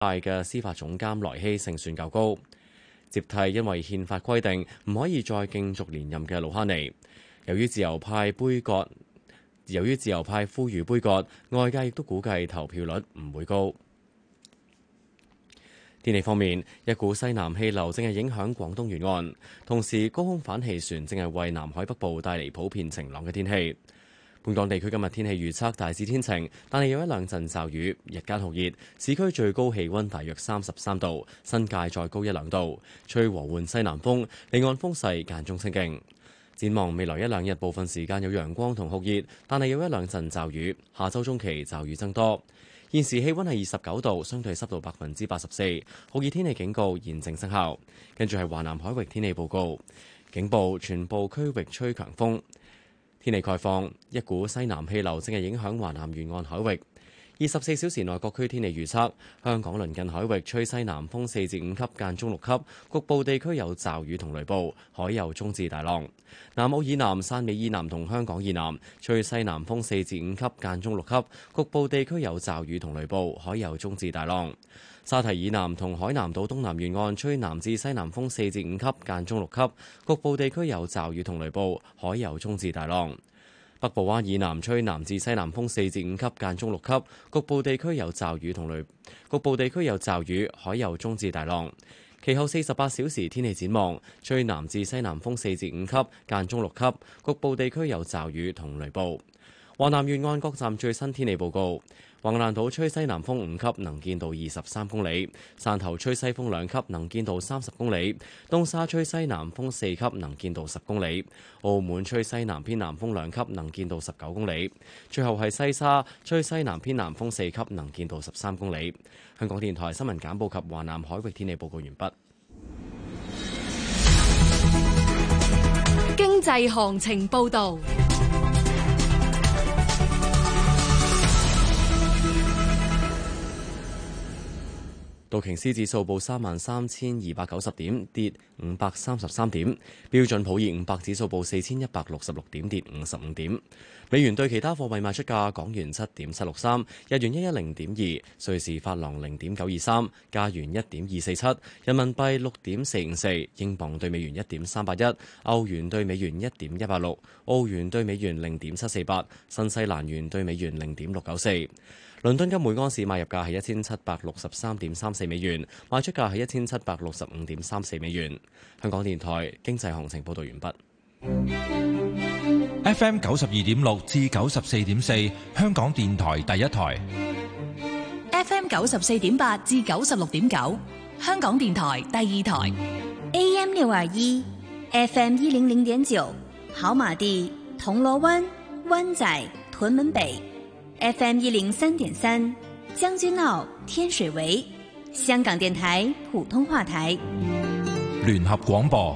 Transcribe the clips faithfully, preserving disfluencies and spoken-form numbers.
派嘅司法總監萊希勝算較高，接替因為憲法規定唔可以再競逐連任嘅魯哈尼。由於自由派杯葛，由於自由派呼籲杯葛，外界亦都估計投票率唔會高。天氣方面，一股西南氣流正係影響廣東沿岸，同時高空反氣旋正係為南海北部帶嚟普遍晴朗嘅天氣。本港地區今日天氣預測大致天晴，但係有一兩陣驟雨，日間酷熱，市區最高氣溫大約三十三度，新界再高一兩度，吹和緩西南風，離岸風勢間中清勁。展望未來一兩日，部分時間有陽光同酷熱，但係有一兩陣驟雨，下週中期驟雨增多。現時氣溫係二十九度，相對濕度百分之八十四，酷熱天氣警告現正生效。跟住係華南海域天氣報告，警報全部區域吹強風。天氣概況，一股西南氣流正係影響華南沿岸海域。二十四小時內各區天氣預測：香港鄰近海域吹西南風四至五級，間中六級，局部地區有驟雨同雷暴，海有中至大浪。南澳以南、汕尾以南同香港以南吹西南風四至五級，間中六級，局部地區有驟雨同雷暴，海有中至大浪。沙堤以南同海南島東南沿岸吹南至西南風四至五級，間中六級，局部地區有驟雨同雷暴，海有中至大浪。北部灣以南吹南至西南風四至五級，間中六級，局部地區有驟雨同雷，局部地區有驟雨，海有中至大浪。其後四十八小時天氣展望，吹南至西南風四至五級，間中六級，局部地區有驟雨同雷暴。華南沿岸各站最新天氣報告：橫瀾島吹西南風五級，能見度二十三公里；汕頭吹西風兩級，能見度三十公里；東沙吹西南風四級，能見度十公里；澳門吹西南偏南風兩級，能見度十九公里。最後係西沙吹西南偏南風四級，能見度十三公里。香港電台新聞簡報及華南海域天氣報告完畢。 經濟行情報導。 道瓊斯指數報三萬三千二百九十點，跌五百三十三點。標準普爾五百指數報四千一百六十六點，跌五十五點。美元對其他貨幣賣出價：港元七點七六三，日元一一零點二，瑞士法郎零點九二三，加元一點二四七，人民幣六點四五四，英鎊對美元一點三八一，歐元對美元一點一八六，澳元對美元零點七四八，新西蘭元對美元零點六九四。倫敦金每安士買入價係一千七百六十三點三四美元，賣出價係一千七百六十五點三四美元。香港電台經濟行情報導完畢。 F M 九十二點六至九十四點四，香港電台第一台。 F M 九十四點八至九十六點九，香港電台第二台。 A M 六二一，F M 一零零點九，跑馬地、銅鑼灣、灣仔、屯門北。F M 一零三點三，將軍澳、天水圍，香港電台普通話台。 聯合廣播。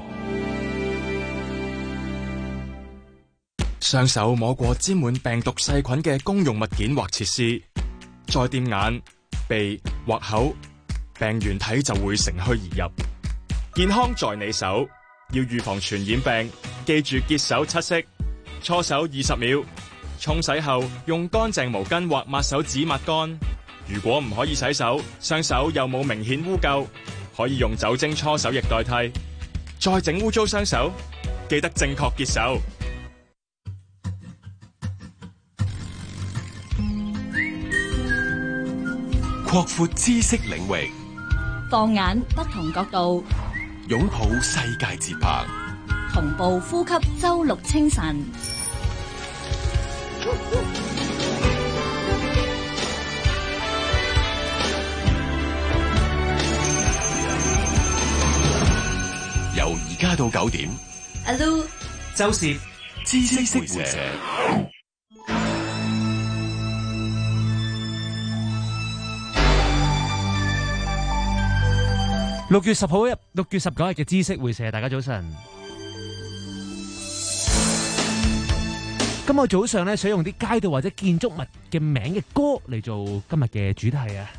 雙手摸過沾滿病毒細菌嘅公用物件或設施，再掂眼、鼻或口，病原體就會乘虛而入。健康在你手，要預防傳染病，記住潔手七式，搓手二十秒。沖洗後用乾淨毛巾或抹手紙抹乾。如果唔可以洗手，雙手又冇明顯污垢，可以用酒精搓手液代替。再整污糟雙手，記得正確潔手。 擴闊知識領域， 放眼不同角度， 擁抱世界節拍， 同步呼吸周六清晨。 由而家到九點， 阿 Lu、 周攝知識會社。 六月十號日，六月十九日嘅知識會社，大家早晨。今日早上咧，想用啲街道或者建築物嘅名嘅歌嚟做今日嘅主題啊！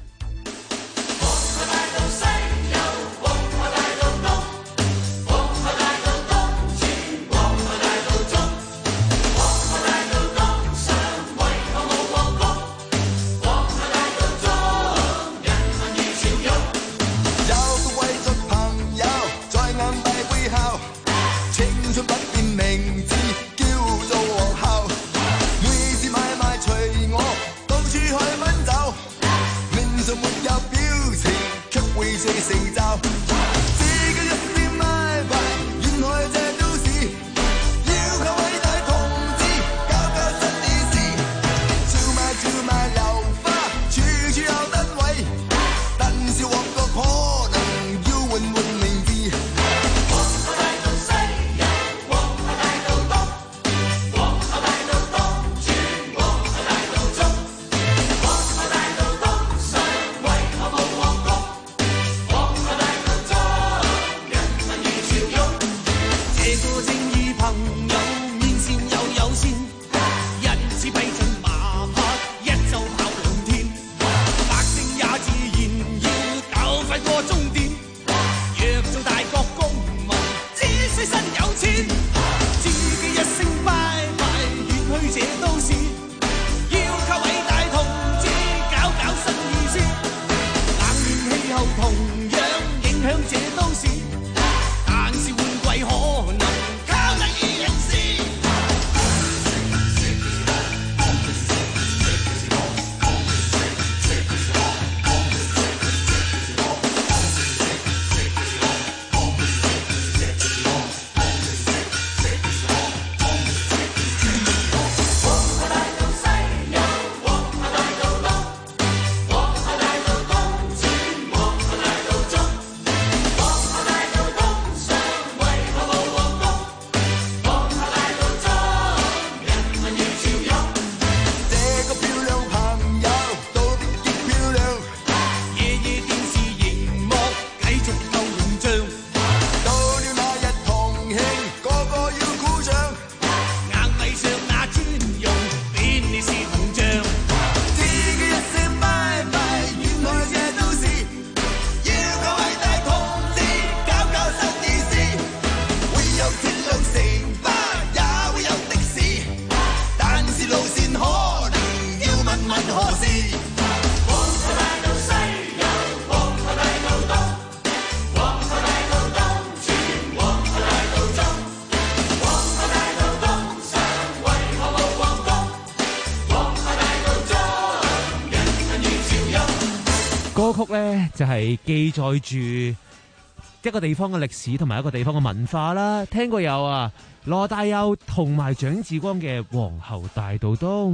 就係記載住一個地方嘅歷史同埋一個地方嘅文化啦。聽過有啊，羅大佑同埋蔣志光嘅《皇后大道東》。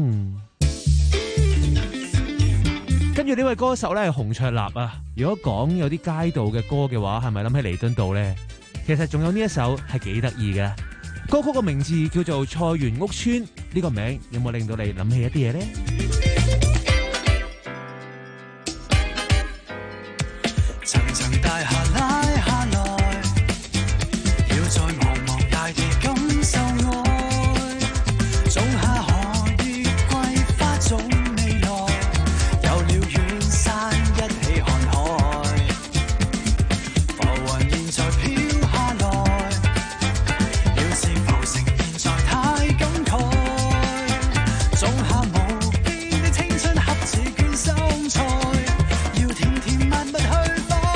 跟住呢位歌手咧係洪卓立啊。如果講有啲街道嘅歌嘅話，係咪諗起彌敦道呢？其實仲有呢一首係幾得意嘅歌曲，個名字叫做《菜園屋村》。呢個名有冇令到你諗起一啲嘢呢？ 層層大廈拉下來，要在茫茫大地感受愛，種下可以桂花種未來，有了遠山一起看海，浮雲現在飄下來，要是浮城現在太感慨，種下無邊的青春恰似卷心菜，要甜甜蜜蜜去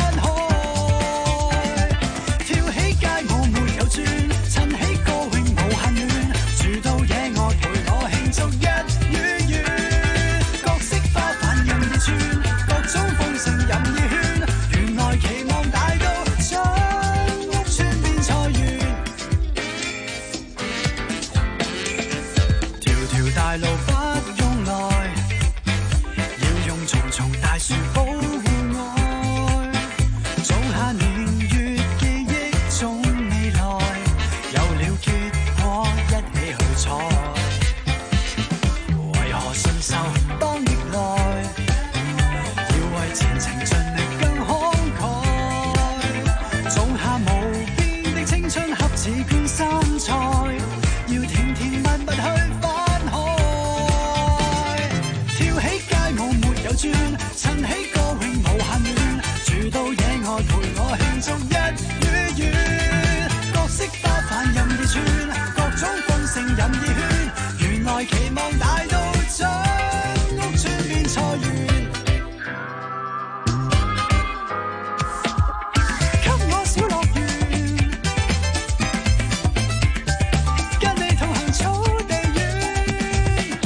路不用來，要用重重大樹保護愛，種下年月記憶種未來，有了結果一起去採，為何信受當逆來，要為前程盡力更慷慨，種下無邊的青春恰似卷心菜，要甜甜蜜蜜去趁起歌詠無限遠，住到野外陪我慶祝一與月，各式花瓣任意串，各種豐盛任意圈，原來期望大到將屋村變菜園，給我小樂園，跟你同行草地園，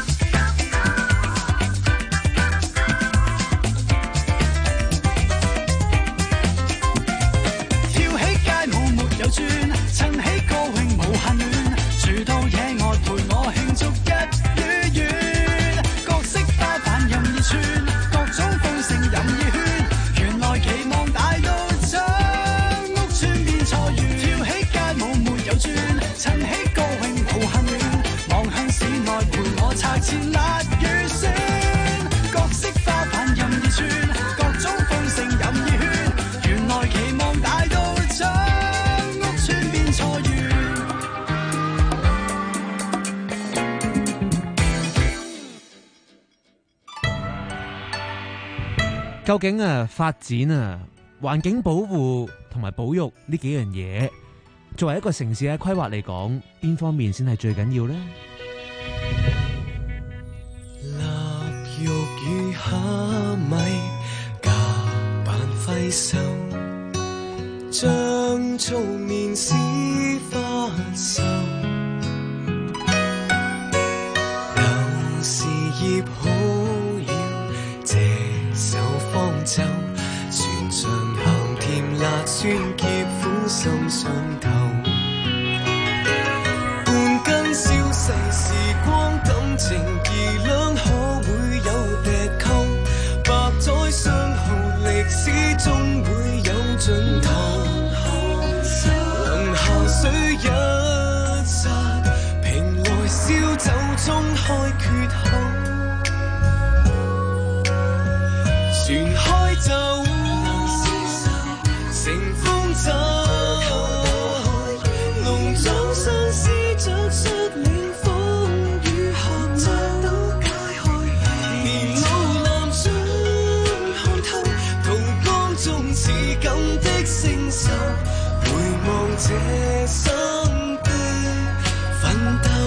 趁起歌詠無限遠，住到野外陪我慶祝一與月，各式花瓣任意串，各種豐盛任意圈，原來期望大到將屋村變菜園，跳起街舞沒有轉，趁起歌詠無限遠，望向市內陪我拆遷辣與酸，各式花瓣任意串，各種豐盛任意圈，原來期望大到將究竟啊發展啊環境保護同埋保育呢幾樣嘢，作為一個城市嘅規劃嚟講，邊方面先係最緊要呢？ 臘肉與蝦米夾扮揮手，將粗麵絲花繡，舊事業好了，這手方舟，船上鹹甜辣酸澀苦心上頭，半斤消逝時光感情兒兩可會有滴扣，百載相號歷史終會有盡頭，能下水一剎，瓶內燒酒中開缺口，船開走，乘風走，龍舟相思着率領風雨合奏，年老男將看透，同江中似錦的星宿，回望這生的奮鬥。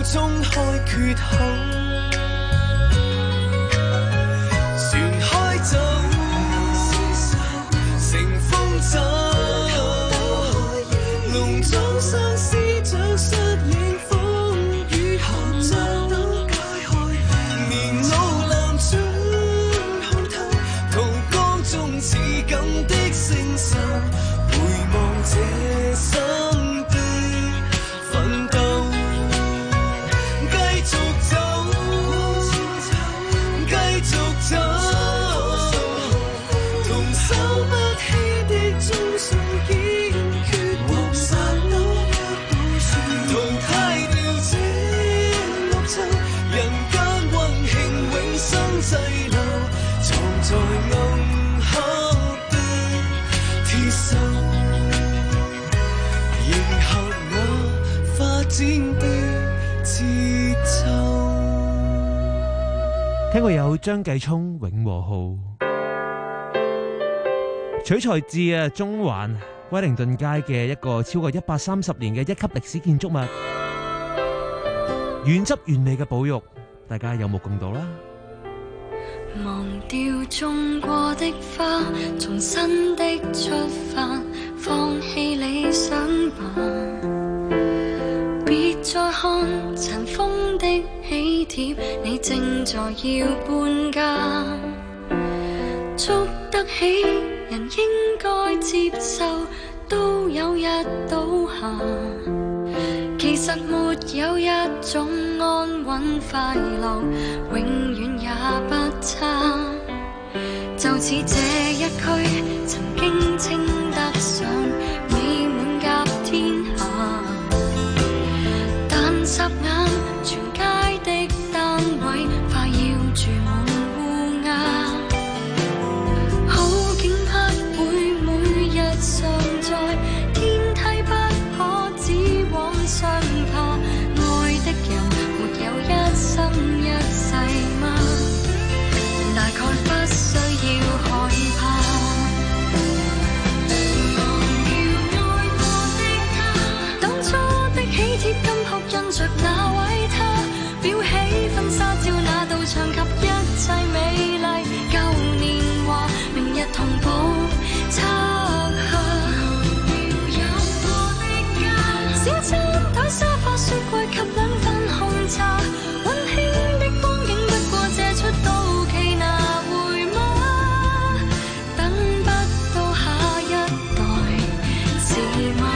衝開缺口，船開走，乘風走，農莊相思長率領風雨寒袖，年老男將看透，途光中似錦的星宿，回望這生的奮鬥。 聽過有張繼聰《永和號》，取材自啊中環威靈頓街嘅一個超過一百三十年嘅一級歷史建築物，原汁原味嘅保育，大家有目共睹啦。 忘掉種過的花，從新的出發，放棄理想吧，別再看塵封的喜帖，你正在要搬家，捉得起人應該接受，都有日倒下，其實沒有一種安穩快樂永遠也不差，就似這一區曾經稱得上美滿甲天下，但霎眼全街的單位快要住滿烏鴉，好景不會每日常在，天梯不可只往上爬，愛的人沒有一生一世嗎？大概不需要害怕。忘掉愛過的他，當初的喜帖金箔印着那位他，裱起婚紗照那道牆及一切美麗舊年華，明日同步拆下。忘掉有過的家，小餐台沙發雪櫃及兩份紅茶，溫馨的光景不過借出到期拿回嗎？等不到下一代是嗎？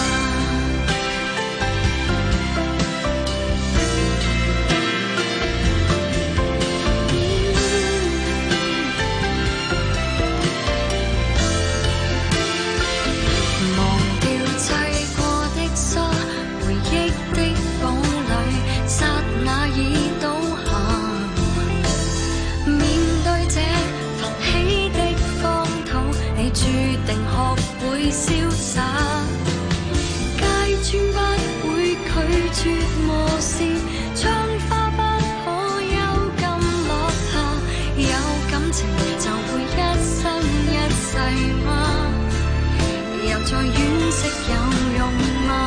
忘掉砌過的沙，回憶的堡壘，剎那已倒下。面對這浮起的荒土，你注定學會瀟灑。街磚不會拒絕磨蝕，窗花不可幽禁落下。有感情就會一生一世嗎？又再惋惜有用嗎？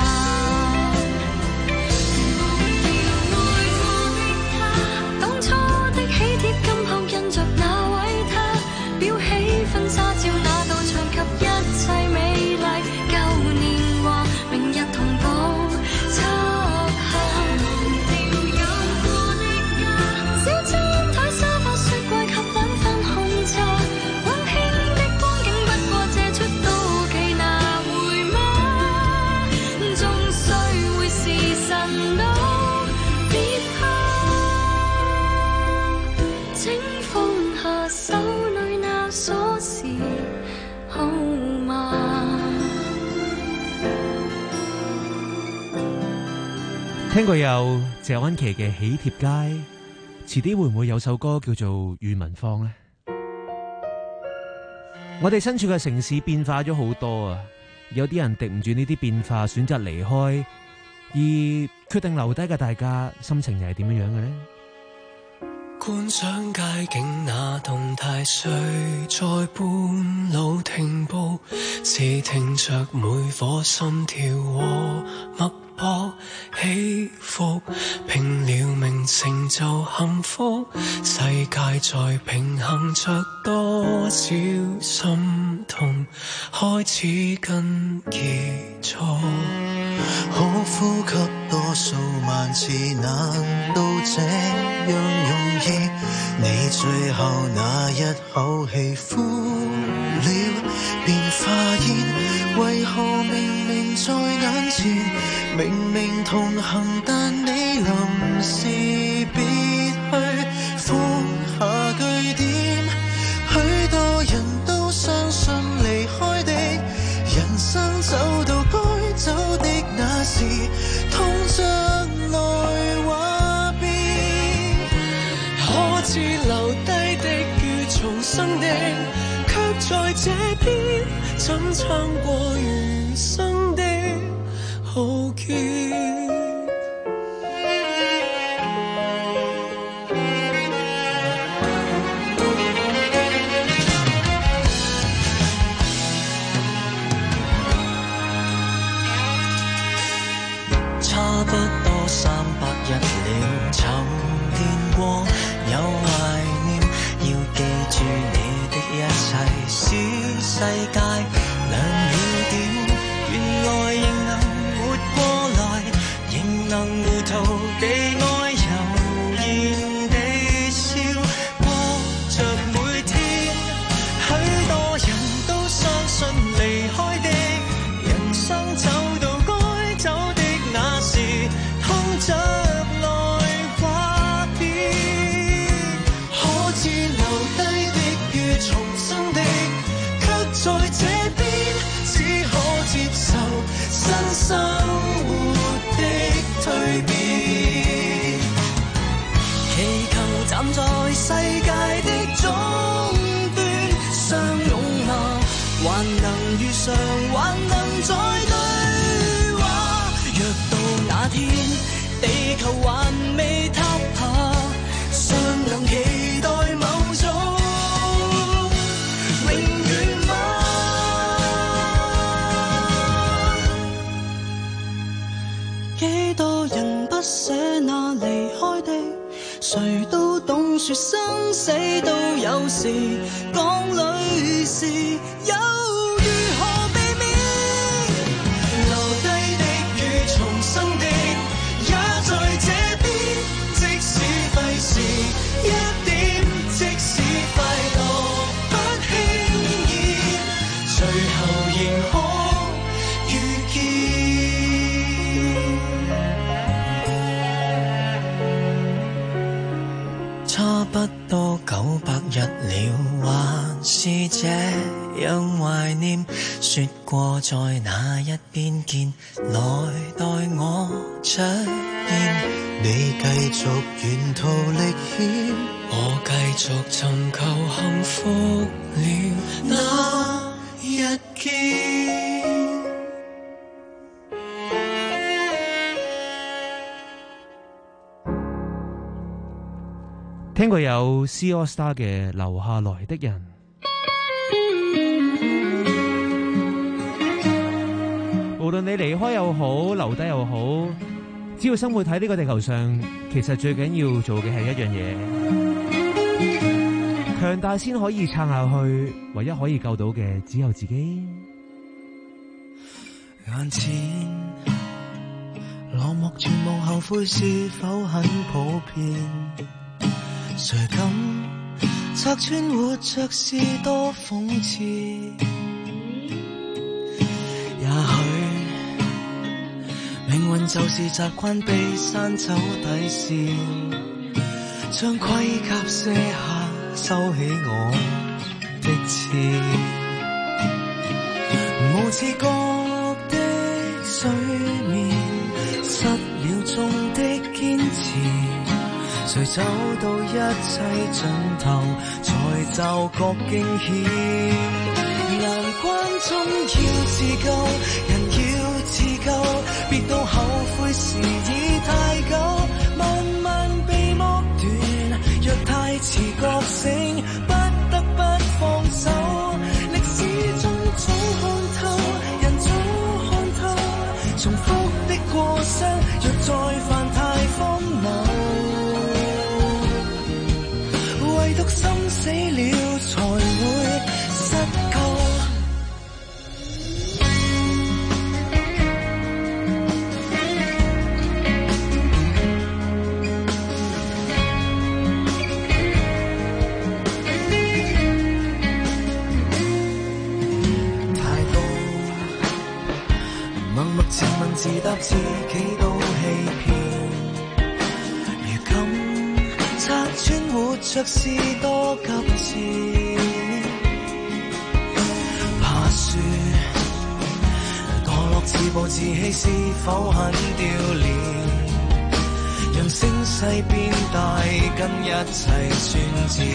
忘掉愛過的他，當初的喜帖金箔印着那位他，裱起婚紗照那道牆及一切美麗舊年華，明日同步拆下。忘掉有過的家，小餐台沙發雪櫃及兩份紅茶，溫馨的光景不過借出到期拿回嗎？終須會是神都別怕，請放下手裏那鎖匙號碼。 聽過有謝安琪嘅《喜帖街》，遲啲會唔會有首歌叫做《裕民坊》呢？我哋身處嘅城市變化咗好多啊，有啲人敵唔住呢啲變化，選擇離開，而決定留低嘅大家心情又係點樣樣嘅呢？ 觀賞街景那動態，誰在半路停步？是聽着每顆心跳和脈搏起伏，拼了命成就幸福，世界在平衡着多少心痛，開始跟結束。 可呼吸多數萬次，難道這樣容易？你最後那一口氣呼了便化煙，為何明明在眼前，明明同行，但你臨時別去放下句點？許多人都相信離開的人生走到該走的那時，痛着來話別， 可知留低的與重生的，卻在這邊怎撐過餘生的浩劫。 差不多三百日了，沉澱過有懷念，要記住你的一切，使世界亮了點。原來仍能活過來，仍能糊塗地愛悠然地笑過着每天。許多人都相信離開的人生走到該走的那時，痛着來話別。可知留低的與重生的，卻在這邊只可接受新生活的蛻變。祈求站在世界的終端相擁嗎？還能遇上，還能再對話。若到那天地球還未塌下，尚能期待某種永遠嗎？幾多人不捨那離開的，誰都懂說生死都有時，講裏是有如何避免？留低的與重生的，也在這邊，即使費事一點，即使快樂不輕易，最後仍可遇見。差不多九百日了，還是這樣懷念，說過在那一邊見，來待我出現。你繼續沿途歷險，我繼續尋求幸福了那一見。 聽過有 C All Star 嘅留下來的人，無論你離開又好，留低又好，只要生活喺呢個地球上，其實最緊要做嘅係一樣嘢，強大先可以撐下去，唯一可以救到嘅只有自己。 眼前落寞絕望後悔是否很普遍？誰敢拆穿活着是多諷刺？也許命運就是習慣被刪走底線，將盔甲卸下，收起我的刺。無知覺的水面，失了蹤的堅持，誰走到一切盡頭，才驟覺驚險。難關中要自救，人要自救，別到後悔時已太久。慢慢被剝斷，若太遲覺醒，不得不放手。歷史中總看透，人總看透，重複的過失拆穿活着是多急切，怕說墮落自暴自棄是否很丟臉，讓聲勢變大跟一切宣戰，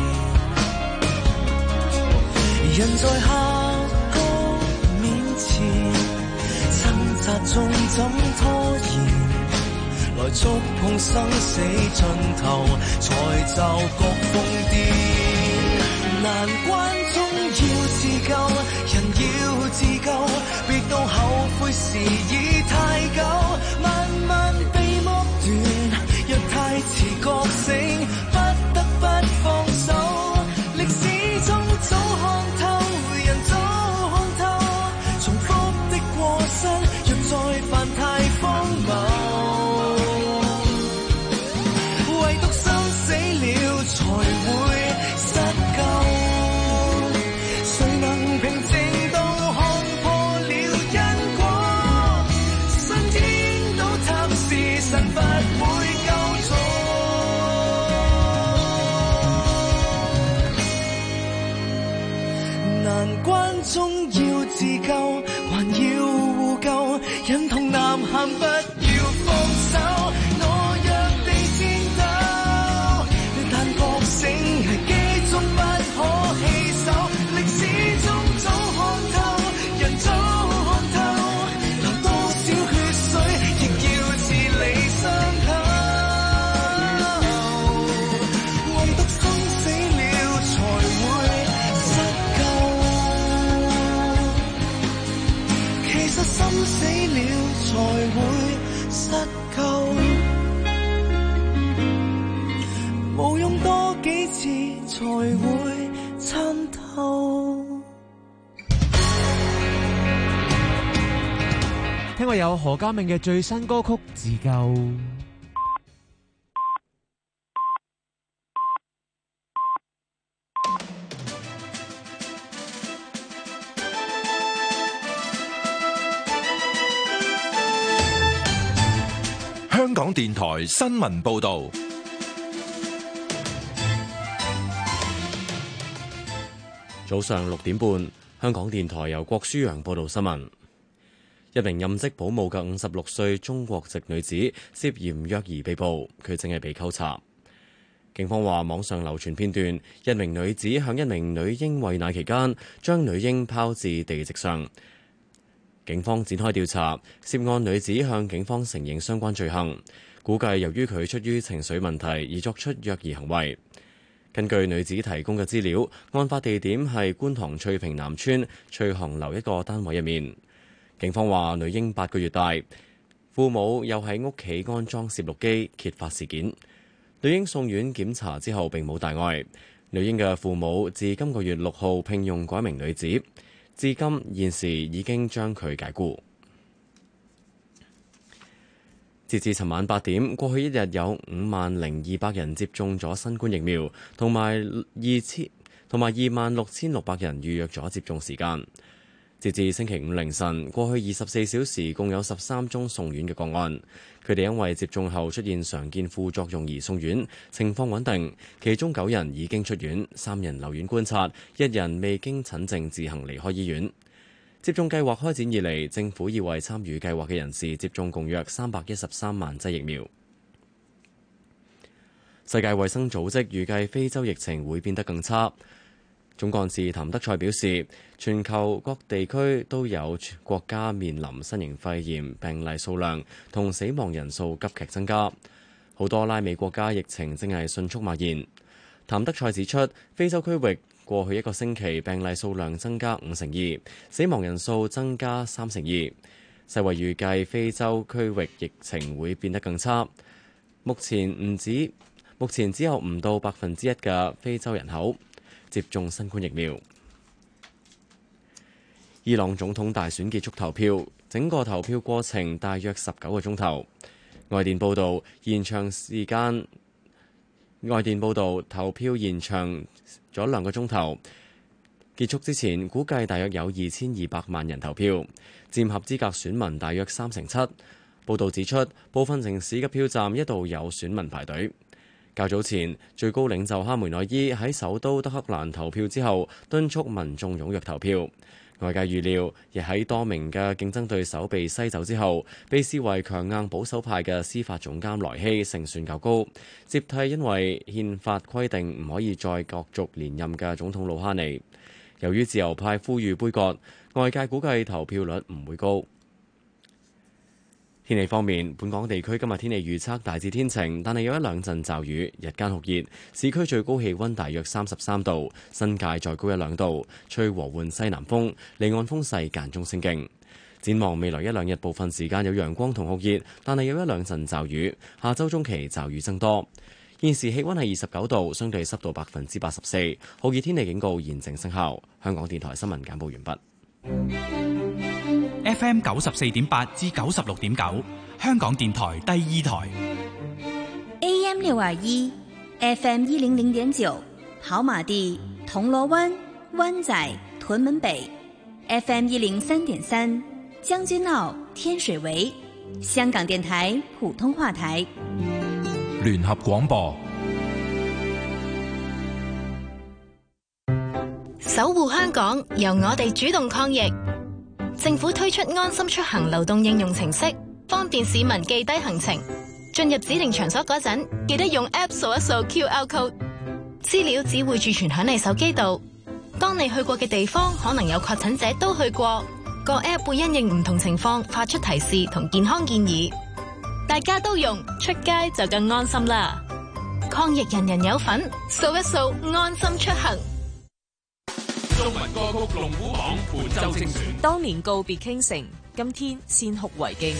人在下個面前掙扎中怎拖延，來觸碰生死盡頭，才就覺瘋癲。難關終要自救，人要自救，別到後悔時已太久。慢慢被剝斷，若太遲覺醒，不得不放手。歷史中早看透，人早看透，重複的過失，若再犯太荒謬。才會失救，誰能平靜到看破了因果？上天倒塌時，神不會救助。難關中要自救，還要互救，忍痛吶喊不要放手。我若地戰鬥，危機中不可棄守，歷史中早看透，人早看透，流多少血水亦要治理傷口，唯獨生死了才會失救，其實心死了才會失救。無用多幾次才會參透。 聽過有何家明嘅最新歌曲《自救》。 香港電台新聞報導。 早上六點半，香港電台由郭舒揚報道新聞。一名任職保姆嘅五十六歲中國籍女子涉嫌虐兒被捕，佢正係被扣查。警方話，網上流傳片段，一名女子向一名女嬰餵奶期間，將女嬰拋至地席上。警方展開調查，涉案女子向警方承認相關罪行，估計由於佢出於情緒問題而作出虐兒行為。根據女子提供嘅資料，案發地點係觀塘翠屏南村翠航樓一個單位入面。警方話，女嬰八個月大，父母又喺屋企安裝攝錄機，揭發事件。女嬰送院檢查之後並冇大礙。女嬰嘅父母自今個月六號聘用嗰名女子，至今現時已經將佢解僱。截至尋晚八點，過去一日有五萬零二百人接種咗新冠疫苗，同埋二千同埋二萬六千六百人預約咗接種時間。截至星期五凌晨，過去二十四小時共有十三宗送院嘅個案，佢哋因為接種後出現常見副作用而送院，情況穩定。其中九人已經出院，三人留院觀察，一人未經診症自行離開醫院。接種計劃開展以嚟，政府已為參與計劃嘅人士接種共約三百一十三萬劑疫苗。世界衛生組織預計非洲疫情會變得更差。總幹事譚德塞表示，全球各地區都有國家面臨新型肺炎病例數量同死亡人數急劇增加，好多拉美國家疫情正係迅速蔓延。譚德塞指出，非洲區域過去一個星期病例數量增加五成二，死亡人數增加三成二。世衛預計非洲區域疫情會變得更差。目前唔止，目前只有唔到百分之一嘅非洲人口接種新冠疫苗。伊朗總統大選結束投票，整個投票過程大約十九個鐘頭。外電報導，延長時間。外電報導，投票延長咗兩個鐘頭，結束之前估計大約有二千二百萬人投票，佔合資格選民大約三成七。報導指出，部分城市嘅票站一度有選民排隊。 較早前，最高領袖哈梅內伊喺首都德黑蘭投票之後，敦促民眾踴躍投票。外界預料，亦喺多名嘅競爭對手被篩走之後，被視為強硬保守派嘅司法總監萊希勝算較高，接替因為憲法規定唔可以再角逐連任嘅總統魯哈尼。由於自由派呼籲杯葛，外界估計投票率唔會高。天氣方面，本港地區今日天氣預測大致天晴，但係有一兩陣驟雨，日間酷熱，市區最高氣温大約三十三度，新界再高一兩度，吹和緩西南風，離岸風勢間中清勁。展望未來一兩日，部分時間有陽光同酷熱，但係有一兩陣驟雨，下週中期驟雨增多。現時氣温係二十九度，相對濕度百分之八十四，酷熱天氣警告現正生效。香港電台新聞簡報完畢。 F M 九十四點八至九十六點九，香港電台第二台。 A M 六二一 ，F M 一零零點九，跑馬地、銅鑼灣、灣仔、屯門北 ，F M 一零三點三，將軍澳、天水圍，香港電台普通話台。 聯合廣播， 守護香港，由我哋主動抗疫。政府推出安心出行流動應用程式，方便市民記低行程。進入指定場所嗰陣，記得用 App 掃一掃 Q R code， 資料只會儲存響你手機度。當你去過嘅地方可能有確診者都去過，個 App 會因應唔同情況發出提示同健康建議。大家都用，出街就更安心啦！抗疫人人有份，掃一掃安心出行。 中文歌曲龍虎榜本周精選。當年告別傾城，今天先哭為敬。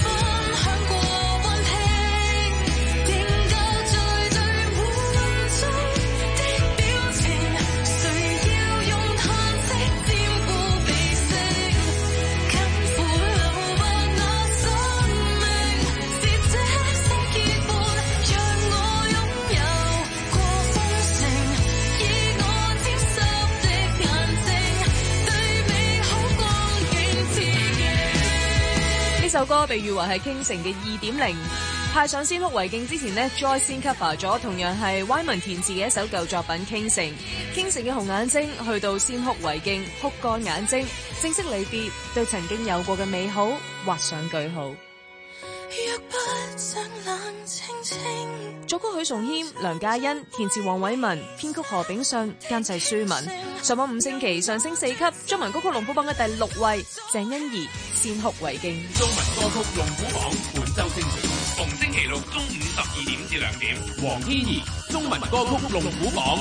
呢首歌被譽為係傾城嘅二點零，派上先哭為敬之前呢 Joy 先 cover 咗同樣係 Wyman 填詞嘅一首舊作品《傾城》。傾城嘅紅眼睛去到先哭為敬，哭乾眼睛，正式離別，對曾經有過嘅美好畫上句號。若不想冷清清，作曲許崇謙、梁嘉欣，填詞黃偉文，編曲何炳信，監製舒文。上網五星期上升四級，中文歌曲龍虎榜嘅第六位，鄭欣宜先哭為敬。中文歌曲龍虎榜本周精選，逢星期六中午十二點至兩點，黃天怡中文歌曲龍虎榜。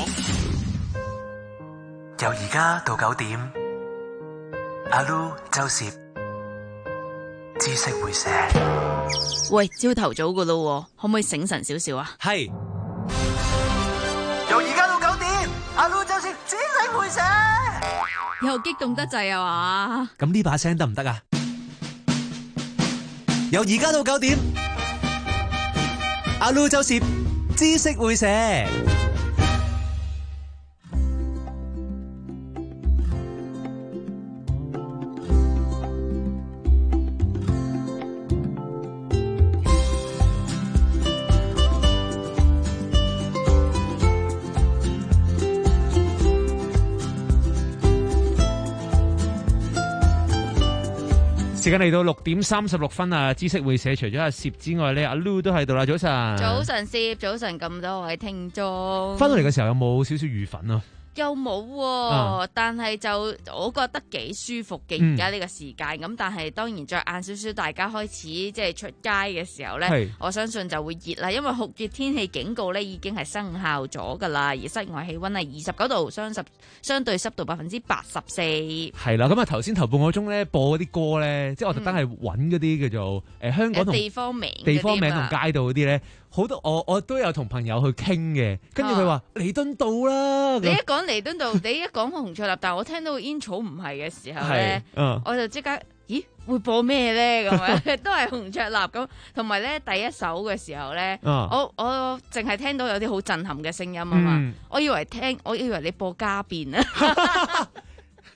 由而家到九點，阿 Lu 周攝知識會寫。 喂，朝頭早噶咯，可唔可以醒神少少啊？ 係。由而家到九點，阿 Lu 周攝知識會寫。 又激動得滯啊嘛？ 咁呢把聲得唔得啊？由而家到九點，阿 Lu 周攝知識會寫。時間嚟到六點三十六分啊！知識會寫除咗阿攝之外咧，阿 Lu 都喺度啦。早晨， 早晨攝，早晨咁多位聽眾。 翻到嚟嘅時候有冇少少預粉啊？ 又冇、啊，啊、但係就我覺得幾舒服嘅而家呢個時間。咁、嗯、但係當然再晏少少，大家開始即係出街嘅時候咧，我相信就會熱啦。因為酷熱天氣警告咧已經係生效咗噶啦，而室外氣溫係二十九度，相濕相對濕度百分之八十四。係啦，咁啊頭先頭半個鐘咧播嗰啲歌咧，即係我特登係揾嗰啲叫做誒、呃、香港同地方名、 地方名同街道嗰啲咧。好多我我都有同朋友去傾嘅，跟住佢話彌敦道啦。 你一講彌敦道，你一講紅雀立，但係我聽到煙草唔係嘅時候咧，嗯、我就即刻，咦會播咩咧？咁樣都係紅雀立咁，同埋咧第一首嘅時候咧、嗯，我我淨係聽到有啲好震撼嘅聲音啊嘛、嗯，我以為聽，我以為你播家變啊。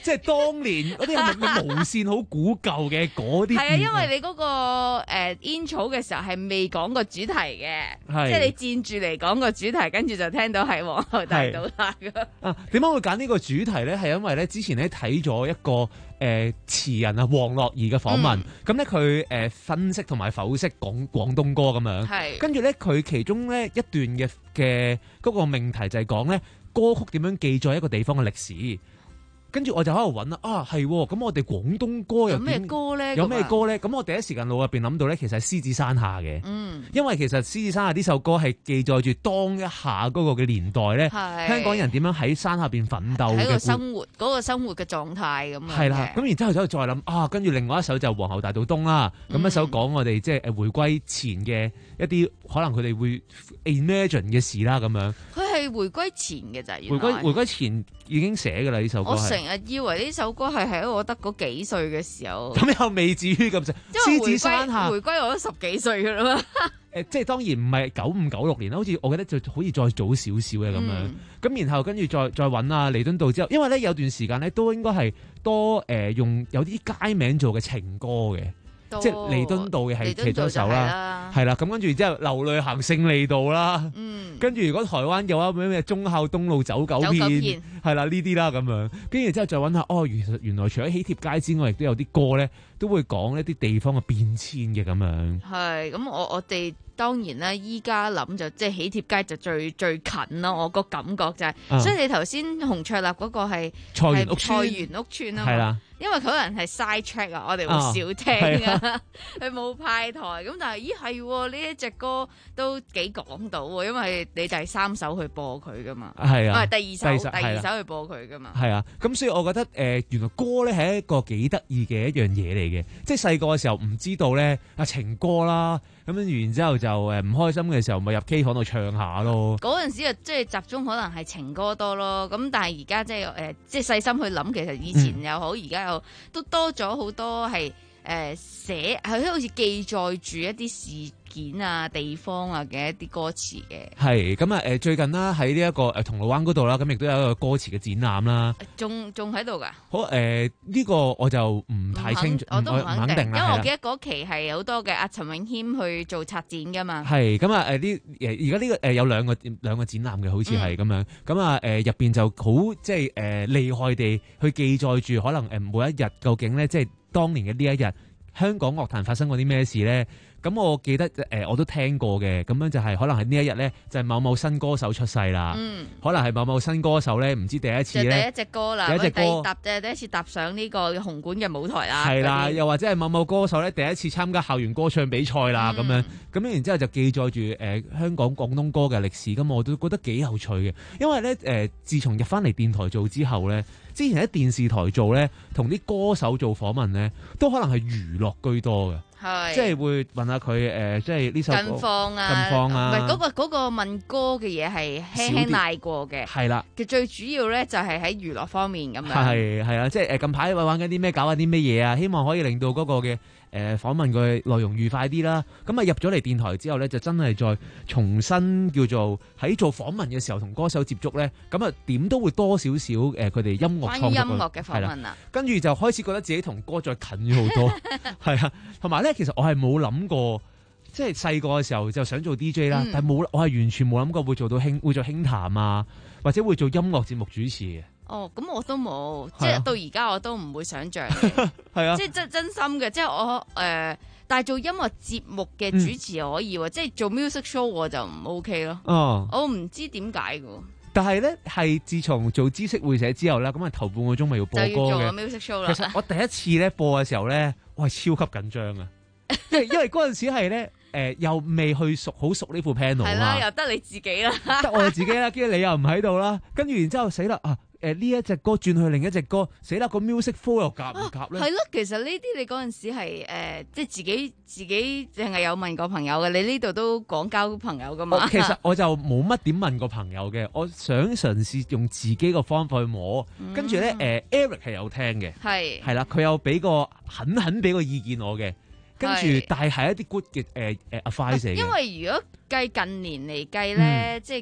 即係當年嗰啲係咪無線好古舊嘅嗰啲？ 係啊，因為你嗰、那個誒煙草嘅時候係未講過主題嘅，即係你佔住嚟講個主題，跟住就聽到係皇后大道啦。 啊，點解會揀呢個主題咧？係因為咧之前咧睇咗一個誒詞、呃、人啊黃樂兒嘅訪問，咁咧佢誒分析同埋剖析廣廣東歌咁樣，係跟住咧佢其中咧一段嘅嘅嗰個命題就係講咧歌曲點樣記載一個地方嘅歷史。跟住我就喺度揾啦，啊係，咁我哋廣東歌有咩歌咧？ 有咩歌咧？咁我第一時間腦入邊諗到咧，其實係獅子山下嘅，嗯，因為其實獅子山下呢首歌係記載住當一下嗰個嘅年代咧，香港人點樣喺山下邊奮鬥嘅喺個生活嗰、嗰個生活嘅狀態咁樣。係啦， 咁然之後就再諗啊，跟住另外一首就皇后大道東啦，咁、嗯、一首講我哋即係誒回歸前嘅一啲可能佢哋會 imagine 嘅事啦，咁樣。 佢係回歸前嘅咋？ 回歸回歸前已經寫㗎啦，呢首歌。 我成日以為呢首歌係喺我得嗰幾歲嘅時候。 咁又未至於咁滯。獅子山下回歸我都十幾歲㗎啦嘛。 誒，即係當然唔係九五九六年啦，好似我記得就好似再早少少嘅咁樣。咁、嗯、然後跟住再再揾啊彌敦道之後，因為咧有段時間咧都應該係多誒、呃、用有啲街名做嘅情歌嘅。即係彌敦道嘅係其中一首啦，係啦，咁跟住之後流淚行勝利道啦，嗯，跟住如果台灣嘅話咩咩忠孝東路走九遍，係啦呢啲啦咁樣，跟住之後再揾下，哦，原來原來除咗喜帖街之外，亦都有啲歌咧，都會講一啲地方嘅變遷嘅咁樣。係，咁我我哋當然啦，依家諗就即係喜帖街就最最近咯，我個感覺就係、是啊，所以你頭先洪卓立嗰個係菜園屋村，菜園屋村啊，係啦。因為佢可能係 side track 啊，我哋會少聽啊，佢冇派台咁，但係咦係呢一隻歌都幾講到喎，因為你第三首去播佢噶嘛，係啊，第二首第二首去播佢噶嘛，係啊，咁所以我覺得誒、呃、原來歌咧係一個幾得意嘅一樣嘢嚟嘅，即係細個嘅時候唔知道咧啊情歌啦，咁跟住然之後就誒唔開心嘅時候咪入 K 房度唱下咯，嗰陣時啊即係集中可能係情歌多咯，咁但係而家即係誒即係細心去諗，其實以前又好，而家又都多咗好多係誒寫係好似記載住一啲事件啊地方啊嘅一啲歌詞嘅。係咁啊誒最近啦喺呢一個誒銅鑼灣嗰度啦，咁亦都有一個歌詞嘅展覽啦。仲仲喺度㗎？好誒呢、呃這個我就唔太清楚，我都唔肯定，因為我記得嗰期係好多嘅阿陳詠謙去做策展㗎嘛。係咁啊誒呢誒而家呢個誒有兩個兩個展覽嘅，好似係咁樣。咁啊誒入邊就好即係誒厲害地去記載住可能誒每一日究竟咧即係當年嘅呢一日香港樂壇發生過啲咩事咧？咁我記得誒、呃，我都聽過嘅，咁樣就係可能係呢一日咧，就係、是、某某新歌手出世啦。嗯，可能係某某新歌手咧，唔知第一次咧，第一隻歌啦，第一隻歌踏第一次踏上呢個紅館嘅舞台啦。係啦，又或者係某某歌手咧，第一次參加校園歌唱比賽啦，咁、嗯、樣咁然之後就記載住誒、呃、香港廣東歌嘅歷史，咁我都覺得幾有趣嘅。因為咧誒、呃，自從入翻嚟電台做之後咧，之前喺電視台做咧，同啲歌手做訪問咧，都可能係娛樂居多嘅。係，即係會問下佢誒，即係呢首歌近況啊，近況啊，唔係嗰個嗰、嗰個問歌嘅嘢係輕輕賴過嘅，係啦。其實最主要咧就係喺娛樂方面咁樣。係係啊，即係誒近排玩緊啲咩，搞緊啲咩嘢啊？希望可以令到嗰個嘅誒訪問嘅內容愉快啲啦。咁啊入咗嚟電台之後咧，就真係再重新叫做喺做訪問嘅時候同歌手接觸咧，咁啊點都會多少少誒佢哋音樂創作關於音樂嘅訪問啊。跟住就開始覺得自己同歌再近咗好多，係啊，同埋咧。其實我係冇諗過，即係細個嘅時候就想做 D J 啦、嗯，但係冇，我係完全冇諗過會做到輕，會做輕談啊，或者會做音樂節目主持嘅。哦，咁我都冇，即係到而家我都唔會想象嘅。係啊，即係真真心嘅，即係我誒、呃，但係做音樂節目嘅主持可以喎、嗯，即係做 music show 我就唔 OK 咯。哦，我唔知點解嘅。但係咧，係自從做知識會社之後咧，咁啊頭半個鐘咪要播歌嘅。就要做 music show 啦。其實我第一次咧播嘅時候咧，我係超級緊張啊！因為因為嗰陣時係咧，誒、呃、又未去熟好熟呢副 panel 係啦，又得你自己啦，得我自己啦，跟住你又唔喺度啦，跟住然之後死啦啊！誒呢一隻歌轉去另一隻歌，死啦個 music flow 又夾唔夾咧？係、啊、咯，其實呢啲你嗰陣時係誒、呃，即係自己自己淨係有問過朋友嘅，你呢度都廣交朋友噶嘛？其實我就冇乜點問過朋友嘅，我想嘗試用自己個方法去摸，嗯、跟住咧誒 Eric 係有聽嘅，係係啦，佢有俾個狠狠俾個意見我嘅。跟住，但係係一啲 good 嘅誒誒 advice 嚟嘅。因為如果計近年嚟計咧，即係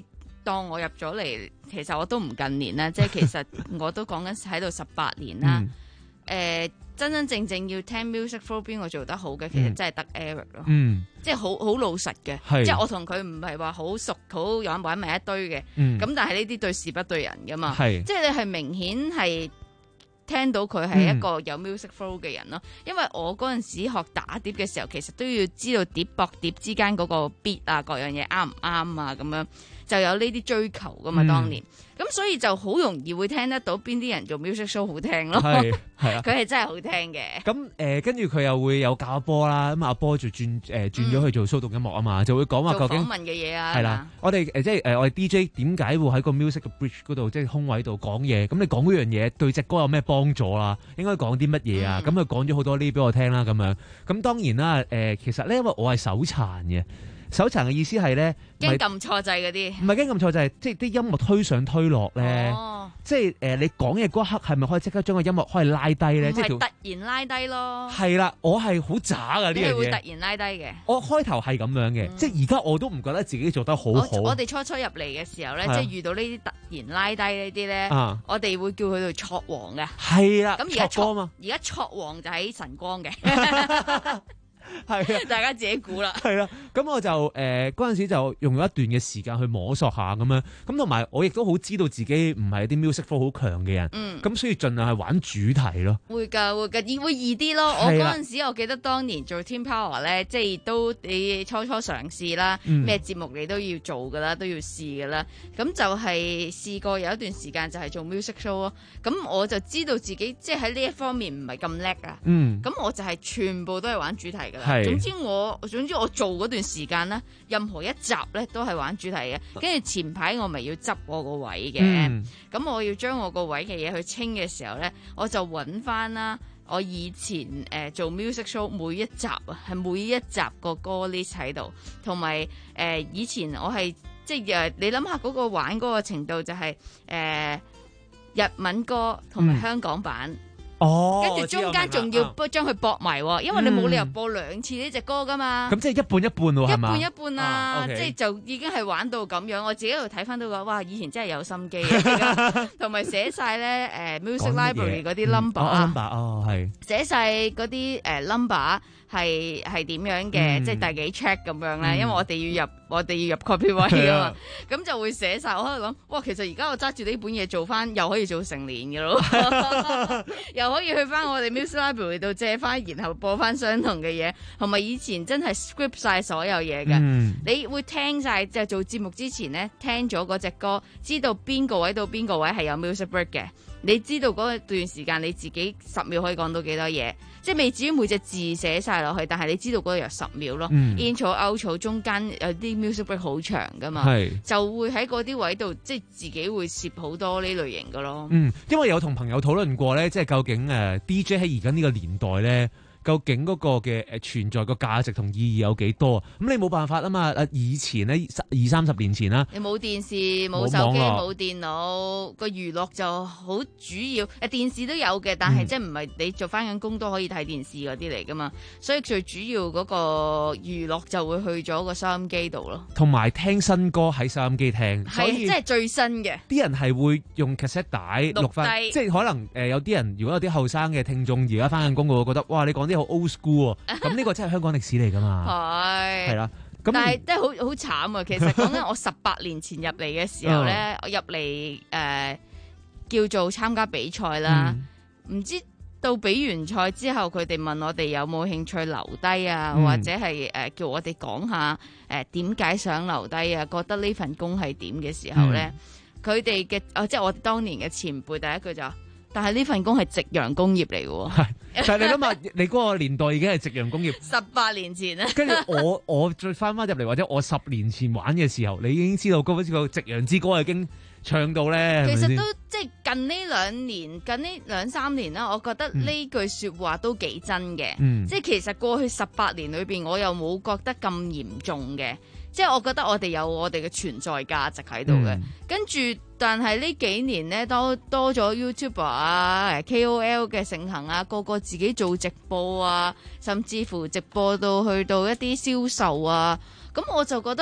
當我入咗嚟，其實我都唔近年啦，即係其實我都講緊喺度十八年啦。誒、嗯呃，真真正正要聽 music flow 邊個做得好嘅，其實真係得 Eric 咯。嗯，即係好好老實嘅，即係我同佢唔係話好熟，好玩玩埋一堆嘅。咁、嗯、但係呢啲對事不對人噶嘛。係，即係你係明顯係。聽到佢係一個有 music flow 嘅人咯，嗯、因為我嗰陣時學打碟嘅時候，其實都要知道碟駁碟之間嗰個 beat 啊，各樣嘢啱唔啱啊，咁樣就有呢啲追求噶嘛。當年咁、嗯、所以就好容易會聽得到邊啲人做 music show 好聽咯。係係啊，佢係真係好聽嘅。咁誒，跟住佢又會有教阿波啦，咁阿波就轉誒轉咗去做騷動音樂啊嘛，就會講話究竟做訪問嘅嘢啊。 係啦，我哋誒即係誒我哋 D J 點解會喺個 music 嘅 bridge 嗰度，即係空位度講嘢？咁你講嗰樣嘢對隻歌有咩幫助啦？應該講啲乜嘢啊？咁佢講咗好多呢啲俾我聽啦，咁樣。咁當然啦，誒、呃、其實咧，因為我係手殘嘅。手殘嘅意思係咧， 驚撳錯掣嗰啲， 唔係驚撳錯掣，即係啲音樂推上推落咧，哦、即係誒、呃、你講嘢嗰刻係咪可以即刻將個音樂可以拉低咧？即係突然拉低咯。 係啦，我係好渣㗎呢樣嘢。你係會突然拉低嘅。我開頭係咁樣嘅，嗯、即係而家我都唔覺得自己做得好好。 我哋初初入嚟嘅時候咧，即係遇到呢啲突然拉低呢啲咧，啊、我哋會叫佢做挫王嘅。 係啦， 咁而家挫嘛， 而家挫王就喺晨光嘅。 係啊， 大家自己估啦。 係啦，咁我就誒嗰陣時就用咗一段嘅時間去摸索下咁樣，咁同埋我亦都好知道自己唔係啲 music flow 好強嘅人，嗯，咁所以盡量係玩主題咯。會㗎會㗎，會易啲咯。我嗰陣時我記得當年做 Team Power 咧，即係都你初初嘗試啦，咩、嗯、節目你都要做㗎啦，都要試㗎啦。咁就係試過有一段時間就係做 music show 咯。咁我就知道自己即係喺呢一方面唔係咁叻啊。嗯，咁我就係全部都係玩主題㗎。係，總之我總之我做嗰段時間咧，任何一集咧都係玩主題嘅。跟住前排我咪要執我個位嘅，咁、嗯、我要將我個位嘅嘢去清嘅時候咧，我就揾翻啦。我以前誒、呃、做 music show 每一集啊，係每一集個歌 list 喺度，同埋誒以前我係即係誒你諗下嗰個玩嗰個程度就係、是、誒、呃、日文歌同埋香港版。嗯哦，跟住中間仲要將佢駁埋，啊、因為你冇理由播兩次呢隻歌噶嘛。咁、嗯、即係一半一半喎，係嘛？一半一半啊，啊 okay、即係就已經係玩到咁樣。我自己喺度睇翻到個，哇！以前真係有心機啊，同埋寫晒咧誒 music library 嗰啲 number 啊 number 哦係， 寫晒嗰啲誒 number 係係點樣嘅，嗯、即係第幾 check 咁樣咧。嗯、因為我哋要入我哋要入 copyright 噶嘛，咁就會寫晒。我喺度諗，哇！其實而家我揸住呢本嘢做翻，又可以做成年嘅咯，又可以去翻我哋 music library 度借翻，然後播翻相同嘅嘢，同埋以前真係 script 晒所有嘢嘅。嗯、你會聽晒，即係做節目之前咧，聽咗嗰隻歌，知道邊個位到邊個位係有 music break 嘅。你知道嗰段時間你自己十秒可以講到幾多嘢，即係未至於每隻字寫晒落去，但係你知道嗰度有十秒咯。intro outro 中間有啲 music break 好長噶嘛，是就會喺嗰啲位度，即係自己會攝好多呢類型噶咯。 嗯，因為有同朋友討論過咧，即係究竟誒 D J 喺而家呢個年代咧，究竟嗰個嘅誒存在個價值同意義有幾多啊？咁你冇辦法啊嘛！誒以前咧二三十年前啦， 你冇電視、冇手機、冇電腦，個娛樂就好主要。誒電視都有嘅，但係即係唔係你做翻緊工都可以睇電視嗰啲嚟噶嘛？所以最主要嗰個娛樂就會去咗個收音機度咯。 同埋聽新歌喺收音機聽， 係即係最新嘅。 啲人係會用 cassette 帶錄翻，即係可能誒有啲人如果有啲後生嘅聽眾而家翻緊工，我會覺得哇！你講啲好 old school 喎，咁呢個真係香港歷史嚟㗎嘛？係係啦，咁但係真係好好慘啊！其實講緊我十八年前入嚟嘅時候咧，我入嚟誒叫做參加比賽啦，唔、嗯、知到比完賽之後，佢哋問我哋有冇興趣留低啊，嗯、或者係誒、呃、叫我哋講下誒點解想留低啊，覺得呢份工係點嘅時候咧，佢哋嘅啊即係我當年嘅前輩第一句就。但係呢份工係夕陽工業嚟嘅喎， 但係你諗下，你嗰個年代已經係夕陽工業， 十八年前啊。 跟住我我再翻翻入嚟，或者我十年前玩嘅時候，你已經知道嗰個夕陽之歌已經唱到咧。 其實都即係近呢兩年，近呢兩三年啦，我覺得呢句説話都幾真嘅。嗯、即係其實過去十八年裏邊，我又冇覺得咁嚴重嘅。即係我覺得我哋有我哋嘅存在價值喺度嘅，嗯、跟住但係呢幾年咧多多咗 YouTuber 啊、K O L 嘅盛行啊，個個自己做直播啊，甚至乎直播到去到一啲銷售啊，咁我就覺得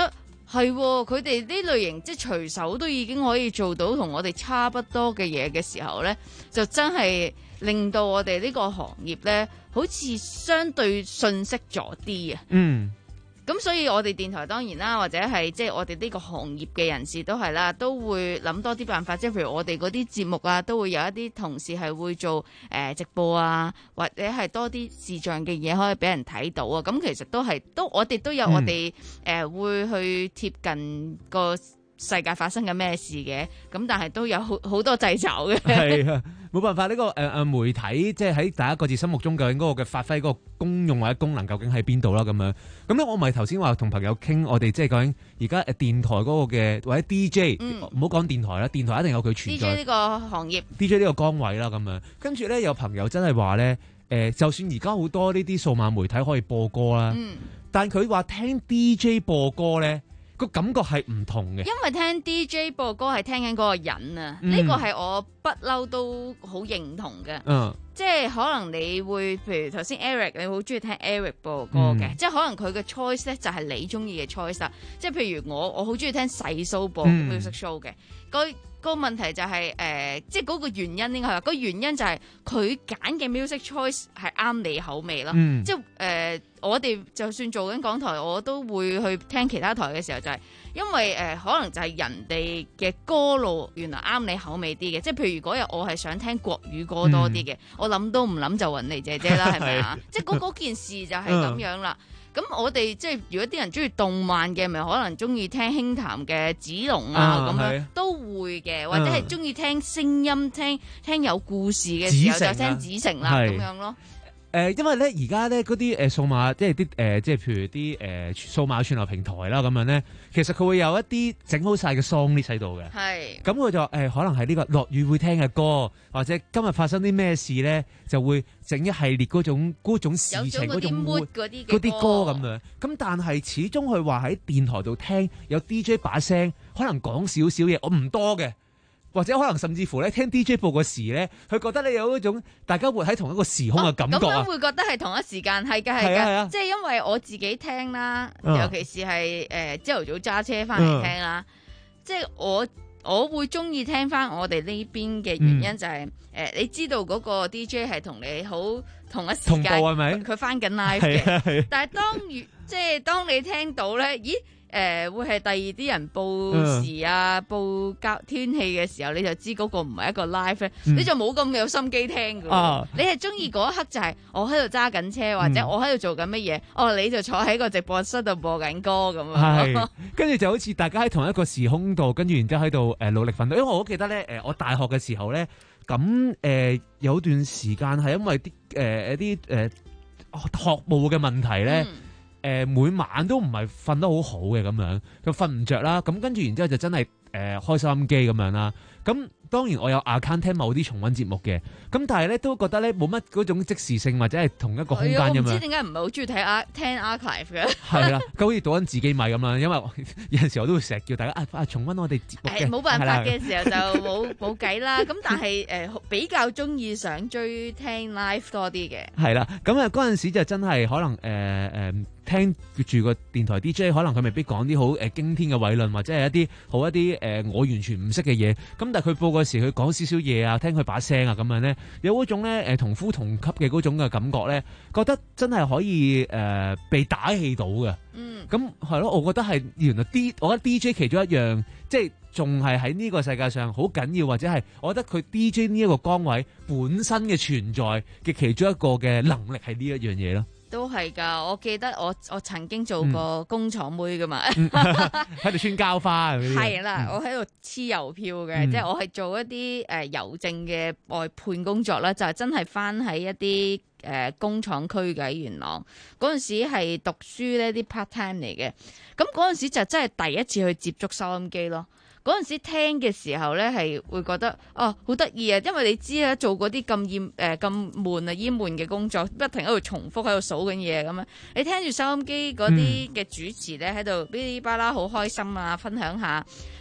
係佢哋呢類型即係隨手都已經可以做到同我哋差不多嘅嘢嘅時候咧，就真係令到我哋呢個行業咧，好似相對遜色咗啲啊。 嗯。 咁所以我哋電台當然啦，或者係即係我哋呢個行業嘅人士都係啦，都會諗多啲辦法。即係譬如我哋嗰啲節目啊，都會有一啲同事係會做誒、呃、直播啊，或者係多啲視像嘅嘢可以俾人睇到啊。咁其實都係都我哋都有我哋誒、呃、會去貼近個世界發生緊咩事嘅。咁但係都有好好多掣肘嘅。 係啊，冇辦法呢、呢個誒誒、呃、媒體即係喺大家各自心目中究竟嗰個嘅發揮嗰個功用或者功能究竟喺邊度啦咁樣。咁咧我咪頭先話同朋友傾，我哋即係究竟而家誒電台嗰個嘅或者 D J，唔好講電台啦，電台一定有佢存在 D J 呢個行業 ，D J 呢個崗位啦咁樣。跟住咧有朋友真係話咧誒，就算而家好多呢啲數碼媒體可以播歌啦，嗯、但佢話聽 D J 播歌咧。個感覺係唔同嘅， 因為聽 D J 播歌係聽緊嗰個人啊，呢、嗯、個係我不嬲都好認同嘅。嗯，即係可能你會，譬如頭先 Eric， 你好中意聽 Eric 播歌嘅，嗯、即係可能佢嘅 choice 咧就係你中意嘅 choice 啦。即係譬如我，我好中意聽細 show 播 music show 嘅。嗰個問題就係、是、誒、呃，即係嗰個原因應該係話，個原因就係佢揀嘅 music choice 係啱你口味咯。嗯、即係誒、呃，我哋就算做緊港台，我都會去聽其他台嘅時候，就係因為誒、呃，可能就係人哋嘅歌路原來啱你口味啲嘅。即係譬如嗰日我係想聽國語歌多啲嘅，嗯、我諗都唔諗就揾你姐姐啦，係咪啊？即係嗰件事就係咁樣啦。咁我哋即係如果啲人中意動漫嘅，咪可能中意聽輕談嘅子龍啊咁、啊、樣都會嘅，或者係中意聽聲音、聽聽有故事嘅時候、啊、就聽子成啦咁樣咯。 誒、呃，因為咧而家咧嗰啲誒數碼，即係啲誒，即係譬如啲誒數碼串流平台啦，咁樣咧，其實佢會有一啲整好晒嘅 song list 喺度嘅。係。咁佢就誒、呃，可能係呢個落雨會聽嘅歌，或者今日發生啲咩事咧，就會整一系列嗰種嗰種事情嗰種 mood 嗰啲嗰啲歌咁樣。咁但係始終佢話喺電台度聽有 D J 把聲，可能講少少嘢，我唔多嘅。或者可能甚至乎咧聽 D J 播個時咧，佢覺得你有嗰種大家活喺同一個時空嘅感覺啊！咁、哦、樣會覺得係同一時間，係㗎係㗎，即係因為我自己聽啦，嗯、尤其是係誒朝頭早揸車翻嚟聽啦，嗯、即係我我會中意聽翻我哋呢邊嘅原因就係、是、誒、嗯呃，你知道嗰個 D J 係同你好同一時間，同步係咪？佢翻緊 live 嘅，但係當越即係當你聽到咧，咦？誒、呃、會係第二啲人報時啊、嗯、報交天氣嘅時候，你就知嗰個唔係一個 live 咧、嗯，你就冇咁有心機聽㗎、啊。你係中意嗰一刻就係我喺度揸緊車，或者我喺度做緊乜嘢，哦你就坐喺個直播室度播緊歌咁樣。 跟住就好似大家喺同一個時空度，跟住然之後喺度誒努力奮鬥。因為我好記得咧，誒我大學嘅時候咧，咁誒、呃、有段時間係因為啲誒一啲誒學務嘅問題咧。嗯誒、呃、每晚都唔係瞓得好好嘅咁樣，就瞓唔着啦。咁跟住然之後就真係誒、呃、開收音機咁樣啦。咁當然我有 account 聽某啲重溫節目嘅，咁但係咧都覺得咧冇乜嗰種即時性或者係同一個空間咁樣。我唔知點解唔係好中意睇 ar 聽 archive 嘅。係啦，咁好似倒緊自己米咁啦。因為有陣時我都會成日叫大家啊啊重溫我哋節目嘅。 冇辦法嘅時候就冇冇計啦。咁但係誒、呃、比較中意想追聽 live 多啲嘅。係啦， 咁啊嗰陣時就真係可能誒誒。呃呃聽住個電台 D J， 可能佢未必講啲好誒驚天嘅偉論，或者係一啲好一啲誒、呃、我完全唔識嘅嘢。咁但係佢播嗰時，佢講少少嘢啊，聽佢把聲啊咁樣咧，有嗰種咧誒同夫同級嘅嗰種嘅感覺咧，覺得真係可以誒、呃、被打氣到嘅。嗯，咁係咯，我覺得係原來 D， 我覺得 D J 其中一樣，即係仲係喺呢個世界上好緊要，或者係我覺得佢 D J 呢一個崗位本身嘅存在嘅其中一個嘅能力係呢一樣嘢咯。 都係㗎，我記得我我曾經做過工廠妹㗎嘛， 喺度穿膠花嗰啲。係啦，我喺度黐郵票嘅，嗯、即係我係做一啲誒、呃、郵政嘅外判工作啦，就係、是、真係返喺一啲誒、呃、工廠區嘅喺元朗。嗰陣時係讀書呢啲 part time 嚟嘅，咁嗰陣時就真係第一次去接觸收音機咯。嗰陣時聽嘅時候咧，係會覺得哦好得意啊，因為你知啦，做嗰啲咁厭誒咁悶啊厭悶嘅工作，不停喺度重複喺度數緊嘢咁樣，你聽住收音機嗰啲嘅主持咧喺度嗶哩吧啦好開心啊，分享下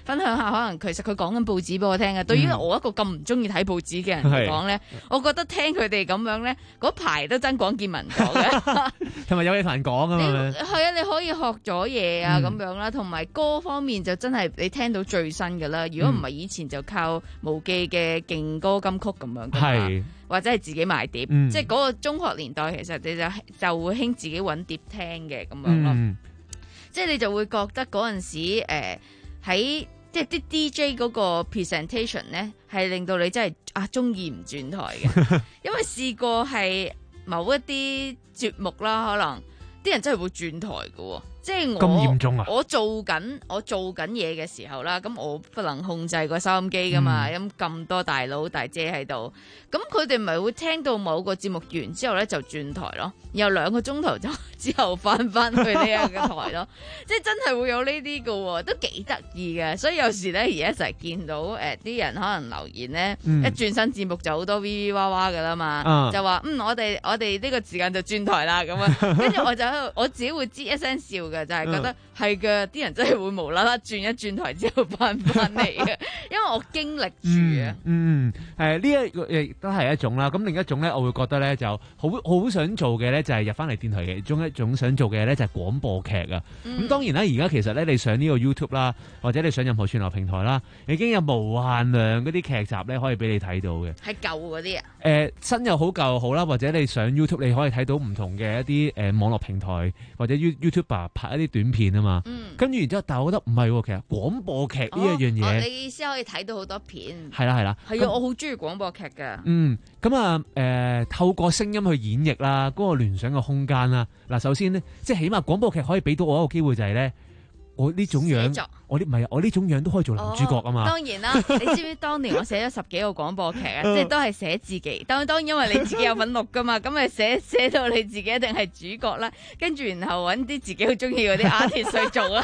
分享下，可能其實佢講緊報紙俾我聽嘅。對於我一個咁唔中意睇報紙嘅人嚟講咧，我覺得聽佢哋咁樣咧，嗰排都真廣見聞咗嘅。 同埋有嘢同人講啊嘛。 係啊，你可以學咗嘢啊咁樣啦，同埋歌方面就真係你聽到最新㗎啦。如果唔係以前就靠無記嘅勁歌金曲咁樣㗎嘛，或者係自己買碟，嗯、即係嗰個中學年代其實你就就會興自己揾碟聽嘅咁樣咯。嗯、即係你就會覺得嗰陣時誒喺、呃、即係啲 D J 嗰個 presentation 咧，係令到你真係啊中意唔轉台嘅，因為試過係某一啲節目啦，可能啲人真係會轉台嘅喎。即係我咁嚴重啊！ 我做緊我做緊嘢嘅時候啦，咁我不能控制個收音機噶嘛，咁咁、嗯、多大佬大姐喺度，咁佢哋咪會聽到某個節目完之後咧就轉台咯，然後兩個鐘頭就之後翻翻去呢一個台咯，即係真係會有呢啲噶，都幾得意嘅。所以有時咧而家成日見到誒啲、呃、人可能留言咧，嗯、一轉身節目就好多 V V 哇哇噶啦嘛，啊、就話嗯我哋我哋呢個時間就轉台啦咁樣，跟住我就喺度我自己會吱一聲笑嘅。就係覺得係嘅，啲、嗯、人真係會無啦啦轉一轉台之後翻翻嚟嘅，因為我經歷住啊。嗯， 誒呢一個亦都係一種啦。咁另一種咧，我會覺得咧就好好想做嘅咧，就係入翻嚟電台嘅其中一種想做嘅咧，就係廣播劇啊。咁、嗯、當然啦，而家其實咧，你上呢個 YouTube 啦，或者你上任何串流平台啦，已經有無限量嗰啲劇集咧，可以俾你睇到嘅。 係舊嗰啲啊？誒、 呃，新又好，舊又好啦，或者你上 YouTube 你可以睇到唔同嘅一啲誒、呃、網絡平台或者 YouTuber 拍一啲短片啊嘛。嗯、跟住然之後，但係我覺得唔係喎，其實廣播劇呢一樣嘢、哦哦， 你意思可以睇到好多片。 係啦係啦， 係啊，我好中意廣播劇㗎。 嗯，咁啊誒，透過聲音去演繹啦，嗰、那個聯想嘅空間啦。嗱，首先呢，即係起碼廣播劇可以俾到我一個機會就係咧。我呢種樣，我呢唔係我呢種樣都可以做男主角啊嘛、哦！ 當然啦，你知唔知當年我寫咗十幾個廣播劇啊？即係都係寫自己，但係當然因為你自己有份錄噶嘛，咁咪寫寫到你自己一定係主角啦。跟住然後揾啲自己好中意嗰啲 artist 去做啦，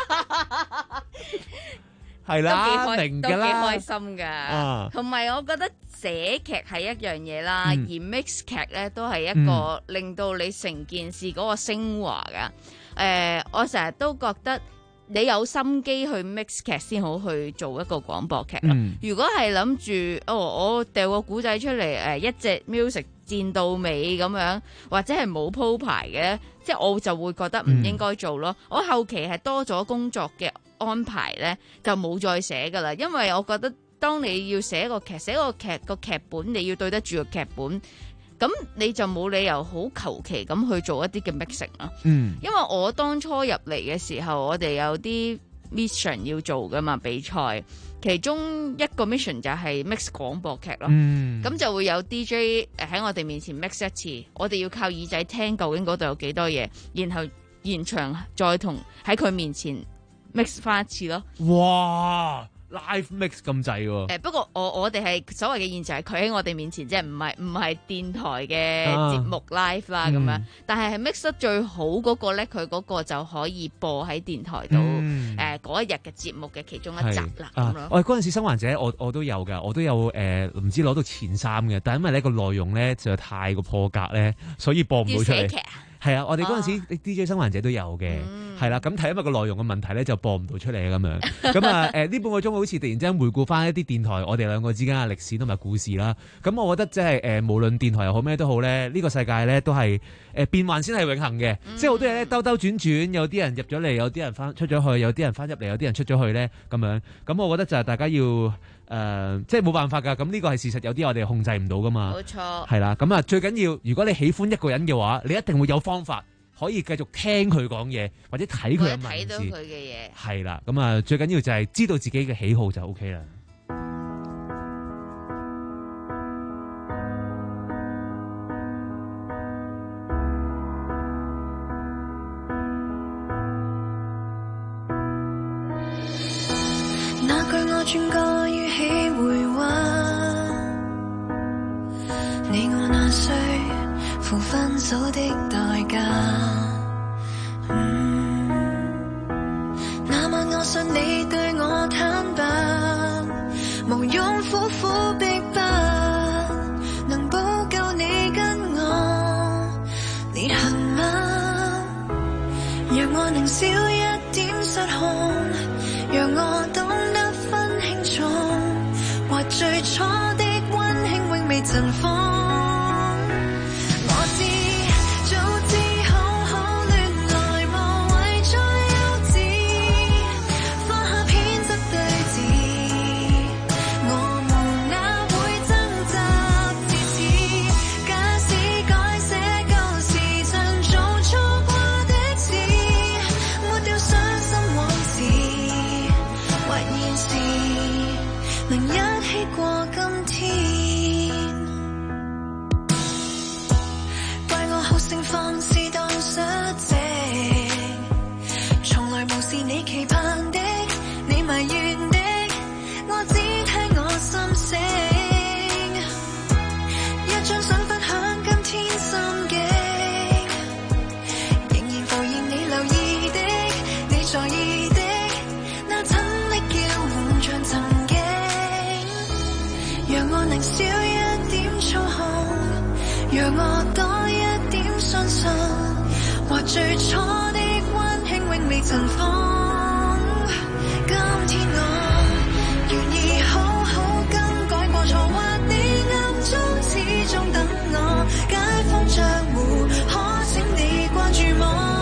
係啦， 都幾明㗎啦， 都幾開心㗎。同埋、啊、我覺得寫劇係一樣嘢啦，嗯、而 mix 劇咧都係一個令到你成件事嗰個升華㗎。誒、呃，我成日都覺得。你有心機去 mix 劇先好去做一個廣播劇咯。嗯、如果係諗住哦，我掉個古仔出嚟，誒、呃、一隻 music 戰到尾咁樣，或者係冇鋪排嘅，即係我就會覺得唔應該做咯。嗯、我後期係多咗工作嘅安排咧，就冇再寫噶啦，因為我覺得當你要寫個劇，寫個劇個劇本，你要對得住個劇本。咁你就冇理由好求其咁去做一啲嘅 mixing 咯，嗯，因為我當初入嚟嘅時候，我哋有啲 mission 要做噶嘛，比賽其中一個 mission 就係 mix 廣播劇咯，咁、嗯、就會有 D J 喺我哋面前 mix 一次，我哋要靠耳仔聽究竟嗰度有幾多嘢，然後現場再同喺佢面前 mix 翻一次咯。哇！live mix 咁滯喎，誒不過我我哋係所謂嘅現場係佢喺我哋面前，即係唔係唔係電台嘅節目 live 啦咁、啊、樣，嗯、但係係 mix 得最好嗰個咧，佢嗰個就可以播喺電台度誒嗰一日嘅節目嘅其中一集啦咁咯。我嗰陣時生還者我我都有㗎，我都有誒唔、呃、知攞到前三嘅，但係因為呢個內容咧就太過破格咧，所以播唔到出嚟。係啊，我哋嗰陣時 D J 生還者都有嘅，係啦、嗯，咁睇因為個內容嘅問題咧，就播唔到出嚟咁樣。咁啊，誒呢半個鐘好似突然之間回顧翻一啲電台我哋兩個之間嘅歷史同埋故事啦。咁我覺得即係誒，無論電台又好咩都好咧，呢、呢個世界咧都係誒變幻先係永恆嘅，嗯、即係好多嘢咧兜兜轉轉，有啲人入咗嚟，有啲人翻出咗去，有啲人翻入嚟，有啲人出咗去咧咁樣。咁我覺得就係大家要。誒、呃，即係冇辦法㗎，咁呢個係事實，有啲我哋控制唔到㗎嘛。冇錯。係啦，咁啊，最緊要，如果你喜歡一個人嘅話，你一定會有方法可以繼續聽佢講嘢，或者睇佢嘅文字。睇到佢嘅嘢。係啦，咁啊，最緊要就係知道自己嘅喜好就 OK 啦。 轉個語氣回話，你我那需付分手的代價。嗯，那晚我信你對我坦白，無用苦苦逼迫，能補救你跟我裂痕嗎？若我能少一點失控，讓我懂得分。 最初的溫馨永未塵封。我知早知好好戀來無謂再幼稚，放下偏執對峙，我們哪會爭執至此？假使改寫舊時曾做錯過的事，抹掉傷心往事，或現時能一起過今天。怪我好勝放肆當失職，從來無視你期盼的，你埋怨的，我只聽我心聲。一張想分享今天心境，仍然浮現你留意的，你在意的，那親昵叫喚像曾經，讓我能少一點操控，讓我多一點相信，或最初的溫馨永未塵封。今天我願意好好更改過錯，或你暗中始終等我，街坊賬戶可請你關注我。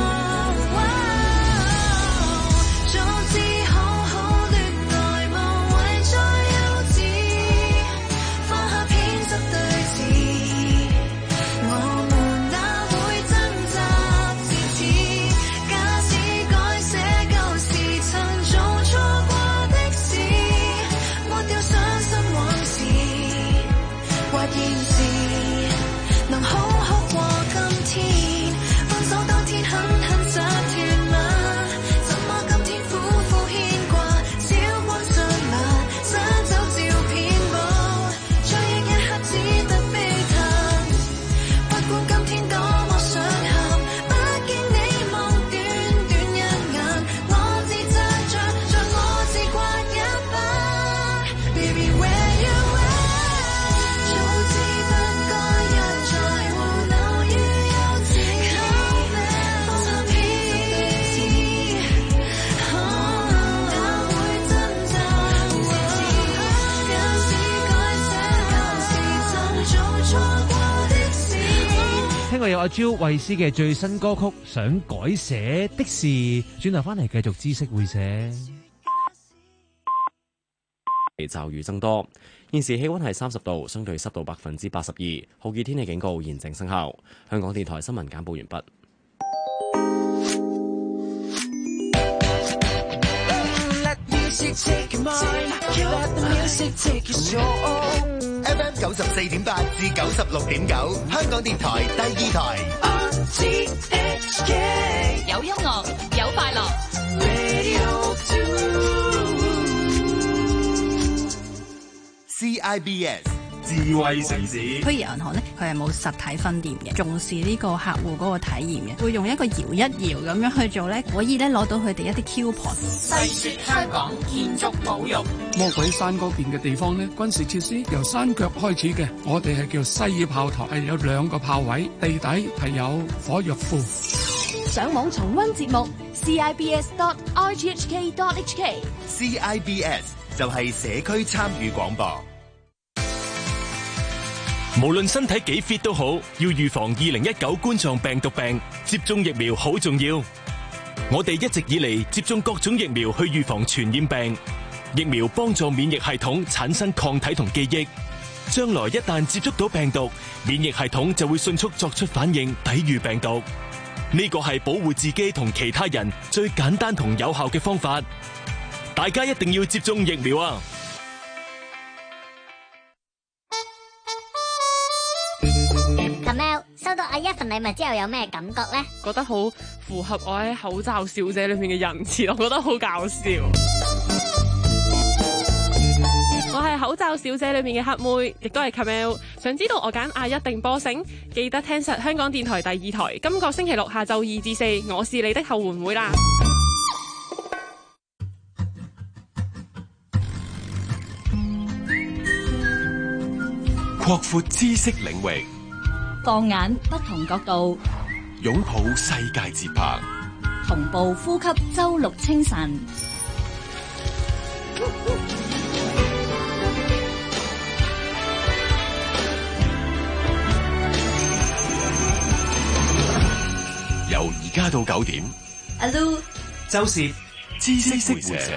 早知好好戀來無謂再幼稚，放下偏執對峙，我們哪會爭執至此？假使改寫舊時曾做錯過的事，抹掉傷心往事，或現時能好好過今天。分手當天狠狠想斷吻，怎麼今天苦苦牽掛？小關信物，想走照片簿，追憶一刻只得悲嘆。不管今天多麼想喊，不經你望短短一眼，我自責着，在我自刮一把。Baby where you at？ 早知不該一再胡鬧於幼稚，放下偏執，哪會爭執至此？假使改寫舊時曾做錯過的事。 聽過有阿 Jo 衛詩嘅最新歌曲《想改寫的事》，轉頭翻嚟繼續知識會寫。 驟雨增多，現時氣溫係三十度，相對濕度百分之八十二，酷熱天氣警告現正生效。香港電台新聞簡報完畢。 F M 九十四點八至九十六點九，香港電台第二台。 有音樂，有快樂。 C I B S 智慧城市。 虛擬銀行咧，佢係冇實體分店嘅，重視呢個客戶嗰個體驗嘅，會用一個搖一搖咁樣去做咧，可以咧攞到佢哋一啲 coupon。 細說香港建築保育。 魔鬼山嗰邊嘅地方咧，軍事設施由山腳開始嘅，我哋係叫西炮台，係有兩個炮位，地底係有火藥庫。 上網重溫節目 c i b s dot r g h k dot h k。 C I B S 就係社區參與廣播。 無論身體幾 fit 都好，要預防二零一九冠狀病毒病，接種疫苗好重要。我哋一直以嚟接種各種疫苗去預防傳染病，疫苗幫助免疫系統產生抗體同記憶，將來一旦接觸到病毒，免疫系統就會迅速作出反應，抵禦病毒。呢個係保護自己同其他人最簡單同有效嘅方法。大家一定要接種疫苗啊！ 收到阿一份禮物之後有咩感覺呢？ 覺得好符合我喺口罩小姐裏面嘅人設，我覺得好搞笑。我係口罩小姐裏面嘅黑妹，亦都係 Camille。想知道我揀阿一定波星？記得聽實香港電台第二台，今個星期六下晝二至四，我是你的後援會啦。 擴闊知識領域， 放眼不同角度， 擁抱世界節拍， 同步呼吸周六清晨。 家到九點， 阿 Lu、 周氏知識會社。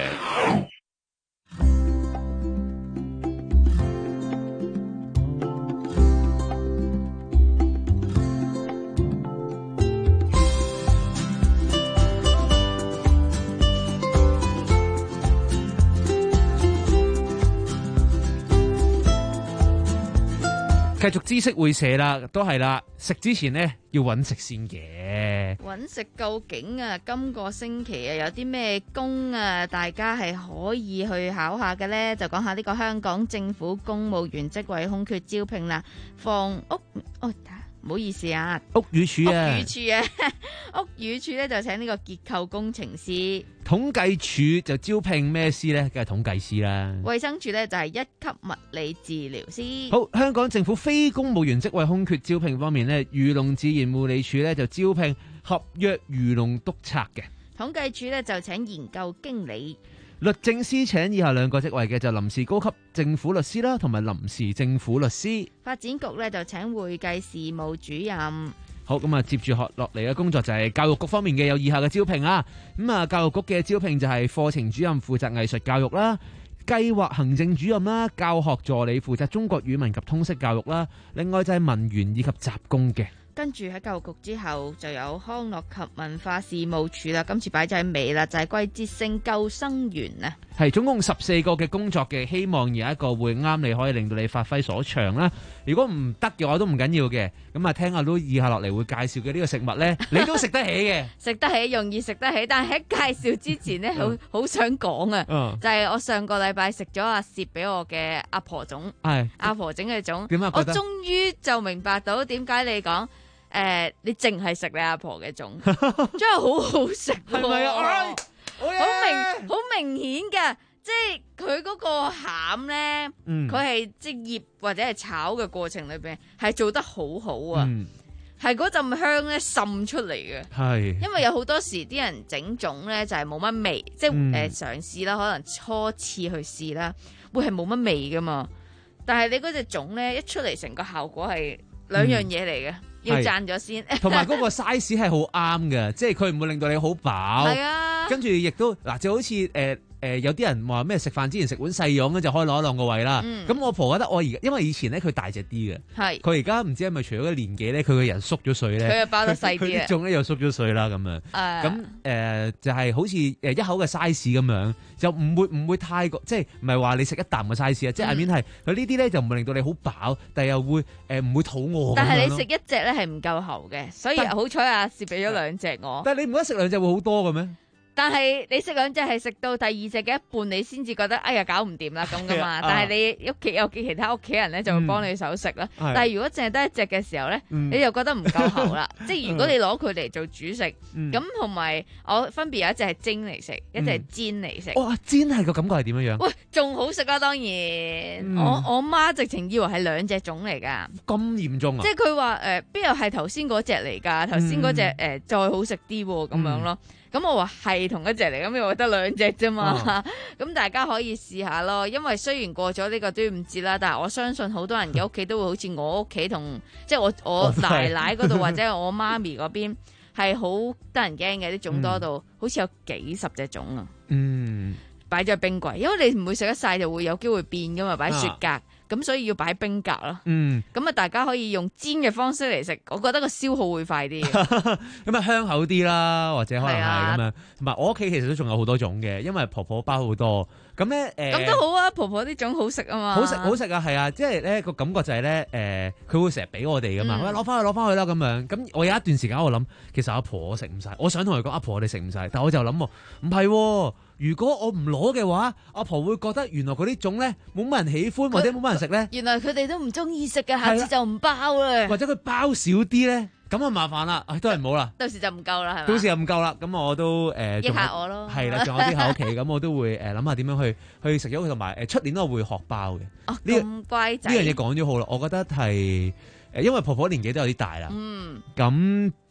繼續知識會社啦，都係啦。食之前呢，要揾食先嘅。 揾食究竟啊，今個星期啊有啲咩工啊，大家係可以去考下嘅呢？就講下呢個香港政府公務員職位空缺招聘啦。房屋哦，唔好意思啊， 屋宇署啊， 屋宇署啊，屋宇署咧就請呢個結構工程師。 統計處就招聘咩師呢？梗係統計師啦。 衛生署咧就係一級物理治療師。 好，香港政府非公務員職位空缺招聘方面呢，漁農自然護理署咧就招聘合約漁農督察嘅。 統計處咧就請研究經理。 律政司請以下兩個職位嘅就臨時高級政府律師啦，同埋臨時政府律師。 發展局咧就請會計事務主任。 好，咁啊，接住學落嚟嘅工作就係教育局方面嘅有以下嘅招聘啊。咁啊，教育局嘅招聘就係課程主任負責藝術教育啦，計劃行政主任啦，教學助理負責中國語文及通識教育啦。另外就係文員以及雜工嘅。 跟住喺教育局之後就有康樂及文化事務署啦，今次擺咗喺尾啦，就係季節性救生員啊。 係總共十四個嘅工作嘅，希望有一個會啱你，可以令到你發揮所長啦。如果唔得嘅話都唔緊要嘅，咁啊聽阿 Lu 以下落嚟會介紹嘅呢個食物呢，你都食得起嘅， 食得起，容易食得起。但係喺介紹之前呢，好好想講啊， 嗯、 就係我上個禮拜食咗阿攝俾我嘅阿婆粽， 係阿婆整嘅粽， 點啊？ 我終於就明白到點解你講。誒、呃，你淨係食你阿婆嘅粽，真係好好食，係咪啊？好明好明顯嘅，即係佢嗰個餡咧，佢係即係醃或者係炒嘅過程裏邊係做得好好啊，係嗰陣香咧滲出嚟嘅。係，因為有好多時啲人整粽咧就係冇乜味，即係誒嘗試啦，可能初次去試啦，會係冇乜味噶嘛。但係你嗰隻粽咧一出嚟，成個效果係兩樣嘢嚟嘅。嗯要讚咗先， 同埋嗰個 size 係好啱嘅，即係佢唔會令到你好飽。係啊，跟住亦都嗱，就好似誒。呃誒、呃、有啲人話咩食飯之前食碗細蓉咧就可以攞一兩個位啦。咁、嗯、我婆覺得我而家因為以前咧佢大隻啲嘅，係佢而家唔知係咪除咗個年紀咧，佢個人縮咗水咧，佢又包得細啲，佢啲粽咧又縮咗水啦咁樣。咁誒、呃、就係、是、好似誒一口嘅 size 咁樣，就唔會唔會太過，即係唔係話你食一啖嘅 size 啊？即係 I mean 係佢呢啲咧就唔會令到你好飽，但係又會誒唔、呃、會肚餓。但係你食一隻咧係唔夠喉嘅，所以好彩阿攝俾咗兩隻我。但係你唔覺得食兩隻會好多嘅咩？但係你食兩隻係食到第二隻嘅一半，你先至覺得哎呀搞唔掂啦咁噶嘛。但係你屋企有其他屋企人咧就會幫你手食啦。嗯、但係如果淨係得一隻嘅時候咧，嗯、你就覺得唔夠喉啦。即係如果你攞佢嚟做主食，咁同埋我分別有一隻係蒸嚟食，嗯、一隻係煎嚟食。哇！煎係個感覺係點樣樣？喂，仲好食啊！當然，嗯、我我媽直情以為係兩隻粽嚟噶。咁嚴重啊！即係佢話誒，邊又係頭先嗰隻嚟㗎？頭先嗰隻誒再好食啲喎，咁樣咯。咁我話係同一隻嚟，咁我得兩隻啫嘛。咁、哦、大家可以試下咯，因為雖然過咗呢個端午節啦，但係我相信好多人嘅屋企都會好似我屋企同，即係我我奶奶嗰度或者我媽咪嗰邊係好得人驚嘅，啲粽多到、嗯、好似有幾十隻粽啊。嗯，擺咗喺冰櫃，因為你唔會食得晒，就會有機會變噶嘛，擺雪格。啊咁所以要擺冰格咯，嗯，咁啊大家可以用煎嘅方式嚟食，我覺得個消耗會快啲，咁啊香口啲啦，或者可能係咁樣，同埋、啊、我屋企其實都仲有好多種嘅，因為婆婆包好多，咁咧誒，咁、呃、都好啊，婆婆啲種好食啊嘛，好食好食啊，係啊，即係咧個感覺就係咧誒，佢、呃、會成日俾我哋噶嘛，喂攞翻去攞翻去啦咁樣，咁我有一段時間我諗，其實阿婆我食唔晒，我想同佢講阿婆我哋食唔晒，但我就諗喎，唔係。如果我唔攞嘅話，阿婆會覺得原來嗰啲粽咧冇乜人喜歡，或者冇乜人食咧。原來佢哋都唔中意食嘅，下次就唔包啦。或者佢包少啲咧，咁啊麻煩啦，都係唔好啦。到時就唔夠啦，係咪？到時就唔夠啦，咁我都誒益下我咯。係啦，仲有啲喺屋企，咁我都會誒諗下點樣去去食咗佢，同埋誒出年我會學包嘅。哦，咁乖仔。呢樣嘢講咗好啦，我覺得係誒，因為婆婆年紀都有啲大啦。嗯。咁。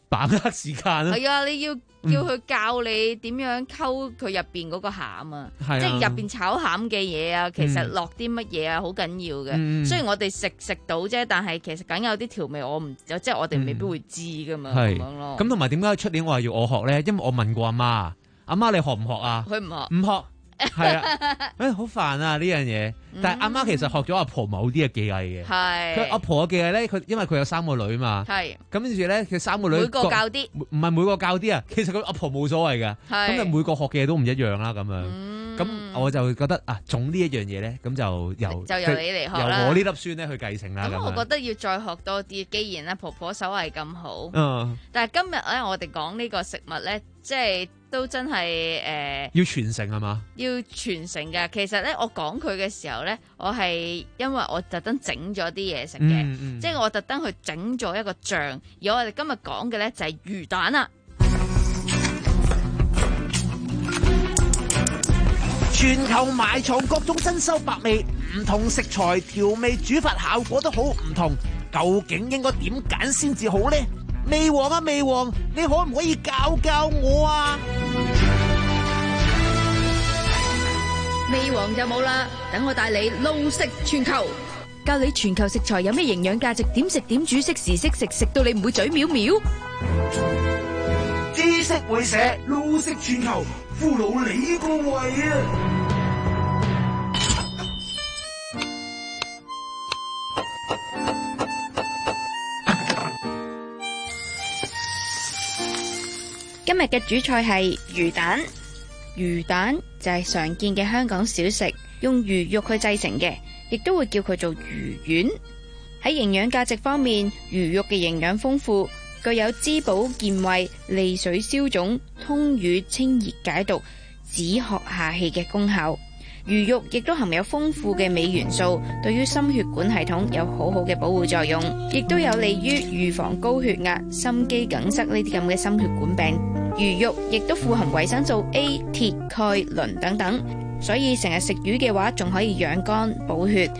把握時間啊。 係啊，你要叫佢教你點樣溝佢入邊嗰個餡啊， 嗯、 即係入邊炒餡嘅嘢啊，其實落啲乜嘢啊，好緊要嘅。 嗯、 雖然我哋食食到啫，但係其實梗有啲調味我唔，即係我哋未必會知噶嘛，咁、嗯、樣咯。 咁同埋點解出年我話要我學咧？因為我問過阿媽，阿媽你學唔學啊？ 佢唔學， 唔學。係啊，誒好煩啊呢樣嘢，但係阿媽其實學咗阿婆某啲嘅技藝嘅。係佢阿婆嘅技藝咧，佢因為佢有三個女嘛。係咁跟住咧，佢三個女每個教啲， 唔係每個教啲啊。其實佢阿婆冇所謂嘅，咁就每個學嘅嘢都唔一樣啦。咁樣咁、嗯、我就覺得啊，種呢一樣嘢咧，咁就由就由你嚟學啦， 由我呢粒孫咧去繼承啦。 咁我覺得要再學多啲，既然咧婆婆手藝咁好， 嗯， 但係今日咧我哋講呢個食物咧，即係。都真係誒，呃、 要傳承係嘛？ 要傳承㗎。其實咧，我講佢嘅時候咧，我係因為我特登整咗啲嘢食嘅，嗯嗯、即係我特登去整咗一個醬。而我哋今日講嘅咧就係魚蛋啦。 全球埋藏各種珍饈百味，唔同食材調味煮法效果都好唔同，究竟應該點揀先至好呢？味王啊味王，你可唔可以教教我啊？ 味王就冇啦，等我帶你路食全球，教你全球食材有咩營養價值，點食點煮，識時識食，食到你唔會嘴藐藐。 知識會社，路食全球，俘虜你個胃啊！ 今日嘅主菜係魚蛋，魚蛋就係常見嘅香港小食，用魚肉去製成嘅，亦都會叫佢做魚丸。喺營養價值方面，魚肉嘅營養豐富，具有滋補健胃、利水消腫、通乳清熱解毒、止渴下氣嘅功效。魚肉亦都含有豐富嘅鎂元素，對於心血管系統有好好嘅保護作用，亦都有利於預防高血壓、心肌梗塞呢啲咁嘅心血管病。魚肉亦都富含維生素 A、鐵、鈣、磷等等，所以成日食魚嘅話，仲可以養肝補血。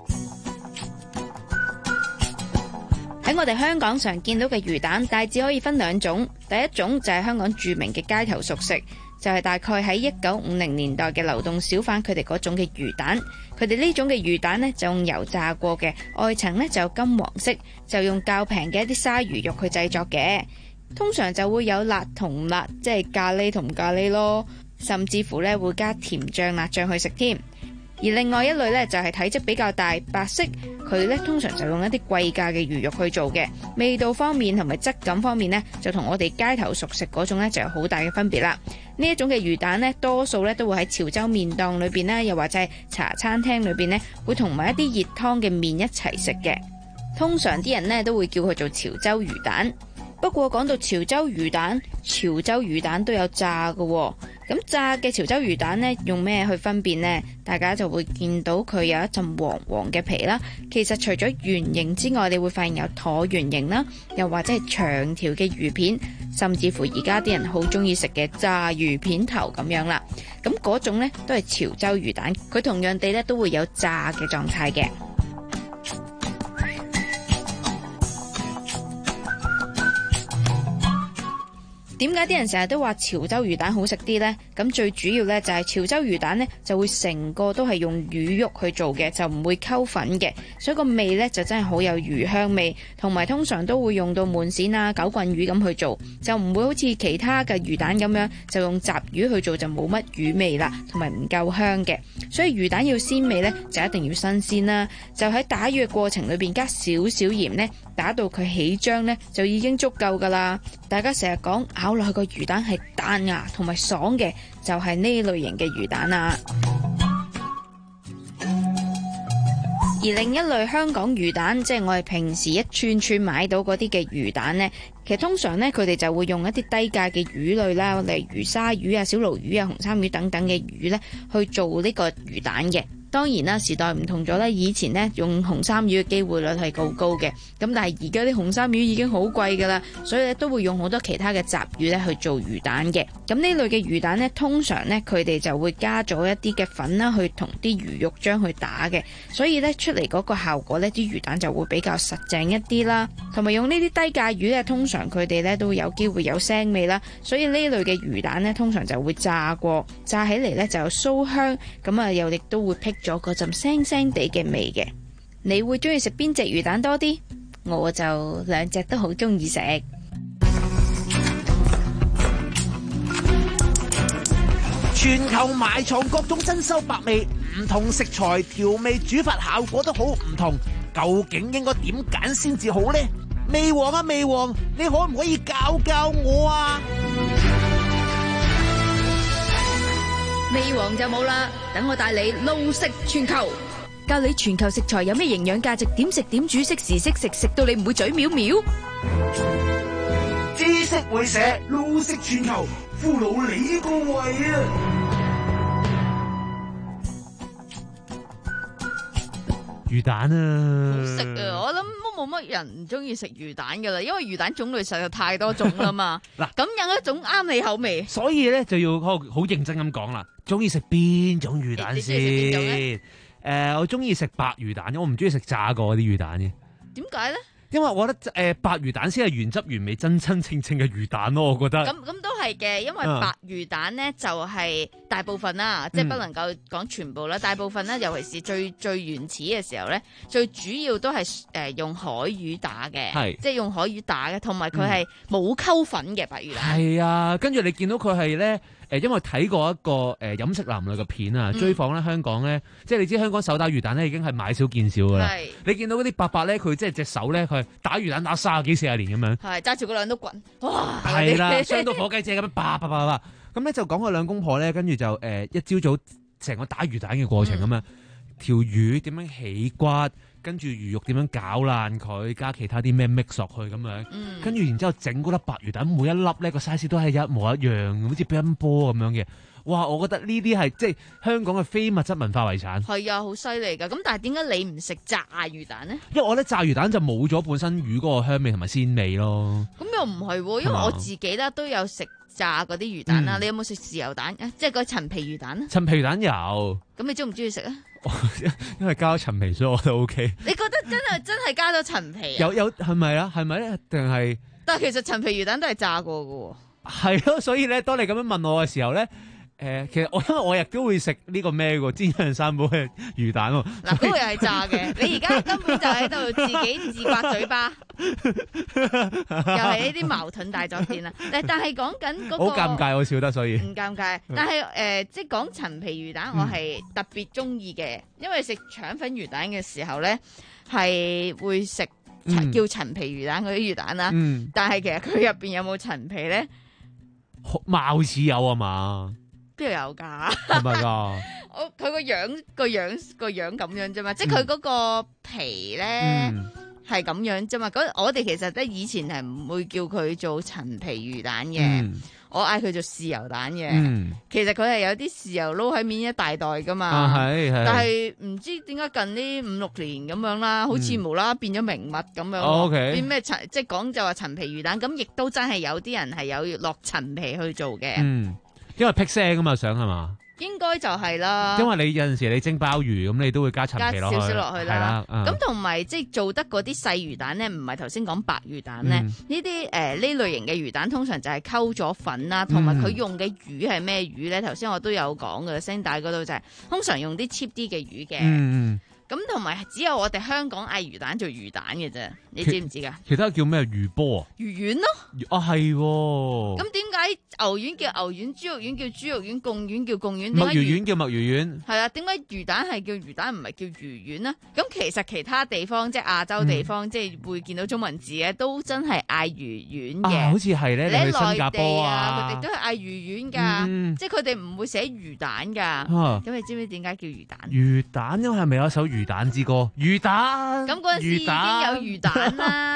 喺我哋香港常見到嘅魚蛋，大致可以分兩種。第一種就係香港著名嘅街頭熟食，就係大概喺一九五零年代嘅流動小販佢哋嗰種嘅魚蛋。佢哋呢種嘅魚蛋呢，就用油炸過嘅，外層呢就金黃色，就用較平嘅一啲鯊魚肉去製作嘅。通常就會有辣同唔辣，即係咖喱同咖喱咯，甚至乎咧會加甜醬辣醬去食添。而另外一類咧就係體積比較大、白色，佢咧通常就用一啲貴價嘅魚肉去做嘅，味道方面同埋質感方面呢，就同我哋街頭熟食嗰種咧就有好大嘅分別啦。呢一種嘅魚蛋呢，多數咧都會喺潮州麵檔裏邊啦，又或者係茶餐廳裏邊呢，會同埋一啲熱湯嘅麵一齊食嘅。通常啲人呢都會叫佢做潮州魚蛋。不過講到潮州魚蛋，潮州魚蛋都有炸嘅喎。咁炸嘅潮州魚蛋呢，用咩去分辨呢？大家就會見到佢有一陣黃黃嘅皮啦。其實除咗圓形之外，你會發現有橢圓形啦，又或者係長條嘅魚片，甚至乎而家啲人好中意食嘅炸魚片頭咁樣啦。咁嗰種呢都係潮州魚蛋，佢同樣地呢都會有炸嘅狀態嘅。點解啲人成日都話潮州魚蛋好食啲呢？咁最主要呢，就係潮州魚蛋呢就會成個都係用魚肉去做嘅，就唔會溝粉嘅，所以個味呢就真係好有魚香味，同埋通常都會用到門鱔啊、九棍魚咁去做，就唔會好似其他嘅魚蛋咁樣就用雜魚去做就冇乜魚味啦，同埋唔夠香嘅。所以魚蛋要鮮味呢，就一定要新鮮啦，就喺打魚嘅過程裏邊加少少鹽呢，打到佢起漿呢，就已經足夠噶啦。大家成日講咬落去個魚蛋係彈牙同埋爽嘅，就係呢類型嘅魚蛋啦。而另一類香港魚蛋，即係我哋平時一串串買到嗰啲嘅魚蛋呢，其實通常呢，佢哋就會用一啲低價嘅魚類啦，例如鯊魚啊、小鱸魚啊、紅衫魚等等嘅魚呢，去做呢個魚蛋嘅。 當然啦，時代唔同咗咧，以前呢，用紅衫魚嘅機會率係夠高嘅，咁但係而家啲紅衫魚已經好貴㗎啦，所以咧都會用好多其他嘅雜魚咧去做魚蛋嘅。咁呢類嘅魚蛋呢，通常呢，佢哋就會加咗一啲嘅粉啦，去同啲魚肉漿去打嘅，所以咧出嚟嗰個效果呢，啲魚蛋就會比較實淨一啲啦。同埋用呢啲低價魚咧，通常佢哋咧都會有機會有腥味啦，所以呢類嘅魚蛋呢，通常就會炸過，炸起嚟咧就有酥香，咁啊又亦都會辟咗嗰陣腥腥地嘅味嘅。你會中意食邊隻魚蛋多啲？我就兩隻都好中意食。 全球埋藏各種珍饈百味，唔同食材調味煮法效果都好唔同，究竟應該點揀先至好呢？味王啊味王，你可唔可以教教我啊？ 味王就冇啦，等我帶你路食全球，教你全球食材有咩營養價值，點食點煮，識時識食，食到你唔會嘴藐藐。 知識會社，路食全球，俘虜你個胃啊！ 魚蛋啊， 好食啊！我諗都冇乜人唔中意食魚蛋噶啦，因為魚蛋種類實在太多種啦嘛。嗱，咁有一種啱你口味， 所以咧就要好好認真咁講啦。中意食邊種魚蛋先？誒、呃，我中意食白魚蛋，我唔中意食炸過啲魚蛋嘅。 點解咧？ 因為我覺得誒、呃、白魚蛋先係原汁原味、真真正正嘅魚蛋咯，我覺得。 咁咁都係嘅，因為白魚蛋咧就係大部分啦，嗯、即係不能夠講全部啦。大部分咧，尤其是最最原始嘅時候咧，最主要都係誒、呃、用海魚打嘅，即係用海魚打嘅，同埋佢係冇溝粉嘅白魚蛋。係啊，跟住你見到佢係咧。誒，因為睇過一個誒飲食男女嘅片啊，追訪咧香港咧，即係你知香港手打魚蛋咧已經係買少見少噶啦。你見到嗰啲伯伯咧，佢即係隻手咧，佢打魚蛋打三十幾四十年咁樣。係揸住嗰兩都滾，哇！係啦，傷到火雞姐咁樣，叭叭叭叭。咁咧就講佢兩公婆咧，跟住就誒一朝早成個打魚蛋嘅過程咁樣，條、嗯、魚點樣起骨，跟住魚肉點樣攪爛佢，加其他啲咩 mix 落去咁樣，跟、嗯、住然之後整嗰粒白魚蛋，每一粒咧個 size 都係一模一樣，好似乒乓波咁樣嘅。哇！我覺得呢啲係即係香港嘅非物質文化遺產。係啊，好犀利㗎。咁但係點解你唔食炸魚蛋呢？因為我覺得炸魚蛋就冇咗本身魚嗰個香味同埋鮮味咯。咁又唔係喎，因為我自己咧都有食炸嗰啲魚蛋啦。嗯、你有冇食豉油蛋？即係個陳皮魚蛋啊？陳皮魚蛋有。咁你中唔中意食啊？因為加咗陳皮，所以我都 OK。你覺得真係真係加咗陳皮啊？有有係咪啊？係咪咧？定係？但係其實陳皮魚蛋都係炸過㗎喎。係咯，所以咧，當你咁樣問我嘅時候咧。誒、呃，其實我因為我亦都會食呢個咩喎，煎釀三寶嘅魚蛋喎。嗱，嗰個又係炸嘅，你而家根本就喺度自己自刮嘴巴，又係呢啲矛盾大作戰啦。但係講緊嗰個好尷尬，我笑得所以唔尷尬。但係誒、呃，即係講陳皮魚蛋，我係特別中意嘅，因為食腸粉魚蛋嘅時候咧，係會食叫陳皮魚蛋嗰啲魚蛋啦。嗯、但係其實佢入邊有冇陳皮咧？貌似有啊嘛。邊度有噶？係咪噶？我佢個樣個樣個樣咁樣啫嘛，即係佢嗰個皮咧係咁樣啫嘛。我哋其實咧以前係唔會叫佢做陳皮魚蛋嘅，嗯、我嗌佢做豉油蛋嘅。嗯、其實佢係有啲豉油撈喺面一大袋噶嘛。啊、但係唔知點解近呢五六年咁樣啦，好似無啦啦變咗名物咁樣。哦 okay、變咩陳？即係講就話陳皮魚蛋，咁亦都真係有啲人係有落陳皮去做嘅。嗯因為辟腥啊嘛，想係嘛？應該就係啦。因為你有陣時你蒸鮑魚咁，你都會加陳皮落去，加少少落去啦。咁同埋即係做得嗰啲細魚蛋咧，唔係頭先講白魚蛋咧，呢啲誒呢類型嘅魚蛋通常就係溝咗粉啦，同埋佢用嘅魚係咩魚咧？頭先我都有講嘅，聲帶嗰度就係、是、通常用啲 cheap 啲嘅魚嘅。嗯咁同埋只有我哋香港嗌魚蛋做魚蛋嘅啫，你知唔知噶？其他叫咩魚波啊？魚丸咯。啊係。咁點解牛丸叫牛丸，豬肉丸叫豬肉丸，貢丸叫貢丸？墨魚丸叫墨魚丸。係啊，點解魚蛋係叫魚蛋，唔係叫魚丸呢？咁其實其他地方即係亞洲地方，嗯、即係會見到中文字嘅，都真係嗌魚丸嘅。啊，好似係咧，你去新加坡啊，佢哋都係嗌魚丸噶，嗯、即係佢哋唔會寫魚蛋噶。咁、啊、你知唔知點解叫魚蛋？魚蛋因為係咪有一首魚蛋之歌？魚蛋咁嗰陣時已經有魚蛋啦。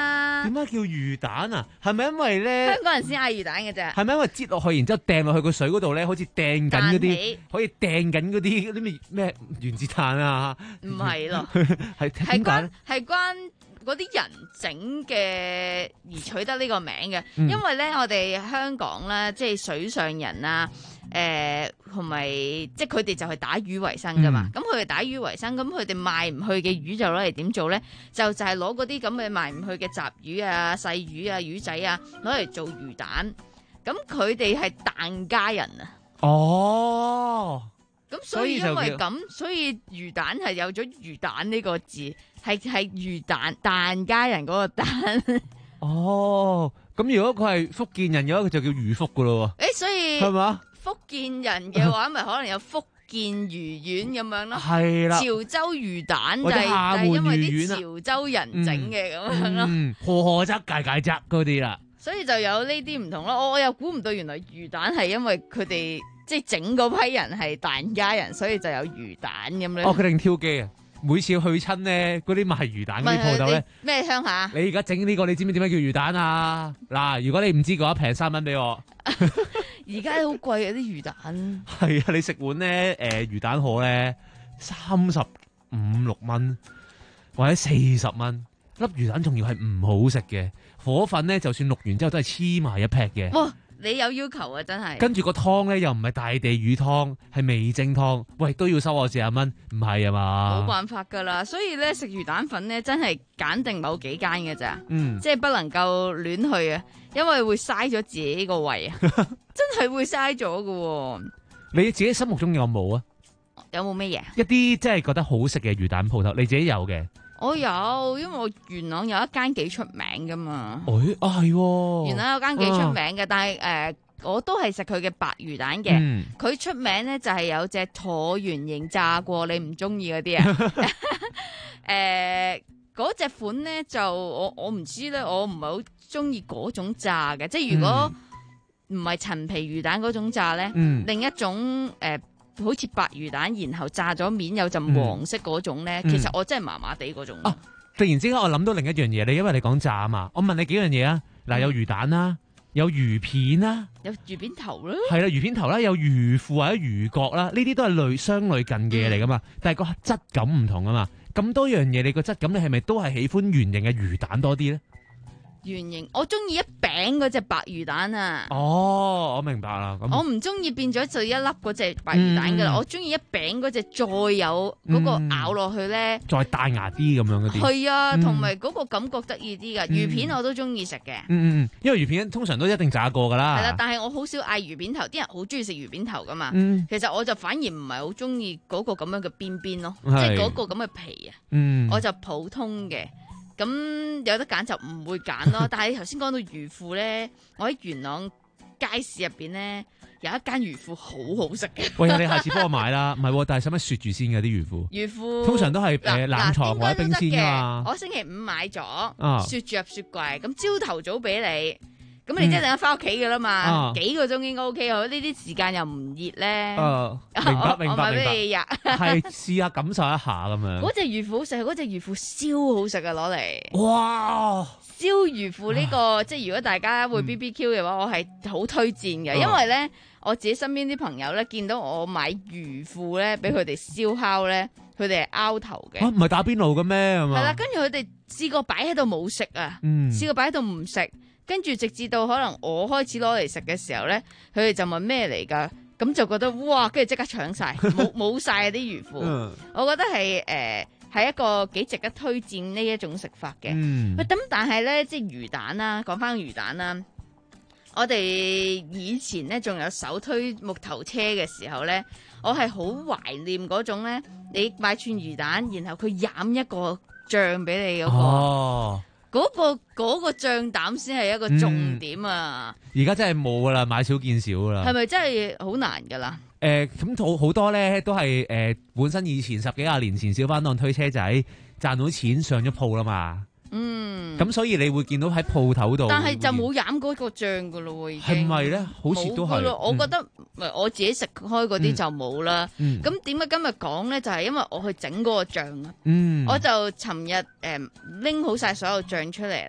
點解叫魚蛋啊？係咪因為咧？ 香港人先嗌魚蛋嘅啫。 係咪因為擠落去，然之後掟落去個水嗰度咧，好似掟緊嗰啲，可以掟緊嗰啲啲咩咩原子彈啊？ 唔係咯， 係點解咧？ 係關嗰啲人整嘅而取得呢個名嘅， 嗯、 因為咧我哋香港咧，即係水上人啊。誒同埋即係佢哋就係打魚為生噶嘛，咁佢哋打魚為生，咁佢哋賣唔去嘅魚就攞嚟點做咧？就就係攞嗰啲咁嘅賣唔去嘅雜魚啊、細魚啊、魚仔啊，攞嚟做魚蛋。咁佢哋係疍家人啊。 哦， 咁所以因為咁，所以魚蛋係有咗魚蛋呢個字，係係魚蛋疍家人嗰個蛋。 哦，咁如果佢係福建人嘅話，佢就叫魚福噶咯喎。 誒，所以係嘛？ 福建人嘅話，咪可能有福建魚丸咁樣咯。 係啦， 潮州魚蛋就或者廈門係因為魚丸啊啲潮州人整嘅咁樣咯。 嗯，河河則界界則嗰啲啦。 所以就有呢啲唔同咯。我我又估唔到原來魚蛋係因為佢哋即係整嗰批人係疍家人，所以就有魚蛋咁樣。 哦，佢定挑機啊！每次去親咧，嗰啲賣魚蛋嗰啲鋪頭咧， 咩鄉下？ 你而家整呢個，你知唔知點解叫魚蛋啊？嗱，如果你唔知嘅話，平三蚊俾我。 而家好貴啊啲魚蛋。 係啊，你食碗咧，誒、呃、魚蛋河咧，三十五六蚊，或者四十蚊，粒魚蛋仲要係唔好食嘅，火粉咧就算淥完之後都係黐埋一劈嘅。 哇！你有要求啊，真係。 跟住個湯咧又唔係大地魚湯，係味精湯，喂都要收我四十蚊，唔係啊嘛？ 冇辦法噶啦，所以咧食魚蛋粉咧真係揀定某幾間嘅咋， 嗯， 即係不能夠亂去啊，因為會嘥咗自己個胃啊，真係會嘥咗噶。 你自己心目中有冇啊？ 有冇咩嘢？ 一啲真係覺得好食嘅魚蛋鋪頭，你自己有嘅？ 我有，因為我元朗有一間幾出名噶嘛。 誒、哎，啊係喎， 元朗有間幾出名嘅，啊、但係誒、呃，我都係食佢嘅白魚蛋嘅。佢、嗯、出名咧就係有隻橢圓形炸過，你唔中意嗰啲啊？誒、呃，嗰隻款咧就我我唔知咧，我唔係好中意嗰種炸嘅，即係如果唔係陳皮魚蛋嗰種炸咧，嗯、另一種誒。呃好似白魚蛋，然後炸咗面有陣黃色嗰種咧，嗯、其實我真係麻麻地嗰種。 啊！突然之間我諗到另一樣嘢，你因為你講炸啊嘛，我問你幾樣嘢啊？嗱、嗯，有魚蛋啦，有魚片啦， 有魚片頭啦， 係啦，魚片頭啦，有魚腹或者魚角啦，呢啲都係類相類近嘅嘢嚟噶嘛，嗯、但係個質感唔同啊嘛。咁多樣嘢，你個質感你係咪都係喜歡圓形嘅魚蛋多啲咧？ 圓形，我中意一餅嗰隻白魚蛋啊！ 哦，我明白啦。 我唔中意變咗就一粒嗰隻白魚蛋噶啦，嗯、我中意一餅嗰隻再有嗰個咬落去咧、嗯，再帶牙啲咁樣嗰啲。係啊，同埋嗰個感覺得意啲噶。魚片我都中意食嘅。嗯嗯， 因為魚片通常都一定炸過噶啦。 係啦，但係我好少嗌魚片頭，啲人好中意食魚片頭噶嘛。 嗯、 其實我就反而唔係好中意嗰個咁樣嘅邊邊咯，即係嗰個咁嘅皮啊。嗯、我就普通嘅。咁有得揀就唔會揀咯，但係頭先講到魚腐咧，我喺元朗街市入邊咧有一間魚腐好好食嘅。喂， 你下次幫我買啦，唔係，但係使乜雪住先嘅啲魚腐？魚腐通常都係誒冷藏或者冰鮮㗎嘛。 我星期五買咗， 啊、 雪住入雪櫃，咁朝頭早俾你。咁你即係陣間翻屋企噶啦嘛，啊、幾個鐘應該 O K，好呢啲時間又唔熱咧。 啊，明白明白明白。係試下感受一下咁樣。 嗰隻魚腐好食，嗰隻魚腐燒好食啊！攞嚟。 哇！ 燒魚腐呢、這個，啊、即係如果大家會 B B Q 嘅話，嗯、我係好推薦嘅，因為咧我自己身邊啲朋友咧見到我買魚腐咧，俾佢哋燒烤咧，佢哋係拗頭嘅。 唔係打邊爐嘅咩？係嘛？ 係啦，跟住佢哋試過擺喺度冇食啊， 嗯、 試過擺喺度唔食。跟住直至到可能我開始攞嚟食嘅時候咧，佢哋就問咩嚟㗎？咁就覺得哇，跟住即刻搶晒，冇冇曬啲魚腐。嗯、我覺得係誒係一個幾值得推薦呢一種食法嘅。喂、嗯，咁但係咧，即係魚蛋啦，講翻魚蛋啦，我哋以前咧仲有手推木頭車嘅時候咧，我係好懷念嗰種咧，你買串魚蛋，然後佢飲一個醬俾你嗰、嗰個。哦嗰、那個嗰、那個醬膽先係一個重點啊！ 而家、嗯、真係冇噶啦，買少見少噶啦。 係咪真係好難噶啦？ 誒、呃，咁好好多咧，都係誒、呃、本身以前十幾廿年前小販檔推車仔賺到錢上咗鋪啦嘛。嗯，咁所以你會見到喺鋪頭度， 但係就冇飲嗰個醬噶咯喎，已經係咪咧？好似都係， 我覺得、嗯、我自己食開嗰啲就冇啦。咁點解今日講咧？就係、是、因為我去整嗰個醬啊。嗯，我就尋日誒拎好晒所有醬出嚟啦。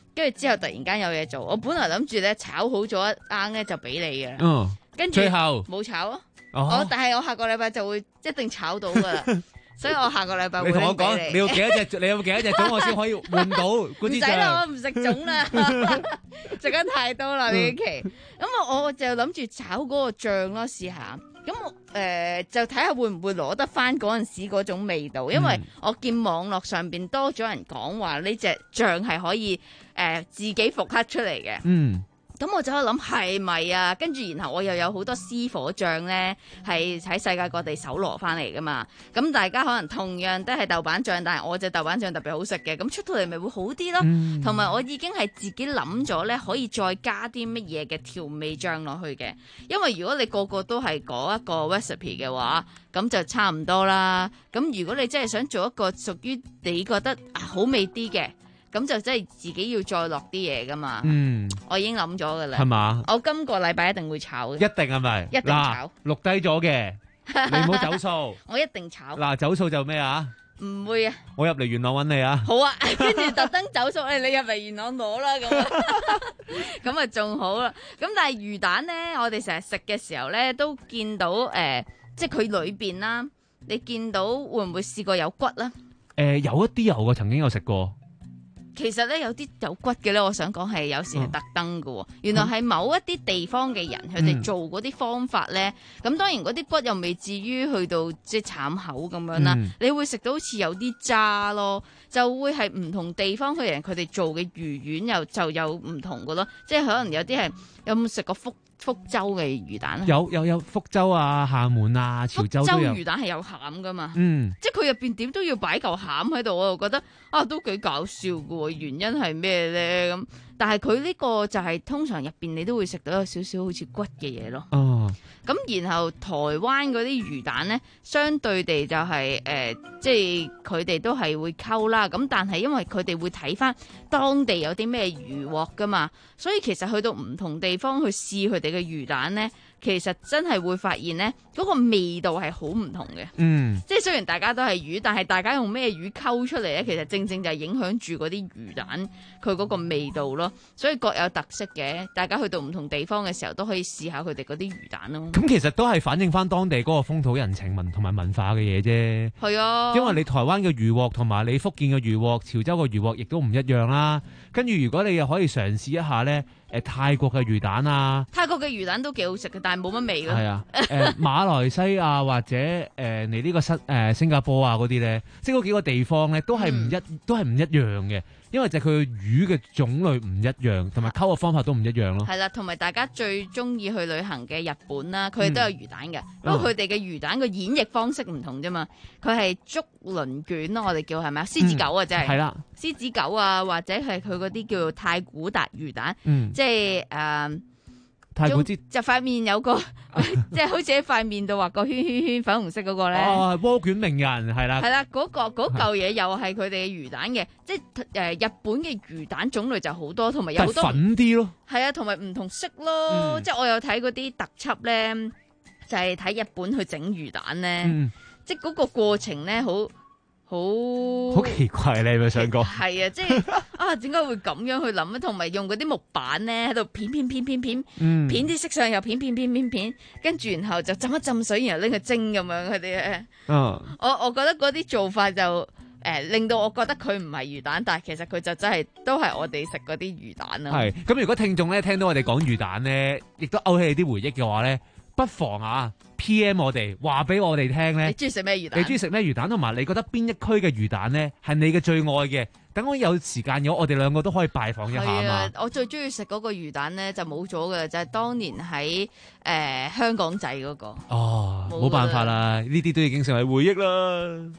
跟住之後突然間有嘢做，我本來諗住咧炒好咗一啱咧就俾你嘅， 嗯， 跟住最後冇炒啊， 哦我但係我下個禮拜就會一定炒到噶啦，所以我下個禮拜會你同我講， 拎俾你要幾多隻？你有幾多隻種我先可以換到嗰唔支使啦，我醬？ 唔食粽啦，食得太多啦呢期。咁我我就諗住炒嗰個醬咯，試下。咁我誒就睇下會唔會攞得翻嗰陣時嗰種味道，因為我見網絡上邊多咗人講話呢隻醬係可以誒、呃、自己復刻出嚟嘅。 嗯。 咁我就喺度諗係咪啊？跟住然後我又有好多私火醬咧，係喺世界各地搜羅翻嚟噶嘛。咁大家可能同樣都係豆瓣醬，但係我隻豆瓣醬特別好食嘅，咁出到嚟咪會好啲咯。同埋、嗯、我已經係自己諗咗咧，可以再加啲乜嘢嘅調味醬落去嘅。因為如果你個個都係嗰一個 recipe 嘅話，咁就差唔多啦。咁如果你真係想做一個屬於你覺得、啊、好味啲嘅，咁就真係自己要再落啲嘢噶嘛。嗯，我已經諗咗噶啦。係嘛？我今個禮拜一定會炒嘅。一定係咪？一定炒。錄低咗嘅，你唔好走數。我一定炒。嗱，走數就咩啊？唔會啊。我入嚟元朗揾你啊。好啊，跟住特登走數，誒，你入嚟元朗攞啦，咁啊，咁啊仲好啦。咁但係魚蛋咧，我哋成日食嘅時候咧，都見到誒、呃，即係佢裏邊啦，你見到會唔會試過有骨啦？誒、呃，有一啲有嘅，曾經有食過。其實咧有啲有骨嘅咧，我想講係有時係特登嘅，原來係某一啲地方嘅人佢哋、嗯、做嗰啲方法咧，咁當然嗰啲骨又未至於去到即係慘口咁樣啦，嗯、你會食到好似有啲渣咯，就會係唔同地方嘅人佢哋做嘅魚丸又就有唔同嘅咯，即係可能有啲係有冇食過福福州嘅魚蛋？有有有福州啊、廈門啊、潮州都有。福州魚蛋係有餡噶嘛？嗯，即係佢入邊點都要擺嚿餡喺度，我就覺得啊都幾搞笑噶喎。原因係咩咧？咁但係佢呢個就係、是、通常入邊你都會食到有少少好似骨嘅嘢咯。哦，咁然後台灣嗰啲魚蛋咧，相對地就係、是、誒、呃，即係佢哋都係會溝啦。咁但係因為佢哋會睇翻當地有啲咩魚獲噶嘛，所以其實去到唔同地方去試佢哋嘅魚蛋咧，其實真係會發現咧嗰、那個味道係好唔同嘅。嗯，即係雖然大家都係魚，但係大家用咩魚溝出嚟咧，其實正正就係影響住嗰啲魚蛋佢嗰個味道咯。所以各有特色嘅，大家去到唔同地方嘅時候都可以試下佢哋嗰啲魚蛋咯。咁其實都係反映翻當地嗰個風土人情文同埋文化嘅嘢啫。係啊，因為你台灣嘅魚獲同埋你福建嘅魚獲、潮州嘅魚獲亦都唔一樣啦。跟住如果你又可以嘗試一下咧，誒、呃、泰國嘅魚蛋啊，泰國嘅魚蛋都幾好食嘅，但係冇乜味咯。係啊，誒、呃、馬來西亞或者誒、呃、你呢個新誒、呃、新加坡啊嗰啲咧，即係嗰幾個地方咧，都係唔一、嗯、都係唔一樣嘅。因為就係佢魚嘅種類唔一樣，同埋溝嘅方法都唔一樣咯。係啦，同埋大家最中意去旅行嘅日本啦，佢哋都有魚蛋嘅，嗯、不過佢哋嘅魚蛋個演繹方式唔同啫嘛。佢係竹輪卷咯，我哋叫係咪啊？獅子狗啊，真係。係啦、嗯，獅子狗啊，或者係佢嗰啲叫做太古達魚蛋，嗯、即係誒。呃太古之就塊面有個，即係好似喺塊面度畫個圈圈圈粉紅色嗰個咧。哦，渦卷名人係啦。係啦，嗰、嗰個嗰嚿嘢又係佢哋嘅魚蛋嘅，即係誒、呃、日本嘅魚蛋種類就好多，同埋有好多粉啲咯。係啊，同埋唔同色咯，嗯、即係我有睇嗰啲特輯咧，就係、係、睇日本去整魚蛋咧，嗯、即係嗰個過程咧好。好好奇怪，你係咪想講？係啊，即係啊，點解會咁樣去諗咧？同埋用嗰啲木板咧喺度片片片片片，嗯、片啲色上又片片片片片，跟住然後就浸一浸水，然後拎去蒸咁樣佢哋咧。嗯，我我覺得嗰啲做法就誒、呃、令到我覺得佢唔係魚蛋，但係其實佢就真係都係我哋食嗰啲魚蛋啦。係咁，如果聽眾咧聽到我哋講魚蛋咧，亦都勾起你啲回憶嘅話咧，不妨啊 P M 我哋話俾我哋聽咧，你中意食咩魚蛋？你中意食咩魚蛋？同埋你覺得邊一區嘅魚蛋咧係你嘅最愛嘅？等我有時間嘅，我哋兩個都可以拜訪一下啊嘛！我最中意食嗰個魚蛋咧就冇咗嘅，就係、是、當年喺誒、呃、香港仔嗰、那個。哦，冇辦法啦，呢啲都已經成為回憶啦。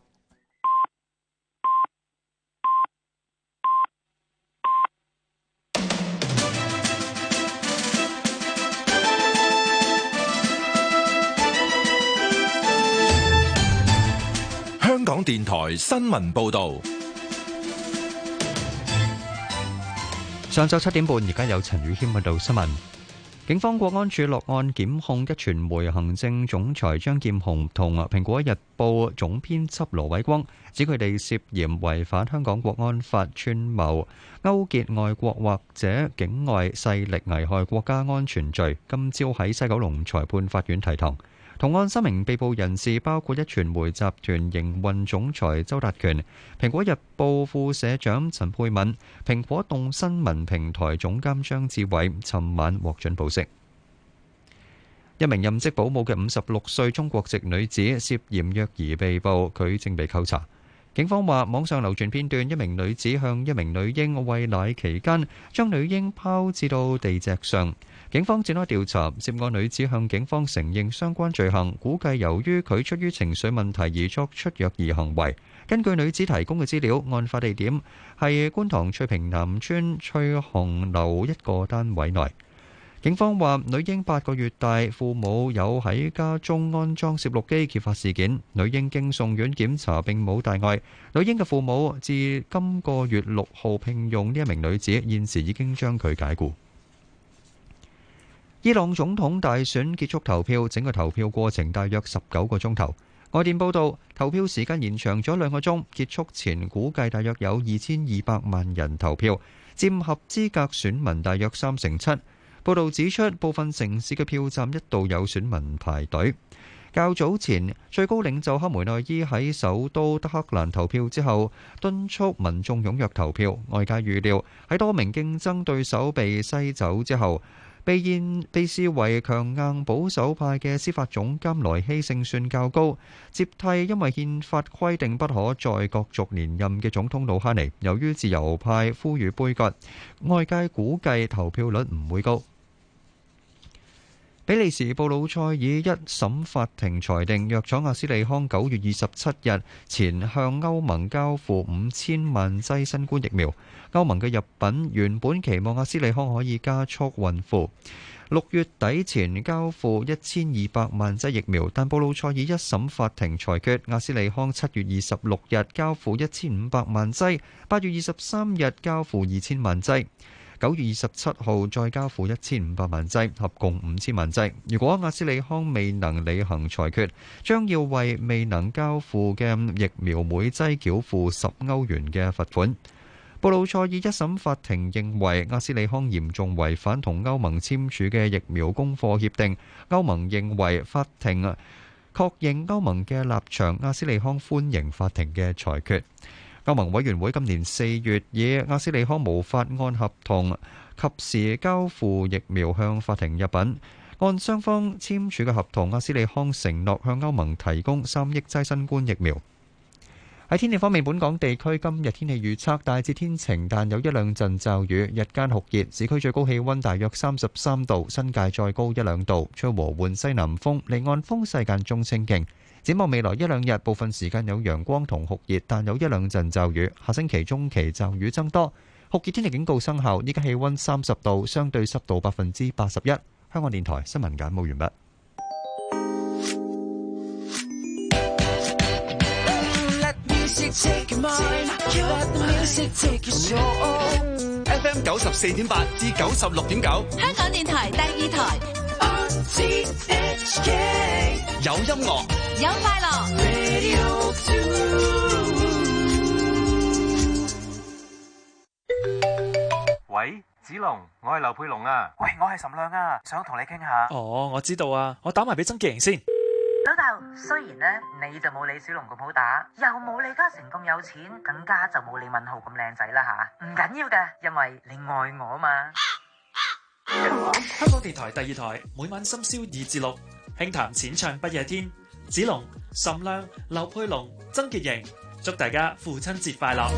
香港電台新聞報道， 上晝七點半，而家有陳宇謙報道新聞。 警方國安處落案檢控一傳媒行政總裁張劍虹同《蘋果日報》總編輯羅偉光，指佢哋涉嫌違反香港國安法，串謀勾結外國或者境外勢力危害國家安全罪，今朝喺西九龍裁判法院提堂。同案三名被捕人士包括一傳媒集團營運總裁周達權、蘋果日報副社長陳佩敏、蘋果動新聞平台總監張志偉，尋晚獲准保釋。一名任職保姆嘅五十六歲中國籍女子涉嫌虐兒被捕，佢正被扣查。警方話，網上流傳片段，一名女子向一名女嬰餵奶期間，將女嬰拋至到地脊上。警方展開調查，涉案女子向警方承認相關罪行，估計由於佢出於情緒問題而作出虐兒行為。根據女子提供嘅資料，案發地點係觀塘翠屏南村翠紅樓一個單位內。警方話，女嬰八個月大，父母有喺家中安裝攝錄機揭發事件。女嬰經送院檢查並冇大礙。女嬰嘅父母自今個月六號聘用呢一名女子，現時已經將佢解僱。伊朗總統大選結束投票，整個投票過程大約十九個鐘頭。外電報道，投票時間延長咗兩個鐘，結束前估計大約有二千二百萬人投票，佔合資格選民大約三成七。報道指出，部分城市嘅票站一度有選民排隊。較早前，最高領袖哈梅內伊喺首都德黑蘭投票之後，敦促民眾踴躍投票。外界預料喺多名競爭對手被篩走之後，被現被視為強硬保守派嘅司法總監萊希勝算較高，接替因為憲法規定不可再角逐連任嘅總統魯哈尼。由於自由派呼籲杯葛，外界估計投票率唔會高。比利時布魯塞爾一審法庭裁定，藥廠阿斯利康九月二十七日前向歐盟交付五千萬劑新冠疫苗。歐盟嘅入稟原本期望阿斯利康可以加速運付，六月底前交付一千二百萬劑疫苗，但布魯塞爾一審法庭裁決，阿斯利康七月二十六日交付一千五百萬劑，八月二十三日交付二千萬劑。九月二十七號再交付一千五百萬劑，合共五千萬劑。如果阿斯利康未能履行裁決，將要為未能交付嘅疫苗每劑繳付十歐元嘅罰款。布魯塞爾一審法庭認為阿斯利康嚴重違反同歐盟簽署嘅疫苗供貨協定。歐盟認為法庭確認歐盟嘅立場，阿斯利康歡迎法庭嘅裁決。歐盟委員會今年四月以阿斯利康無法按合同及時交付疫苗向法庭入稟。按雙方簽署嘅合同，阿斯利康承諾向歐盟提供三億劑新冠疫苗。喺天氣方面，本港地區今日天氣預測大致天晴，但有一兩陣驟雨，日間酷熱，市區最高氣溫大約三十三度，新界再高一兩度，吹和緩西南風，離岸風勢間中清勁。展望未來一兩日，部分時間有陽光同酷熱，但有一兩陣驟雨。下星期中期驟雨增多，酷熱天氣警告生效。依家氣溫三十度，相對濕度百分之八十一。香港電台新聞簡報完畢。 F M 九十四點八至九十六點九， 香港電台第二台。 有音樂， 有快樂。 喂，子龍，我係劉佩龍啊。 喂，我係岑亮啊，想同你傾下。 哦，我知道啊，我打埋俾曾潔瑩先。 老豆，雖然咧你就冇李小龍咁好打，又冇李嘉誠咁有錢，更加就冇李敏鎬咁靚仔啦吓，唔緊要嘅，因為你愛我嘛。 香港電台第二台，每晚深宵二至六，輕談淺唱不夜天。子龍、岑亮、劉佩龍、曾潔瑩，祝大家父親節快樂。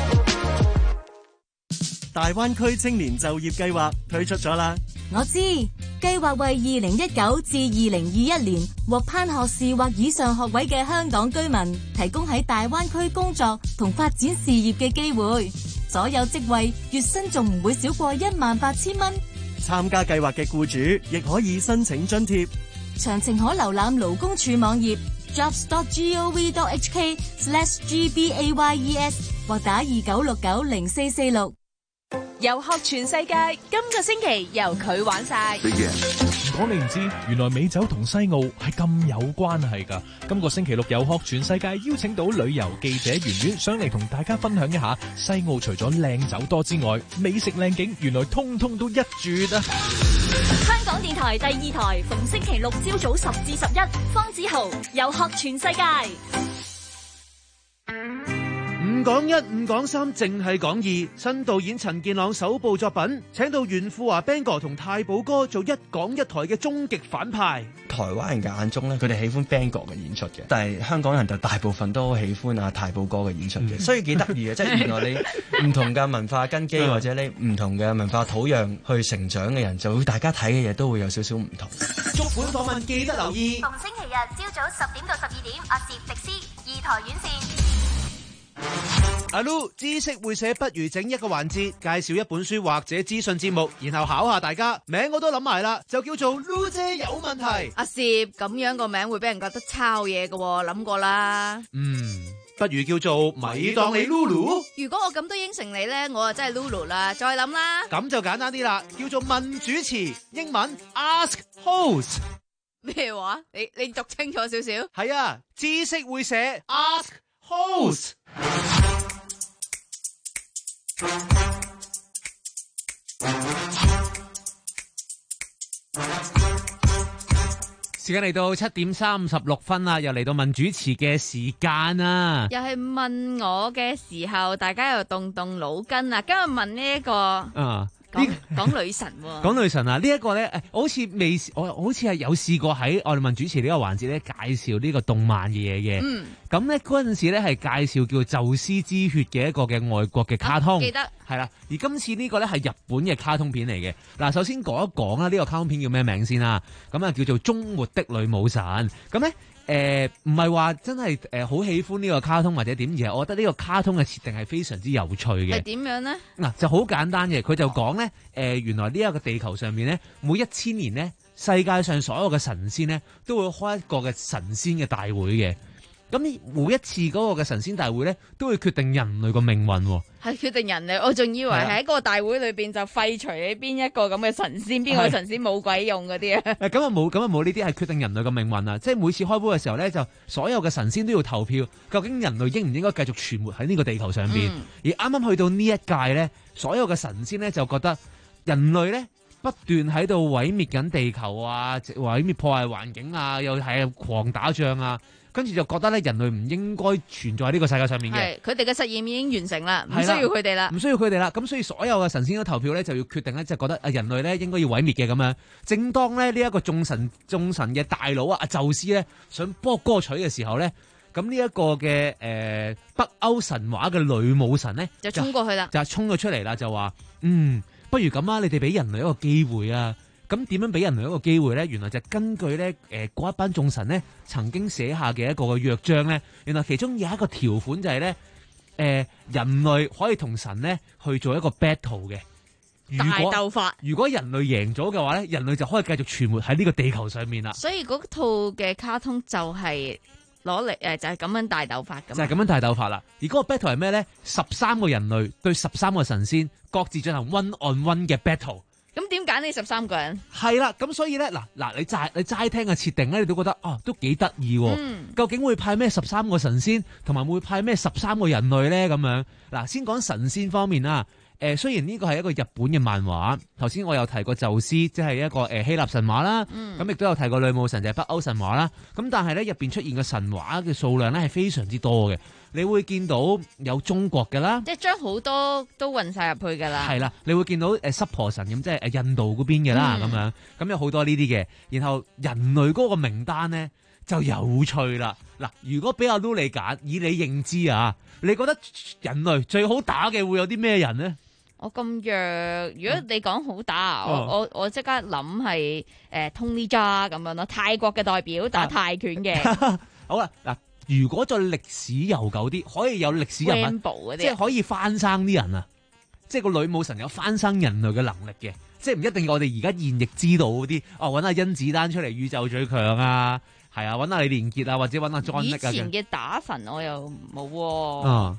大灣區青年就業計劃推出咗啦。 我知，計劃為二零一九至二零二一年獲頒學士或以上學位嘅香港居民提供喺大灣區工作同發展事業嘅機會。所有職位月薪仲唔會少過一萬八千蚊。 參加計劃嘅僱主亦可以申請津貼。 詳情可瀏覽勞工處網頁 jobs dot gov dot hk slash gbayes 或打二九六九零四四六。 遊學全世界，今個星期由佢玩晒。 講你唔知，原來美酒同西澳係咁有關係㗎。今個星期六遊學全世界邀請到旅遊記者圓圓上嚟同大家分享一下西澳除咗靚酒多之外，美食靚景原來通通都一絕啊！ 香港電台第二台，逢星期六朝早十至十一，方子豪遊學全世界。 唔講一，唔講三，淨係講二。新導演陳健朗首部作品，請到袁富華 Bang 哥同太保哥做一港一台嘅終極反派。 台灣人嘅眼中咧，佢哋喜歡 Bang 哥嘅演出嘅，但係香港人就大部分都喜歡阿太保哥嘅演出嘅，所以幾得意嘅。即係原來你唔同嘅文化根基或者你唔同嘅文化土壤去成長嘅人，就會大家睇嘅嘢都會有少少唔同。 足本訪問記得留意， 逢星期日朝早十點到十二點，阿攝迪斯二台院線。 阿 Lu 知識會寫，不如整一個環節，介紹一本書或者資訊節目，然後考下大家。名我都諗埋啦，就叫做 Lu 姐有問題。 阿攝咁樣個名會俾人覺得抄嘢嘅，諗過啦。 嗯，不如叫做咪當你 Lulu。 如果我咁都應承你咧，我啊真係 Lulu 啦。再諗啦。 咁就簡單啲啦，叫做問主持，英文 Ask Host。 咩話？你你讀清楚少少。 係啊，知識會寫 Ask Host。 時間嚟到七點三十六分啦，又嚟到問主持嘅時間啦。 又係問我嘅時候，大家又動動腦筋啦。今日問呢、這、一個啊，講講女神喎、啊， 講女神啊！這個、呢一個咧，誒，我好似未，我好似係有試過喺我哋問主持呢個環節咧，介紹呢個動漫嘅嘢嘅。嗯。咁咧嗰陣時咧係介紹叫《宙斯之血》嘅一個嘅外國嘅卡通， 啊、記得係啦。而今次呢個咧係日本嘅卡通片嚟嘅。嗱，首先講一講啦，呢個卡通片叫咩名先啦？咁啊叫做《終末的女武神》。咁咧誒唔係話真係誒好喜歡呢個卡通或者點，而係我覺得呢個卡通嘅設定係非常之有趣嘅。 係點樣咧？嗱、 啊，就好簡單嘅，佢就講咧誒原來呢一個地球上面咧，每一千年咧，世界上所有嘅神仙咧都會開一個嘅神仙嘅大會嘅。咁每一次嗰個嘅神仙大會咧，都會決定人類個命運喎。 係決定人類，我仲以為係喺個大會裏邊就廢除你邊一個咁嘅神仙，邊個神仙冇鬼用嗰啲啊。誒，咁啊冇，咁啊冇呢啲係決定人類個命運啊！即係每次開會嘅時候咧，就所有嘅神仙都要投票，究竟人類應唔應該繼續存活喺呢個地球上邊？嗯、而啱啱去到呢一屆咧，所有嘅神仙咧就覺得人類咧不斷喺度毀滅緊地球啊，毀滅破壞環境啊，又係狂打仗啊。跟住就覺得咧，人類唔應該存在喺呢個世界上面嘅。係，佢哋嘅實驗已經完成啦，唔需要佢哋啦。唔需要佢哋啦。咁所以所有嘅神仙都投票咧，就要決定咧，就覺得啊人類咧應該要毀滅嘅咁樣。正當咧呢一個眾神眾神嘅大佬啊，阿宙斯咧想幫歌取嘅時候咧，咁呢一個嘅誒、呃、北歐神話嘅女武神咧，就衝過去啦，就係衝咗出嚟啦，就話嗯，不如咁啊，你哋俾人類一個機會啊！咁點樣俾人類一個機會咧？原來就根據咧誒嗰一班眾神咧曾經寫下嘅一個嘅約章咧，原來其中有一個條款就係咧誒人類可以同神咧去做一個 battle 嘅大鬥法。如果人類贏咗嘅話咧，人類就可以繼續存活喺呢個地球上面啦。所以嗰套嘅卡通就係攞嚟誒，就係咁樣大鬥法咁。就係咁樣大鬥法啦。而嗰個 battle 係咩咧？十三個人類對十三個神仙各自進行 one on one 嘅 battle。咁點揀呢十三個人？係啦，咁所以咧，嗱嗱，你齋你齋聽嘅設定咧，你都覺得哦，都幾得意喎。嗯、究竟會派咩十三個神仙，同埋會派咩十三個人類咧？咁樣嗱，先講神仙方面啦。誒、呃，雖然呢個係一個日本嘅漫畫，頭先我有提過宙斯，即係一個誒、呃、希臘神話啦。咁亦都有提過女武神，就係、是、北歐神話啦。咁但係咧入邊出現嘅神話嘅數量咧係非常之多嘅。你會見到有中國嘅啦，即係將好多都混晒入去噶啦。係啦，你會見到誒濕婆神咁，即係誒印度嗰邊嘅啦，咁、嗯、樣咁有好多呢啲嘅。然後人類嗰個名單咧就有趣啦。嗱，如果俾阿 Lu 你揀，以你認知啊，你覺得人類最好打嘅會有啲咩人咧？我咁弱，如果你講好打，嗯、我我我即刻諗係誒 Tony Jaa 咁樣咯，泰國嘅代表打泰拳嘅。啊、好啦，嗱。如果再歷史悠久啲，可以有歷史人物，即係可以翻生啲人啊！即係個女武神有翻生人類嘅能力嘅，即係唔一定我哋而家現役知道嗰啲哦，揾阿甄子丹出嚟宇宙最強啊，係啊，揾阿李連杰啊，或者揾阿 John Wick 啊。以前嘅打神我又冇、啊，啊、我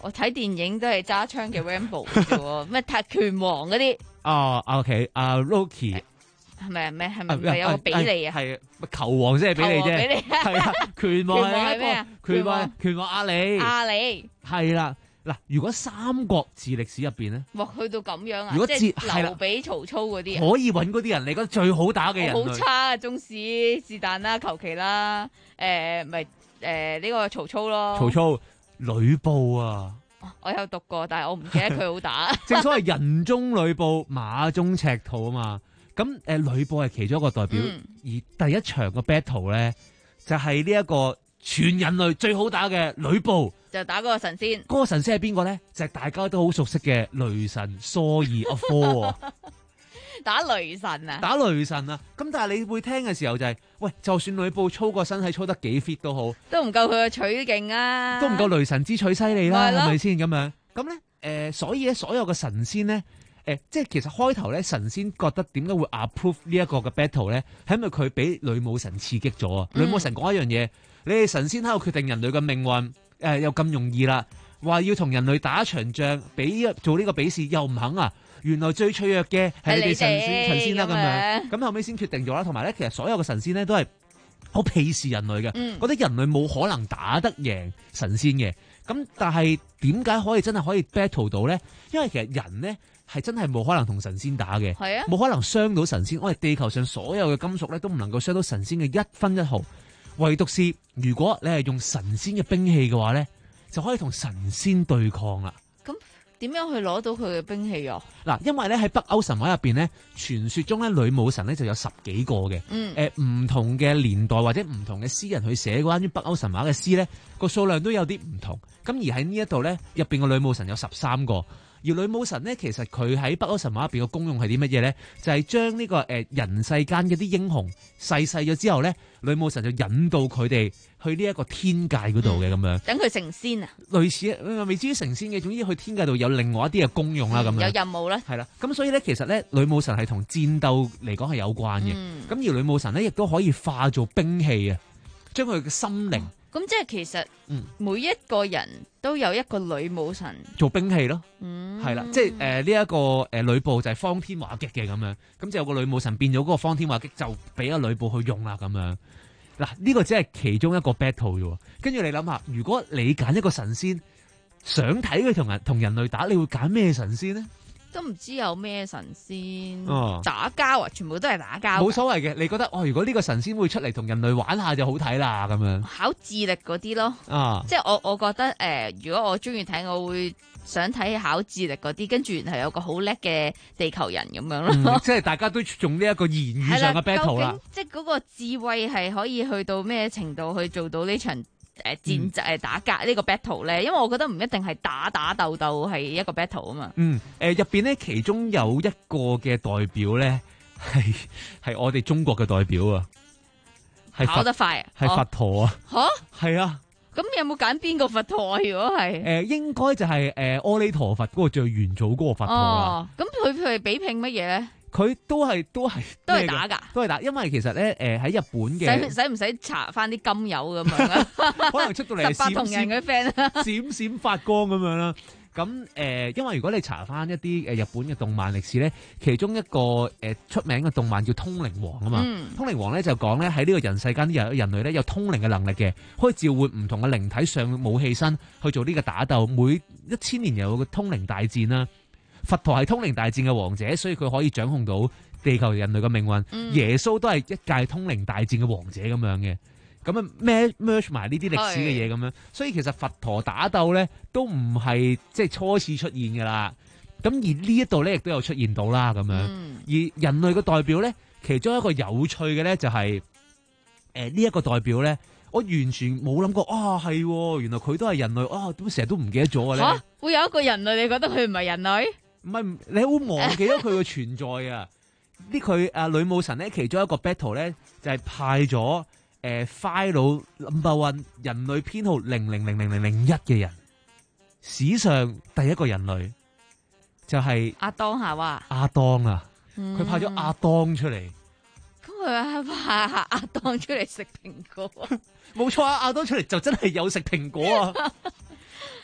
我睇電影都係揸槍嘅 Rambo 啫喎，咩泰拳王嗰啲。 哦 ，OK， 阿 Rocky 係咪咩？係咪唔係有個比利啊？ 係球王先係比利啫，係啊，拳王係咩啊？ 拳王拳王阿里， 阿里係啦。嗱，如果三國志歷史入邊咧， 哇，去到咁樣啊！ 如果即係劉備、曹操嗰啲， 可以揾嗰啲人，你覺得最好打嘅人？ 好差啊！中史是但啦，求其啦，誒，咪誒呢個曹操咯。 曹操、呂布啊， 我有讀過，但係我唔記得佢好打。 正所謂人中呂布，馬中赤兔啊嘛。咁誒，呂布係其中一個代表，嗯、而第一場嘅 battle 咧，就係呢一個全人類最好打嘅呂布。 就打嗰個神仙， 嗰個神仙係邊個咧？就係、是、大家都好熟悉嘅雷神蘇爾阿科。 打雷神啊！ 打雷神啊！咁但係你會聽嘅時候就係、是，喂，就算呂布操個身體操得幾 fit 都好， 都唔夠佢嘅取勁啊！ 都唔夠雷神之取犀利啦，係咪先咁樣？咁咧，誒、呃，所以咧，所有嘅神仙咧，誒、呃，即係其實開頭咧，神仙覺得點解會 approve 呢一個嘅 battle 咧？係因為佢俾女武神刺激咗啊！女武神講一樣嘢，你哋神仙喺度決定人類嘅命運。誒、呃，又咁容易啦，話要同人類打一場仗，比做呢個比試又唔肯啊！原來最脆弱嘅係你哋神仙神仙啦，咁樣，咁後尾先決定咗啦。同埋咧，其實所有嘅神仙咧都係好鄙視人類嘅，嗯、覺得人類冇可能打得贏神仙嘅。咁但係點解可以真係可以 battle 到咧？因為其實人咧係真係冇可能同神仙打嘅，係啊，冇可能傷到神仙。我哋地球上所有嘅金屬咧都唔能夠傷到神仙嘅一分一毫。唯獨是如果你係用神仙嘅兵器嘅話咧，就可以同神仙對抗啦。 咁點樣去攞到佢嘅兵器啊？嗱， 因為咧喺北歐神話入邊咧，傳說中咧女武神咧就有十幾個嘅。嗯。誒、呃，唔同嘅年代或者唔同嘅詩人去寫關於北歐神話嘅詩咧，個數量都有啲唔同。咁而喺呢一度咧，入邊嘅女武神有十三個。而女武神咧，其實佢喺北歐神話入邊嘅功用係啲乜嘢咧？就係將呢個誒人世間嘅啲英雄逝世咗之後咧，女武神就引導佢哋去呢一個天界嗰度嘅咁樣， 等佢成仙啊！ 類似未至於成仙嘅，總之去天界度有另外一啲嘅功用啦，咁、嗯、樣有任務咧，係啦。咁所以咧，其實咧，女武神係同戰鬥嚟講係有關嘅。咁、嗯、而女武神咧，亦都可以化做兵器啊，將佢嘅心靈。嗯咁即係其實，每一個人都有一個女武神做兵器咯，係、嗯、啦，即係誒呢一個誒呂布就係方天畫戟嘅咁樣，咁就有個女武神變咗嗰個方天畫戟就俾阿呂布去用啦咁樣。嗱、這、呢個只係其中一個 battle 啫，跟住你諗下，如果你揀一個神仙，想睇佢同人同人類打，你會揀咩神仙呢？ 都唔知有咩神仙、 哦、 打交啊，全部都係打交。 冇所謂嘅，你覺得哦？如果呢個神仙會出嚟同人類玩下就好睇啦，咁樣考智力嗰啲咯。 啊， 即係我我覺得誒、呃，如果我中意睇，我會想睇考智力嗰啲，跟住然後有個好叻嘅地球人咁樣咯、 嗯。即係大家都用呢一個言語上嘅 battle 啦。 即係嗰個智慧係可以去到咩程度去做到呢場？誒，戰誒打格呢個 battle 咧，因為我覺得唔一定係打打鬥鬥係一個 battle 啊嘛。嗯， 誒入邊咧，其中有一個嘅代表咧，係係我哋中國嘅代表啊，係跑得快啊， 係佛陀啊。 吓， 係啊。 咁有冇揀邊個佛陀啊？如果係誒，應該就係誒阿彌陀佛嗰個最元祖嗰個佛陀啦。 咁佢佢比拼乜嘢咧？ 佢都係都係都係打噶， 都係打。因為其實咧，誒喺日本嘅使唔使搽翻啲金油咁樣啊？ 可能出到嚟十八銅人嘅 friend 閃閃發光咁樣啦。咁誒、呃，因為如果你查翻一啲誒日本嘅動漫歷史咧，其中一個誒、呃、出名嘅動漫叫《通靈王》啊嘛。嗯、通靈王咧就講咧喺呢個人世間啲人人類咧有通靈嘅能力嘅，可以召喚唔同嘅靈體上武器身去做呢個打鬥。每一千年有個通靈大戰啦。佛陀係通靈大戰嘅王者，所以佢可以掌控到地球人類嘅命運。嗯、耶穌都係一屆通靈大戰嘅王者咁樣嘅，咁啊 merge 埋呢啲歷史嘅嘢咁樣，所以其實佛陀打鬥咧都唔係即係初次出現噶啦。咁而呢一度咧亦都有出現到啦咁樣。嗯、而人類嘅代表咧，其中一個有趣嘅咧就係誒呢一個代表咧，我完全冇諗過啊係，原來佢都係人類啊，點解成日都唔記得咗嘅咧？吓， 會有一個人類，你覺得佢唔係人類？ 唔係，你會忘記咗佢嘅存在啊！呢佢啊女武神咧，其中一個 battle 咧就係、是、派咗誒、呃、file number one 人類編號零零零零零零一嘅人，史上第一個人類就係、是、 阿當夏娃。 阿當啊，佢、嗯、派咗阿當出嚟。 咁佢派阿當出嚟食蘋果？ 冇錯啊！阿當出嚟就真係有食蘋果啊！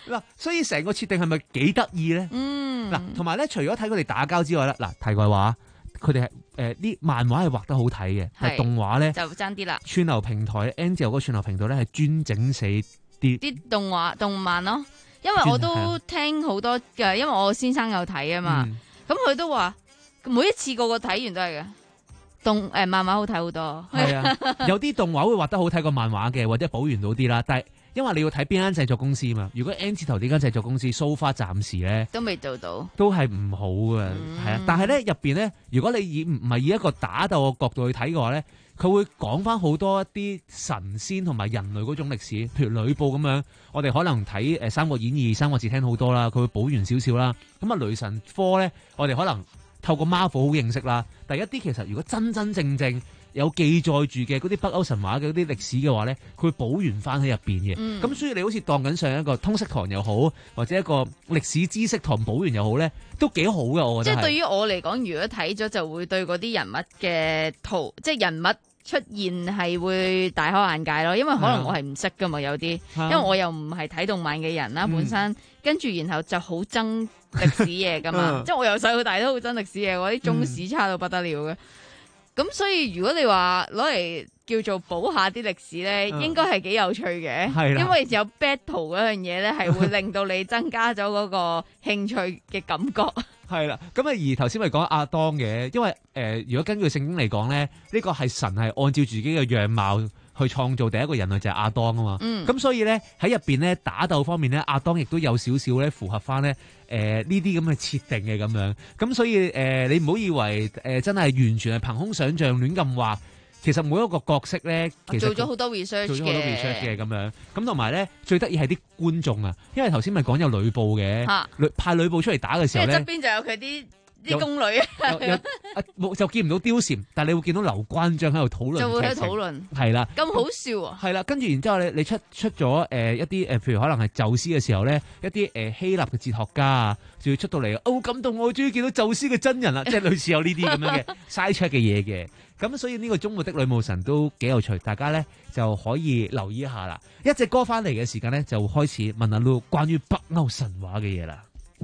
嗱，所以成個設定係咪幾得意咧？ 嗯， 嗱，同埋咧，除咗睇佢哋打交之外咧，嗱，題外話，佢哋係誒啲漫畫係畫得好睇嘅，但係動畫咧就爭啲啦。 串流平台 Angel 嗰個串流平台咧係專整死啲啲動畫動漫咯，因為我都聽好多嘅，因為我先生有睇啊嘛，咁佢、嗯、都話每一次個個睇完都係嘅。動誒、呃、漫畫好睇好多， 係啊，有啲動畫會畫得好睇過漫畫嘅，或者補完到啲啦。但係因為你要睇邊間製作公司嘛，如果 N 字頭呢間製作公司 so far 暫時咧都未做到， 都係唔好嘅，係、嗯、啊。但係咧入邊咧，如果你以唔係以一個打鬥嘅角度去睇嘅話咧，佢會講翻好多一啲神仙同埋人類嗰種歷史，譬如呂布咁樣，我哋可能睇誒《三國演義》《三國志》聽好多啦，佢會補完少少啦。咁啊，雷神科咧，我哋可能透過 Marvel 好認識啦，但係一啲其實如果真真正正有記載住嘅嗰啲北歐神話嘅嗰啲歷史嘅話咧，佢會補完翻喺入邊嘅。咁、嗯、所以你好似當緊上一個通識堂又好，或者一個歷史知識堂補完又好咧，都幾好嘅。我覺得即係對於我嚟講，如果睇咗就會對嗰啲人物嘅圖，即係人物出現係會大開眼界咯。因為可能我係唔識噶嘛，有啲，因為我又唔係睇動漫嘅人啦，本身、嗯、跟住然後就好憎歷史嘢噶嘛，即係我由細到大都好憎歷史嘢，我啲中史差到不得了嘅。咁、嗯、所以如果你話攞嚟叫做補下啲歷史咧，嗯、應該係幾有趣嘅，因為有 battle 嗰樣嘢咧，係會令到你增加咗嗰個興趣嘅感覺。係啦，咁啊而頭先咪講亞當嘅，因為誒、呃、如果根據聖經嚟講咧，呢、這個係神係按照自己嘅樣貌去創造第一個人類就係、是、亞當啊嘛。咁、嗯、所以咧喺入邊咧打鬥方面咧，亞當亦都有少少咧符合翻咧誒呢啲咁嘅設定嘅咁樣。咁所以誒、呃、你唔好以為誒、呃、真係完全係憑空想像亂咁畫。其實每一個角色咧，其實做咗好多 research 做咗好多 research 嘅咁樣，咁同埋咧最得意係啲觀眾啊，因為頭先咪講有呂布嘅，派呂布出嚟打嘅時候咧，側邊就有佢啲啲宮女啊，冇就見唔到貂蟬，但係你會見到劉關張喺度討論，就會喺度討論，係啦，咁好笑啊，係啦，跟住然之後咧，你出出咗誒一啲誒，譬如可能係宙斯嘅時候咧，一啲誒希臘嘅哲學家啊，就要出到嚟，好感動，我終於見到宙斯嘅真人啦，即係類似有呢啲咁樣嘅 side check 嘅嘢嘅。咁所以呢個終末的女武神都幾有趣，大家咧就可以留意一下啦。一隻歌翻嚟嘅時間咧，就開始問阿 Lu 關於北歐神話嘅嘢啦。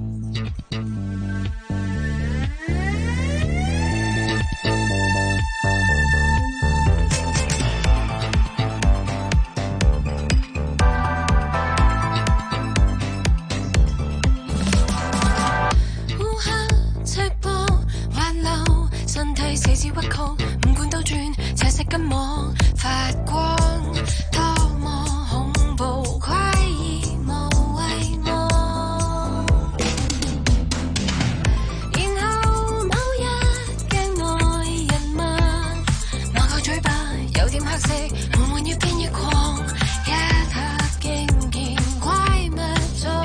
烏黑赤膊滑溜，身體四肢屈曲。赤色金網發光，多麼恐怖，詭異無畏望。然後某日鏡內人物，我個嘴巴有點黑色，緩緩越變越狂，一刻驚見怪物狀。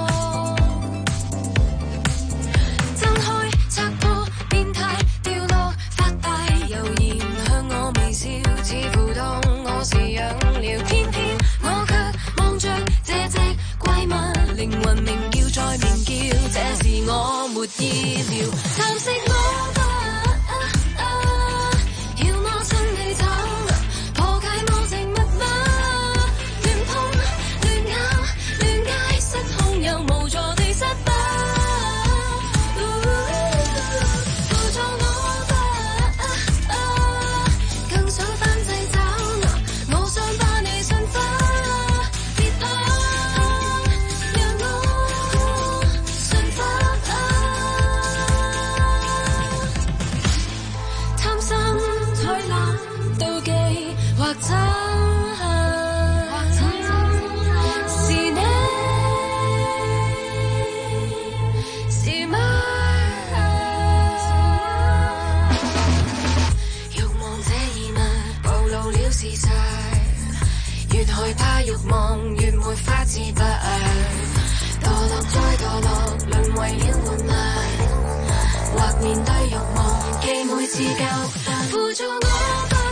睜開拆破變態掉落發大油鹽。似乎當我是養了，偏偏我卻望着這隻怪物，靈魂鳴叫再鳴叫，這是我沒意料，蠶食我吧，要我親你走，破解魔靜密碼，亂碰亂咬亂解，失控又無助地失敗。害怕慾望越沒法自拔，墮落再墮落，淪為了玩物，或面對慾望，既每次教訓輔助我吧，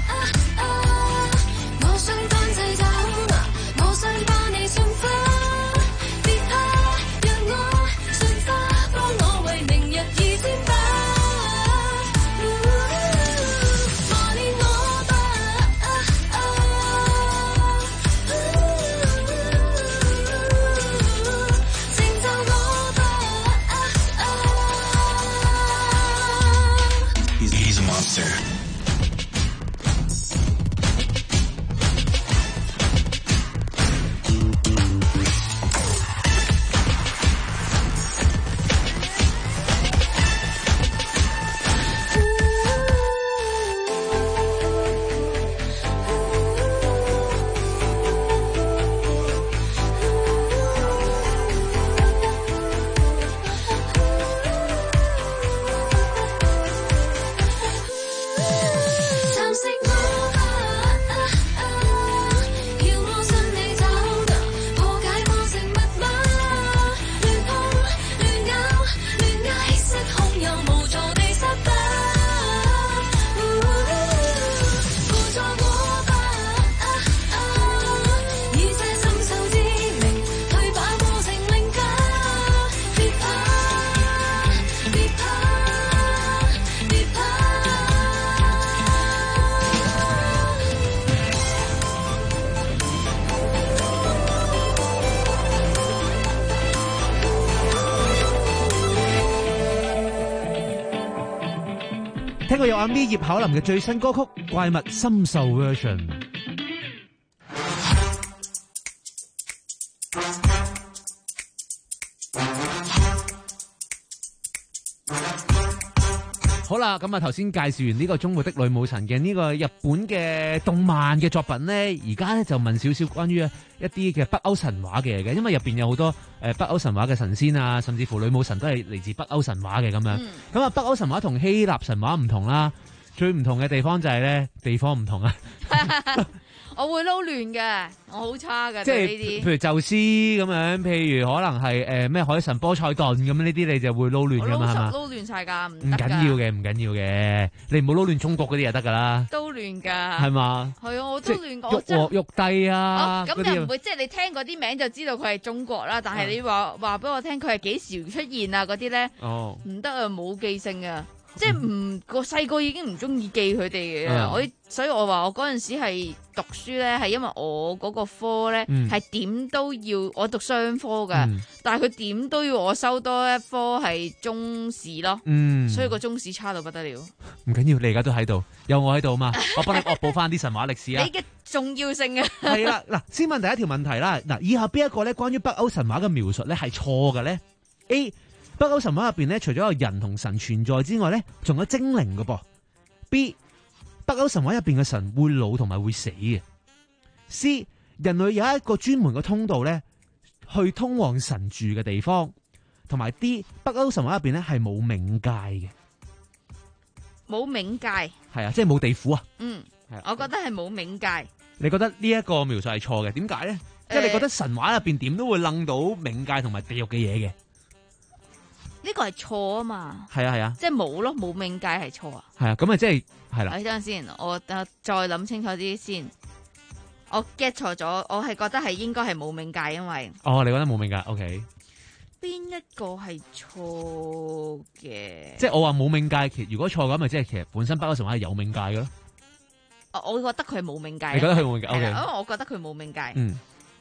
我想翻製走，我想把你送花，別怕，讓我進化，幫我為明日而先吧。 過有阿咪葉巧琳嘅最新歌曲《怪物深受 version》。好啦，咁啊頭先介紹完呢個中國的女武神嘅呢個日本嘅動漫嘅作品咧，而家咧就問少少關於一啲嘅北歐神話嘅嘢嘅，因為入邊有好多誒北歐神話嘅神仙啊，甚至乎女武神都係嚟自北歐神話嘅咁樣。咁啊、嗯、北歐神話同希臘神話唔同啦，最唔同嘅地方就係咧地方唔同啊。 我會撈亂嘅，我好差嘅。 即係譬如宙斯咁樣，譬如可能係誒咩海神波塞頓咁樣呢啲，你就會撈亂噶嘛，係嘛？ 撈亂晒㗎，唔唔緊要嘅，唔緊要嘅，你唔好撈亂中國嗰啲就得㗎啦。 都亂㗎， 係嘛？ 係啊，我都亂過。 玉皇玉帝啊， 咁又唔會，即係你聽嗰啲名就知道佢係中國啦。但係你話話俾我聽，佢係幾時出現啊？嗰啲咧， 哦， 唔得啊，冇記性啊。即係唔個細個已經唔中意記佢哋嘅，我所以我話我嗰陣時係讀書咧，係因為我嗰個科咧係點都要我讀商科㗎，嗯、但係佢點都要我收多一科係中史咯，嗯、所以個中史差到不得了。 唔緊要，你而家都喺度，有我喺度嘛，我幫你惡補翻啲神話歷史啊！ 你嘅重要性啊！ 係啦，嗱，先問第一條問題啦，嗱，以下邊一個咧關於北歐神話嘅描述咧係錯嘅咧 ？A 北歐神話入邊咧，除咗有人同神存在之外咧，仲有精靈嘅噃。B 北歐神話入邊嘅神會老同埋會死嘅。C 人類有一個專門嘅通道咧，去通往神住嘅地方。同埋 D 北歐神話入邊咧係冇冥界嘅。 冇冥界。 係啊，即係冇地府啊。 嗯，係，我覺得係冇冥界。 你覺得呢一個描述係錯嘅？點解咧？即係、呃、你覺得神話入邊點都會楞到冥界同埋地獄嘅嘢嘅？ 呢個係錯啊嘛， 係啊係啊， 即係冇咯，冇冥界係錯啊。 係啊，咁啊即係係啦。 你等陣先，我再諗清楚啲先。我 get 錯咗，我係覺得係應該係冇冥界，因為哦，你覺得冇冥界 ？OK。 邊一個係錯嘅？ 即係我話冇冥界，其實如果錯嘅話，咪即係其實本身北歐神話係有冥界嘅咯。 我覺得佢係冇冥界。 你覺得佢冇冥界？ OK，因為我覺得佢冇冥界。 嗯。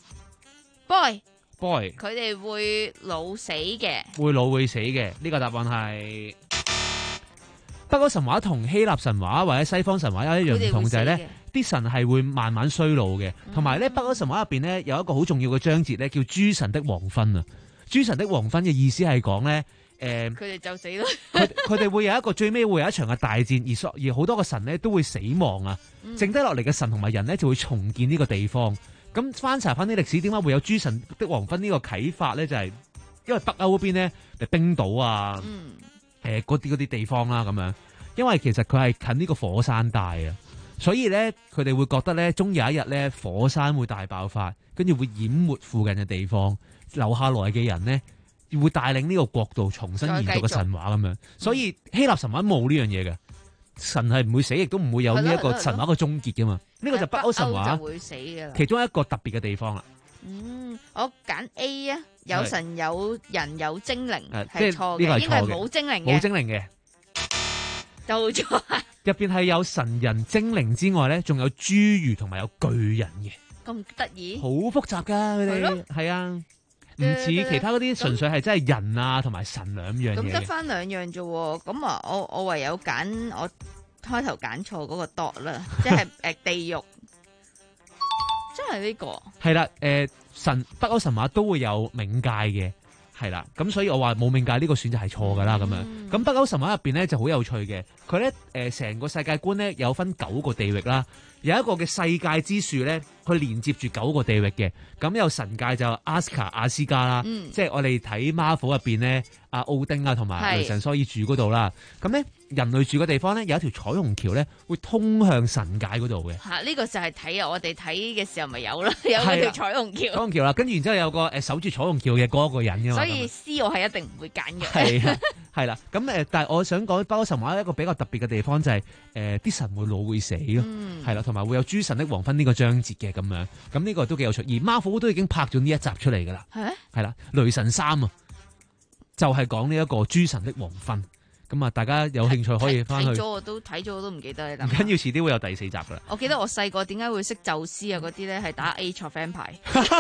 Boy。 boy， 佢哋會老死嘅， 會老會死嘅。呢、這個答案係北歐神話同希臘神話或者西方神話有一樣唔同，就係咧啲神係會慢慢衰老嘅。同埋咧北歐神話入邊咧有一個好重要嘅章節咧叫諸神的黃昏啊。諸神的黃昏嘅意思係講咧誒， 佢哋就死咯。 佢佢哋會有一個最尾會有一場嘅大戰，而所而好多個神咧都會死亡啊。嗯、剩低落嚟嘅神同埋人咧就會重建呢個地方。咁翻查翻啲歷史，點解會有諸神的黃昏呢個啟發咧？就係、是、因為北歐嗰邊咧，冰島啊，誒嗰啲嗰啲地方啦、啊，咁樣。因為其實佢係近呢個火山帶啊，所以咧佢哋會覺得咧，終有一日咧火山會大爆發，跟住會淹沒附近嘅地方，留下來嘅人咧會帶領呢個國度重新延續嘅神話咁樣。所以希臘神話冇呢樣嘢嘅。神係唔會死，亦都唔會有呢一個神話嘅終結噶嘛？呢個就北歐神話就會死噶啦。 其中一個特別嘅地方啦。 嗯，我揀 A 啊，有神有人有精靈係錯嘅， 呢個係錯嘅， 應該係冇精靈嘅。 冇精靈嘅， 就錯。 入邊係有神人精靈之外咧，仲有侏儒同埋有巨人嘅。 咁得意？ 好複雜噶佢哋，係啊。唔似其他嗰啲純粹係真係人啊同埋神兩樣嘢。 咁得翻兩樣啫喎，咁啊我我唯有揀我開頭揀錯嗰個 dot 啦，即係誒地獄，真係呢、這個。係啦，誒、呃、神北歐神話都會有冥界嘅，係啦，咁所以我話冇冥界呢個選擇係錯噶啦，咁、嗯、樣。咁北歐神話入邊咧就好有趣嘅，佢咧誒成個世界觀咧有分九個地域啦。有一個嘅世界之樹咧，佢連接住九個地域嘅。咁有神界就阿斯卡亞斯加啦，嗯、即係我哋睇 Marvel 入邊咧，阿奧丁啊同埋雷神索爾住嗰度啦。咁咧人類住嘅地方咧有一條彩虹橋咧，會通向神界嗰度嘅。 嚇、啊，呢、這個就係睇啊！我哋睇嘅時候咪有啦，有嗰條彩虹橋。彩虹橋啦，跟住然之後有個誒守住彩虹橋嘅嗰一個人㗎嘛。 所以 C 我係一定唔會揀嘅。 係係啦，咁誒，但係我想講北歐神話一個比較特別嘅地方就係誒啲神會老會死咯，係啦、嗯，同埋會有諸神的黃昏呢個章節嘅咁樣，咁呢個都幾有趣。而 Marvel 都已經拍咗呢一集出嚟噶啦，係係啦，雷神三啊，就係講呢一個諸神的黃昏。咁啊，大家有興趣可以翻去。睇咗我都睇咗我都唔記得你。 唔緊要，遲啲會有第四集噶啦。 我記得我細個點解會識宙斯啊嗰啲咧，係打 A 錯 friend 牌。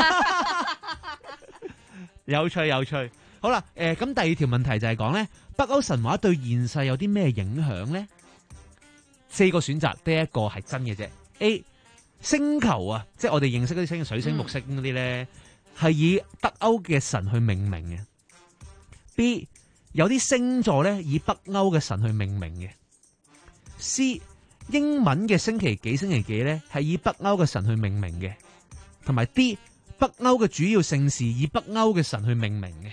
有趣有趣。好啦，誒、呃，咁第二條問題就係講咧，北歐神話對現世有啲咩影響咧？ 四個選擇得一個係真嘅啫。A 星球啊，即係我哋認識嗰啲星水星木星嗰啲咧，係、嗯、以北歐嘅神去命名嘅。B 有啲星座咧以北歐嘅神去命名嘅。C 英文嘅星期幾星期幾咧係以北歐嘅神去命名嘅。同埋 D 北歐嘅主要盛事以北歐嘅神去命名嘅。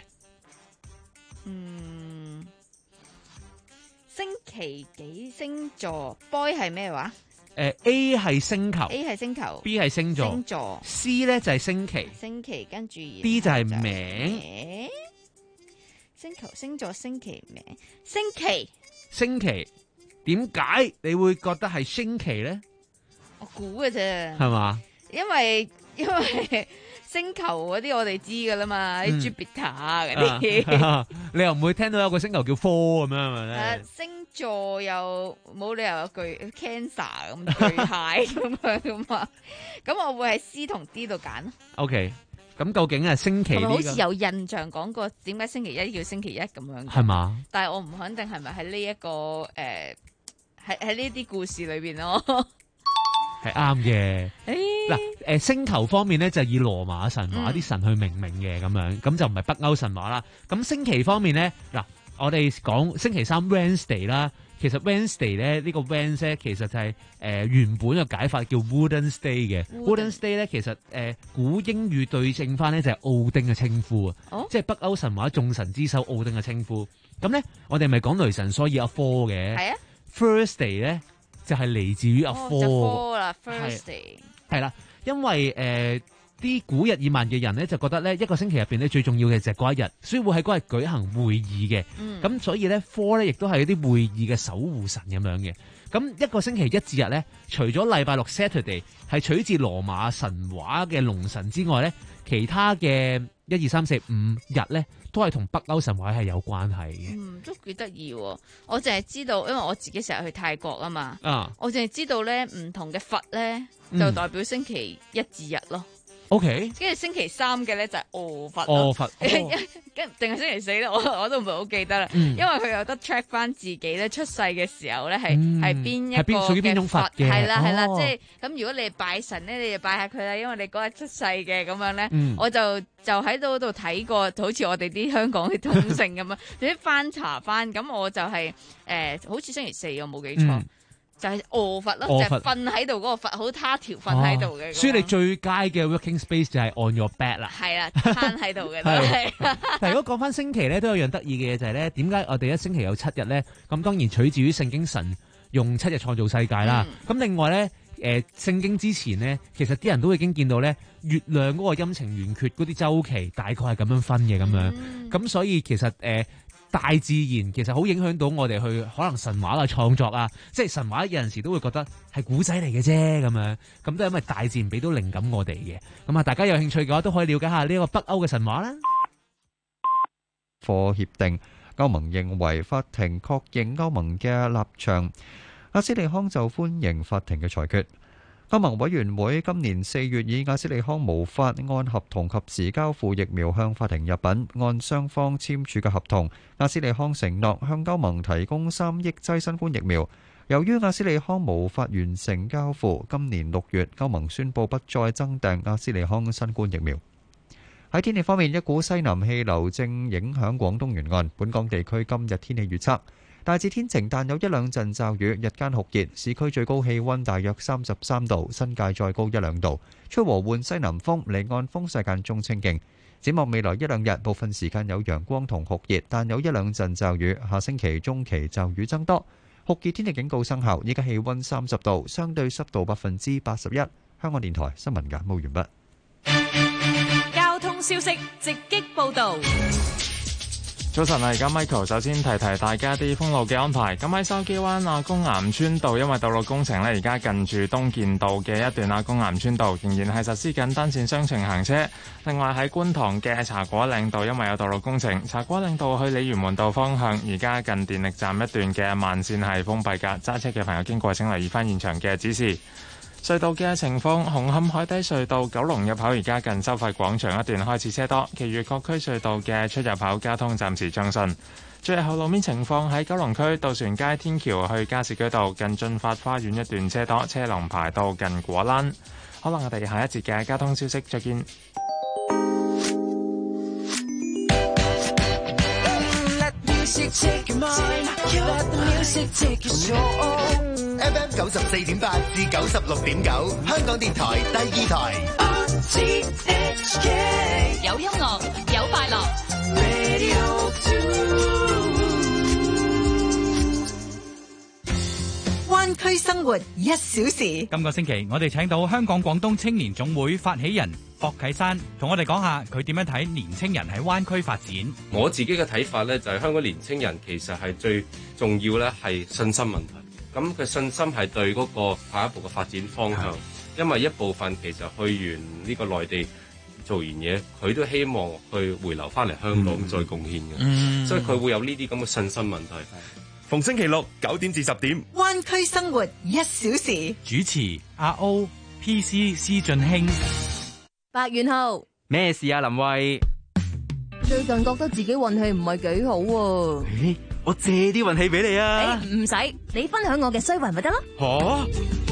嗯，星期幾星座 boy 係咩話？ 誒、呃、A 係星球 ，A 係星球 ，B 係星座， 星座 C 咧就係星期， 星期跟住 D 就係名。 星球、星座、星期名、星期、 星期，點解你會覺得係星期咧？ 我估嘅啫， 係嘛？ 因為因為星球嗰啲我哋知噶啦嘛，啲 Jupiter 嗰啲， 你又唔會聽到有個星球叫科咁樣係咪咧？ 星座又冇理由有句 Cancer 咁巨蟹咁樣噶嘛，咁我會喺 C 同 D 度揀咯。OK， 咁究竟係星期呢個？ 好似有印象講過點解星期一叫星期一咁樣？ 係嘛？ 但係我唔肯定係咪喺呢一個誒，喺喺呢啲故事裏邊咯。 係啱嘅。嗱，誒，星球方面咧就以羅馬神話啲神去命名嘅咁樣，咁就唔係北歐神話啦。咁星期方面咧，嗱，我哋講星期三 Wednesday 啦，其實 Wednesday 咧呢個 Wednesday 其實就係誒原本嘅解法叫 Wooden's Day 嘅。Wooden's Day 咧其實誒古英語對正翻咧就係奧丁嘅稱呼啊，即係北歐神話眾神之首奧丁嘅稱呼。咁咧我哋咪講雷神所以阿科嘅，係啊 Thursday 咧就係嚟自於阿科啦 Thursday。係啦，因為誒啲、呃、古日耳曼嘅人咧就覺得咧一個星期入邊咧最重要嘅就係嗰一日，所以會喺嗰日舉行會議嘅。咁、嗯、所以咧科咧亦都係一啲會議嘅守護神咁樣嘅。咁一個星期一至日咧，除咗禮拜六 Saturday 係取自羅馬神話嘅龍神之外咧，其他嘅一二三四五日咧都係同北歐神話係有關係嘅。 嗯，都幾得意。我淨係知道，因為我自己成日去泰國啊嘛。啊，我淨係知道咧唔同嘅佛咧就代表星期一至日咯。O K，跟住星期三嘅咧就係臥佛，臥佛，跟定係星期四咧，我我都唔係好記得啦。嗯、因為佢有得 check 翻自己咧出世嘅時候咧係係邊一個屬於邊種佛嘅， 係啦係啦，即係咁。如果你拜神咧，你就拜下佢啦，因為你嗰日出世嘅咁樣咧，嗯、我就就喺度度睇過，好似我哋啲香港嘅通勝咁樣，你翻查翻，咁我就係、是、誒、呃，好似星期四我冇記錯。嗯就係臥佛咯，就係瞓喺度嗰個佛，好他條瞓喺度嘅。 所以你最佳嘅 working space 就係 on your bed 啦。係啦，攤喺度嘅都係。 但如果講翻星期咧，都有樣得意嘅嘢就係、是、咧，點解我哋一星期有七日咧？咁當然取自於聖經神用七日創造世界啦。咁、嗯、另外咧，誒、呃、聖經之前咧，其實啲人都已經見到咧，月亮嗰個陰晴圓缺嗰啲周期大概係咁樣分嘅咁樣。咁、嗯、所以其實誒。呃大自然其實好影響到我哋去可能神話嘅創作啊，即係神話有陣時都會覺得係古仔嚟嘅啫咁樣，咁都係因為大自然俾到靈感我哋嘅。咁啊，大家有興趣嘅話都可以了解下呢個北歐嘅神話啦。 課協定，歐盟認為法庭確認歐盟嘅立場，阿斯利康就歡迎法庭嘅裁決。歐盟委員會今年四月以阿斯利康無法按合同及時交付疫苗向法庭入稟，按雙方簽署嘅合同，阿斯利康承諾向歐盟提供三億劑新冠疫苗。由於阿斯利康無法完成交付，今年六月歐盟宣布不再增訂阿斯利康新冠疫苗。喺天氣方面，一股西南氣流正影響廣東沿岸，本港地區今日天氣預測大致天晴，但有一兩陣驟雨，日間酷熱，市區最高氣溫大約三十三度，新界再高一兩度，吹和緩西南風，離岸風勢間中清勁。展望未來一兩日，部分時間有陽光同酷熱，但有一兩陣驟雨。下星期中期驟雨增多，酷熱天氣警告生效。依家氣溫三十度，相對濕度百分之八十一。香港電台新聞簡報完畢。交通消息直擊報導。 早晨啊，而家 Michael 首先提提大家啲封路嘅安排。咁喺筲箕灣啊公岩村道，因為道路工程呢，而家近住東健道嘅一段啊公岩村道仍然係實施緊單線雙程行車。另外喺觀塘嘅茶果嶺道，因為有道路工程，茶果嶺道去鯉魚門道方向，而家近電力站一段嘅慢線係封閉㗎。揸車嘅朋友經過請留意翻現場嘅指示。 隧道嘅情況，紅磡海底隧道九龍入口而家近收費廣場一段開始車多，其餘各區隧道嘅出入口交通暫時暢順。最後路面情況喺九龍區渡船街天橋去加士居道近進發花園一段車多，車龍排到近果欄。好啦，我哋下一節嘅交通消息再見。 F M 九十四點八至九十六點九，香港電台第二台。 有音樂，有快樂。 灣區生活一小時。 今個星期我哋請到香港廣東青年總會發起人霍啟山，同我哋講下佢點樣睇年青人喺灣區發展。 我自己嘅睇法呢，就係香港年青人其實係最重要呢係信心問題。咁佢信心係對嗰個下一步嘅發展方向，因為一部分其實去完呢個內地做完嘢，佢都希望去回流翻嚟香港、嗯、再貢獻嘅，嗯、所以佢會有呢啲咁嘅信心問題。 逢星期六九點至十點， 灣區生活一小時， 主持阿 O、P C、施俊興。 白元浩， 咩事啊？林慧， 最近覺得自己運氣唔係幾好喎、啊。 欸我借啲運氣俾你啊！ 誒，唔使，你分享我嘅衰運咪得咯。 吓！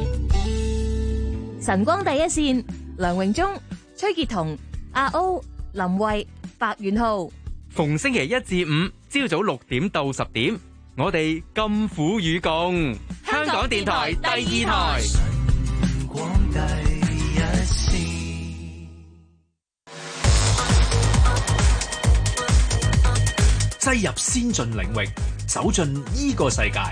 晨光第一線，梁榮忠、崔潔彤、阿 O、林慧、白元浩， 逢星期一至五朝早六點到十點，我哋甘苦與共。香港電台第二台。 擠入先進領域，走進依個世界。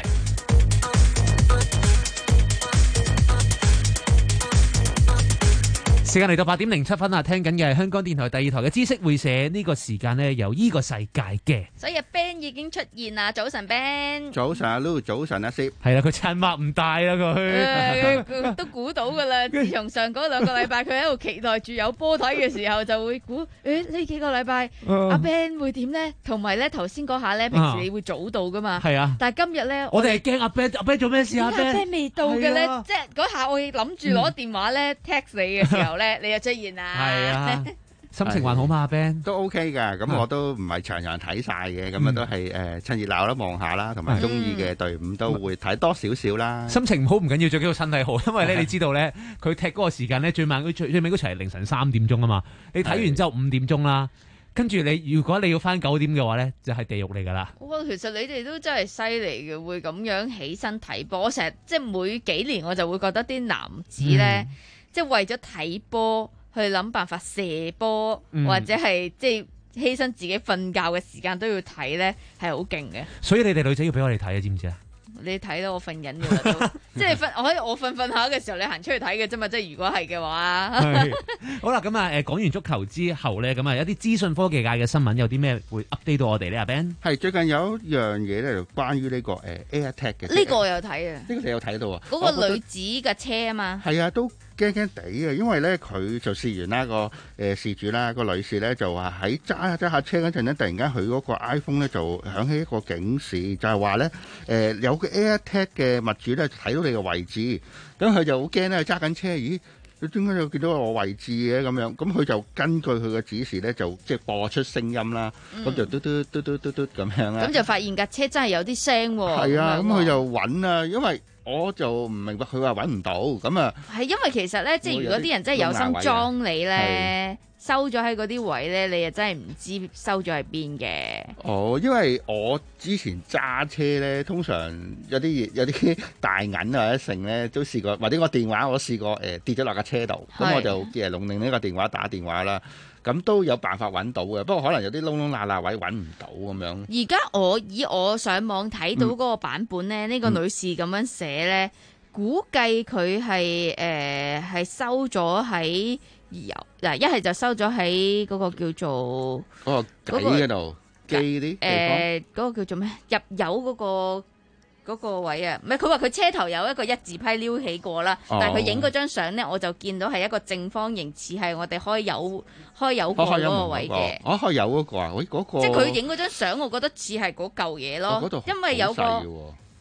時間嚟到八點零七分啊！聽緊嘅係香港電台第二台嘅知識會社，呢個時間呢，由依個世界嘅。 所以 Ben 已經出現啦，早晨 Ben。 早晨阿 Lu，早晨阿 Sir。 係啦，佢趁擘唔大啦佢。 誒，都估到噶啦。自從上嗰兩個禮拜，佢喺度期待住有波睇嘅時候，就會估誒呢幾個禮拜阿 Ben 會點呢？同埋咧頭先嗰下咧，平時你會早到噶嘛？係啊。但係今日咧， 我哋係驚阿 Ben，阿 Ben 做咩事啊 ？Ben 阿 Ben 未到嘅咧，即係嗰下我諗住攞電話咧 text 你嘅時候。你又出現啦？係啊， 心情還好嘛 ，Ben 都 OK 噶。咁我都唔係場場睇晒嘅，咁啊都係誒趁熱鬧啦，望下啦，同埋中意嘅隊伍都會睇多少少啦。 心情唔好唔緊要，最緊要身體好，因為咧你知道咧，佢踢嗰個時間咧最晚最最尾嗰場係凌晨三點鐘啊嘛。你睇完之後五點鐘啦，跟住你如果你要翻九點嘅話咧，就係地獄嚟噶啦。 哇，其實你哋都真係犀利嘅，會咁樣起身睇波。我成日即係每幾年我就會覺得啲男子咧。嗯即係為咗睇波去諗辦法射波，嗯、或者係即係犧牲自己瞓覺嘅時間都要睇咧，係好勁嘅。 所以你哋女仔要俾我哋睇啊，知唔知啊？ 你睇到我瞓緊嘅啦，都即係瞓，我可以我瞓瞓下嘅時候，你行出去睇嘅啫嘛。即係如果係嘅話， 好啦，咁啊，誒，講完足球之後咧，咁啊，有啲資訊科技界嘅新聞有啲咩會 update 到我哋咧？阿 Ben 係最近有一樣嘢咧，就關於呢個誒 AirTag 嘅。 呢個我有睇啊， 呢個你有睇到啊？ 嗰個女子嘅車啊嘛， 係啊，都驚驚地啊，因為咧佢就試完啦個誒事主啦個女士咧就話喺揸揸下車嗰陣咧，突然間佢嗰個 iPhone 咧就響起一個警示，就係話咧誒有個 AirTag 嘅物主咧睇到你嘅位置，咁佢就好驚咧揸緊車，咦？佢點解又見到我位置嘅咁樣？咁佢就根據佢嘅指示咧，就即係播出聲音啦，咁、嗯、就嘟嘟嘟嘟嘟嘟咁樣啦。 咁就發現架車真係有啲聲喎。 係啊，咁佢就揾啊，因為我就唔明白佢話揾唔到咁啊。 係因為其實咧，即係如果啲人真係有心裝你咧。收咗喺嗰啲位咧，你又真係唔知收咗喺邊嘅。 哦，因為我之前揸車咧，通常有啲有啲大銀啊一成咧，都試過，或者我電話我試過誒、呃、跌咗落架車度，咁我就誒弄定呢個電話打電話啦，咁都有辦法揾到嘅。不過可能有啲窿窿罅罅位揾唔到咁樣。 而家我以我上網睇到嗰個版本咧，呢、嗯、個女士咁樣寫咧，嗯、估計佢係誒係收咗喺。有嗱，一係就收咗喺嗰個叫做嗰個計嗰度機啲誒嗰個叫做咩入油嗰個嗰個位啊，唔係佢話佢車頭有一個一字批撩起過啦，哦、但係佢影嗰張相咧，我就見到係一個正方形，似係我哋開油開油過嗰個位嘅。 哦，開油嗰個啊，喂嗰個， 即係佢影嗰張相，我覺得似係嗰嚿嘢咯， 哦、 因為有個。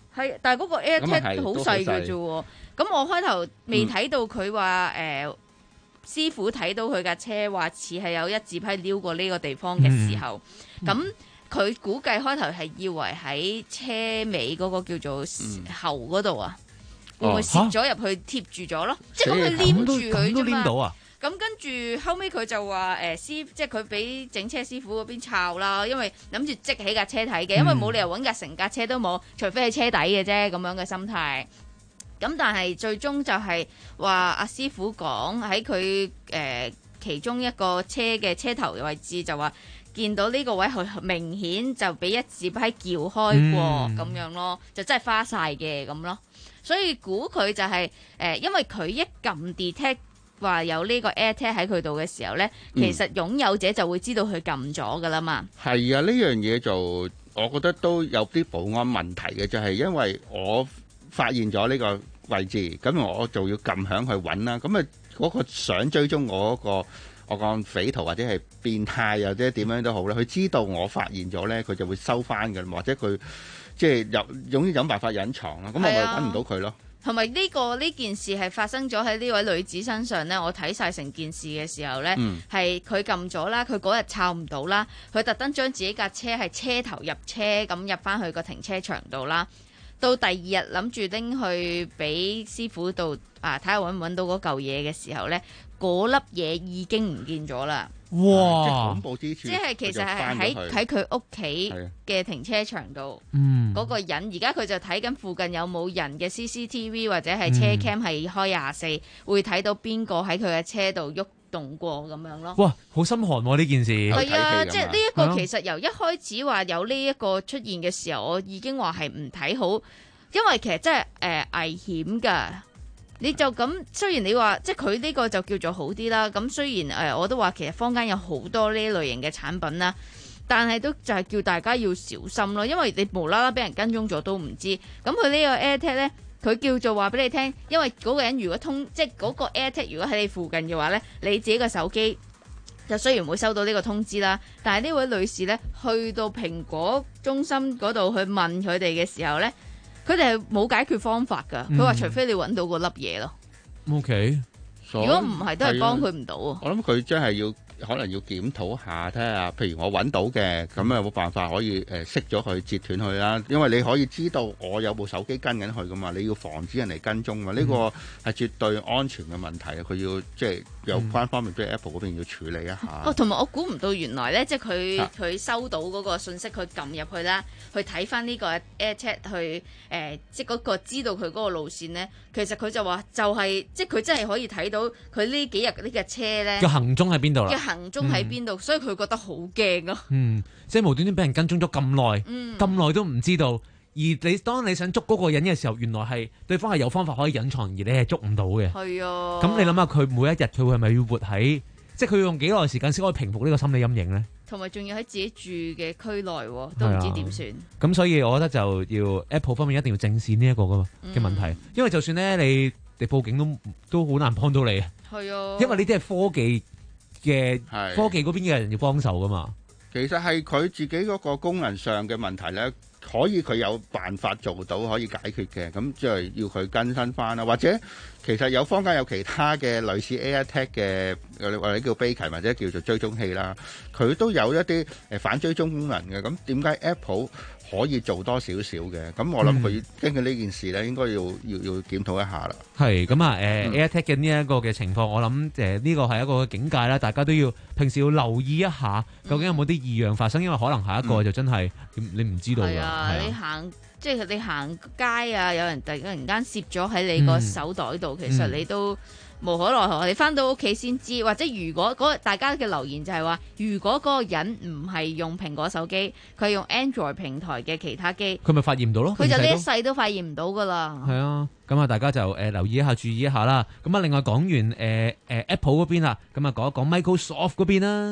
係，但係嗰個 AirTag 好細嘅啫喎。咁我開頭未睇到佢話誒師傅睇到佢架車話似係有一字批撩過呢個地方嘅時候，咁、嗯。佢估計開頭係以為喺車尾嗰個叫做喉嗰度啊，會唔會攝咗入去貼住咗咯？即係咁佢黏住佢啫嘛。咁跟住後尾佢就話誒師，即係佢俾整車師傅嗰邊抄啦，因為諗住積起架車體嘅，因為冇理由揾架成架車都冇，除非係車底嘅啫咁樣嘅心態。咁但係最終就係話阿師傅講喺佢誒其中一個車嘅車頭嘅位置就話。見到呢個位佢明顯就俾一字批撬開過咁、嗯、樣咯，就真係花晒嘅咁咯。所以估佢就係、是、誒、呃，因為佢一撳 detect 話有呢個 AirTag 喺佢度嘅時候咧，嗯、其實擁有者就會知道佢撳咗噶啦嘛。係啊，呢樣嘢就我覺得都有啲保安問題嘅，就係、是、因為我發現咗呢個位置，咁我就要撳響去揾啦。咁啊，嗰個想追蹤我嗰、那個。我講匪徒或者係變態或者點樣都好啦，佢知道我發現咗咧，佢就會收翻㗎，或者佢即係有總之諗辦法隱藏啦。咁我咪揾唔到佢咯。同埋呢個呢件事係發生咗喺呢位女子身上咧，我睇晒成件事嘅時候咧，係佢撳咗啦，佢嗰日抄唔到啦，佢特登將自己架車係車頭入車咁入翻去個停車場度啦。到第二日諗住拎去俾師傅度啊，睇下揾唔揾到嗰嚿嘢嘅時候咧。嗰粒嘢已經唔見咗啦！哇，即係恐怖之處，即係其實係喺喺佢屋企嘅停車場度，嗰個人而家佢就睇緊附近有冇人嘅 C C T V 或者係車 cam 係開廿四，會睇到邊個喺佢嘅車度喐動過咁樣咯。哇，好心寒喎呢件事。係啊，即係呢一個其實由一開始話有呢一個出現嘅時候，我已經話係唔睇好，因為其實真係誒危險㗎。你就咁，雖然你話即係佢呢個就叫做好啲啦。咁雖然誒、呃，我都話其實坊間有好多呢類型嘅產品啦，但係都就係叫大家要小心咯。因為你無啦啦俾人跟蹤咗都唔知。咁佢呢個 AirTag 咧，佢叫做話俾你聽，因為嗰個人如果通即係嗰個 AirTag 如果喺你附近嘅話咧，你自己個手機就雖然會收到呢個通知啦，但係呢位女士咧去到蘋果中心嗰度去問佢哋嘅時候咧。佢哋係冇解決方法㗎，佢話除非你揾到嗰粒嘢咯。O K，如果唔係都係幫佢唔到啊。我諗佢真係要可能要檢討下，睇下，譬如我揾到嘅，咁有冇辦法可以誒熄咗佢、截斷佢啦？因為你可以知道我有部手機跟緊佢㗎嘛，你要防止人嚟跟蹤嘛。呢、嗯、個係絕對安全嘅問題啊！佢要即係有關方面，即係、嗯、Apple 嗰邊要處理一下。哦，同埋我估唔到原來咧，即係佢佢收到嗰個信息，佢撳入去啦，去睇翻呢個 AirTag 去誒、呃，即係嗰個知道佢嗰個路線咧。其實佢就話就係、是，即係佢真係可以睇到佢呢幾日呢架車咧嘅行蹤喺邊度啦。行蹤喺邊度，所以佢覺得好驚咯。嗯，即係無端端俾人跟蹤咗咁耐，咁耐、嗯、都唔知道。而你當你想捉嗰個人嘅時候，原來係對方係有方法可以隱藏，而你係捉唔到嘅。係啊。咁你諗下，佢每一日佢會係咪要活喺，即係佢要用幾耐時間先可以平復呢個心理陰影咧？同埋仲要喺自己住嘅區內，都唔知點算。咁、啊、所以我覺得就要 Apple 方面一定要正視呢一個嘅嘅問題，嗯、因為就算咧你你報警都都好難幫到你。係啊。因為呢啲係科技。嘅科技嗰邊嘅人要幫手噶嘛，其實係佢自己嗰個功能上嘅問題咧，可以佢有辦法做到可以解決嘅，咁即係要佢更新翻啦，或者其實有坊間有其他嘅類似 AirTag 嘅或者叫 Beacon 或者叫做追蹤器啦，佢都有一啲誒反追蹤功能嘅，咁點解 Apple可以做多少少嘅？咁我諗佢根據呢件事咧，應該要要要檢討一下啦。係咁啊，誒、呃嗯、AirTag 嘅呢一個嘅情況，我諗誒呢個係一個警戒啦，大家都要平時要留意一下，究竟有冇啲異樣發生，因為可能下一個就真係、嗯、你唔知道㗎。係啊，你行即係你行街啊，有人突然間攝咗喺你個手袋度，嗯、其實你都無可奈何。你翻到屋企先知，或者如果嗰大家嘅留言就係話，如果嗰個人唔係用蘋果手機，佢係用 Android 平台嘅其他機，佢咪發現唔到咯？佢就呢一世都發現唔到噶啦。係啊，咁啊，大家就誒、呃、留意一下，注意一下啦。咁啊，另外講完誒誒、呃呃、Apple 嗰邊啦，咁啊講一講 Microsoft 嗰邊啦。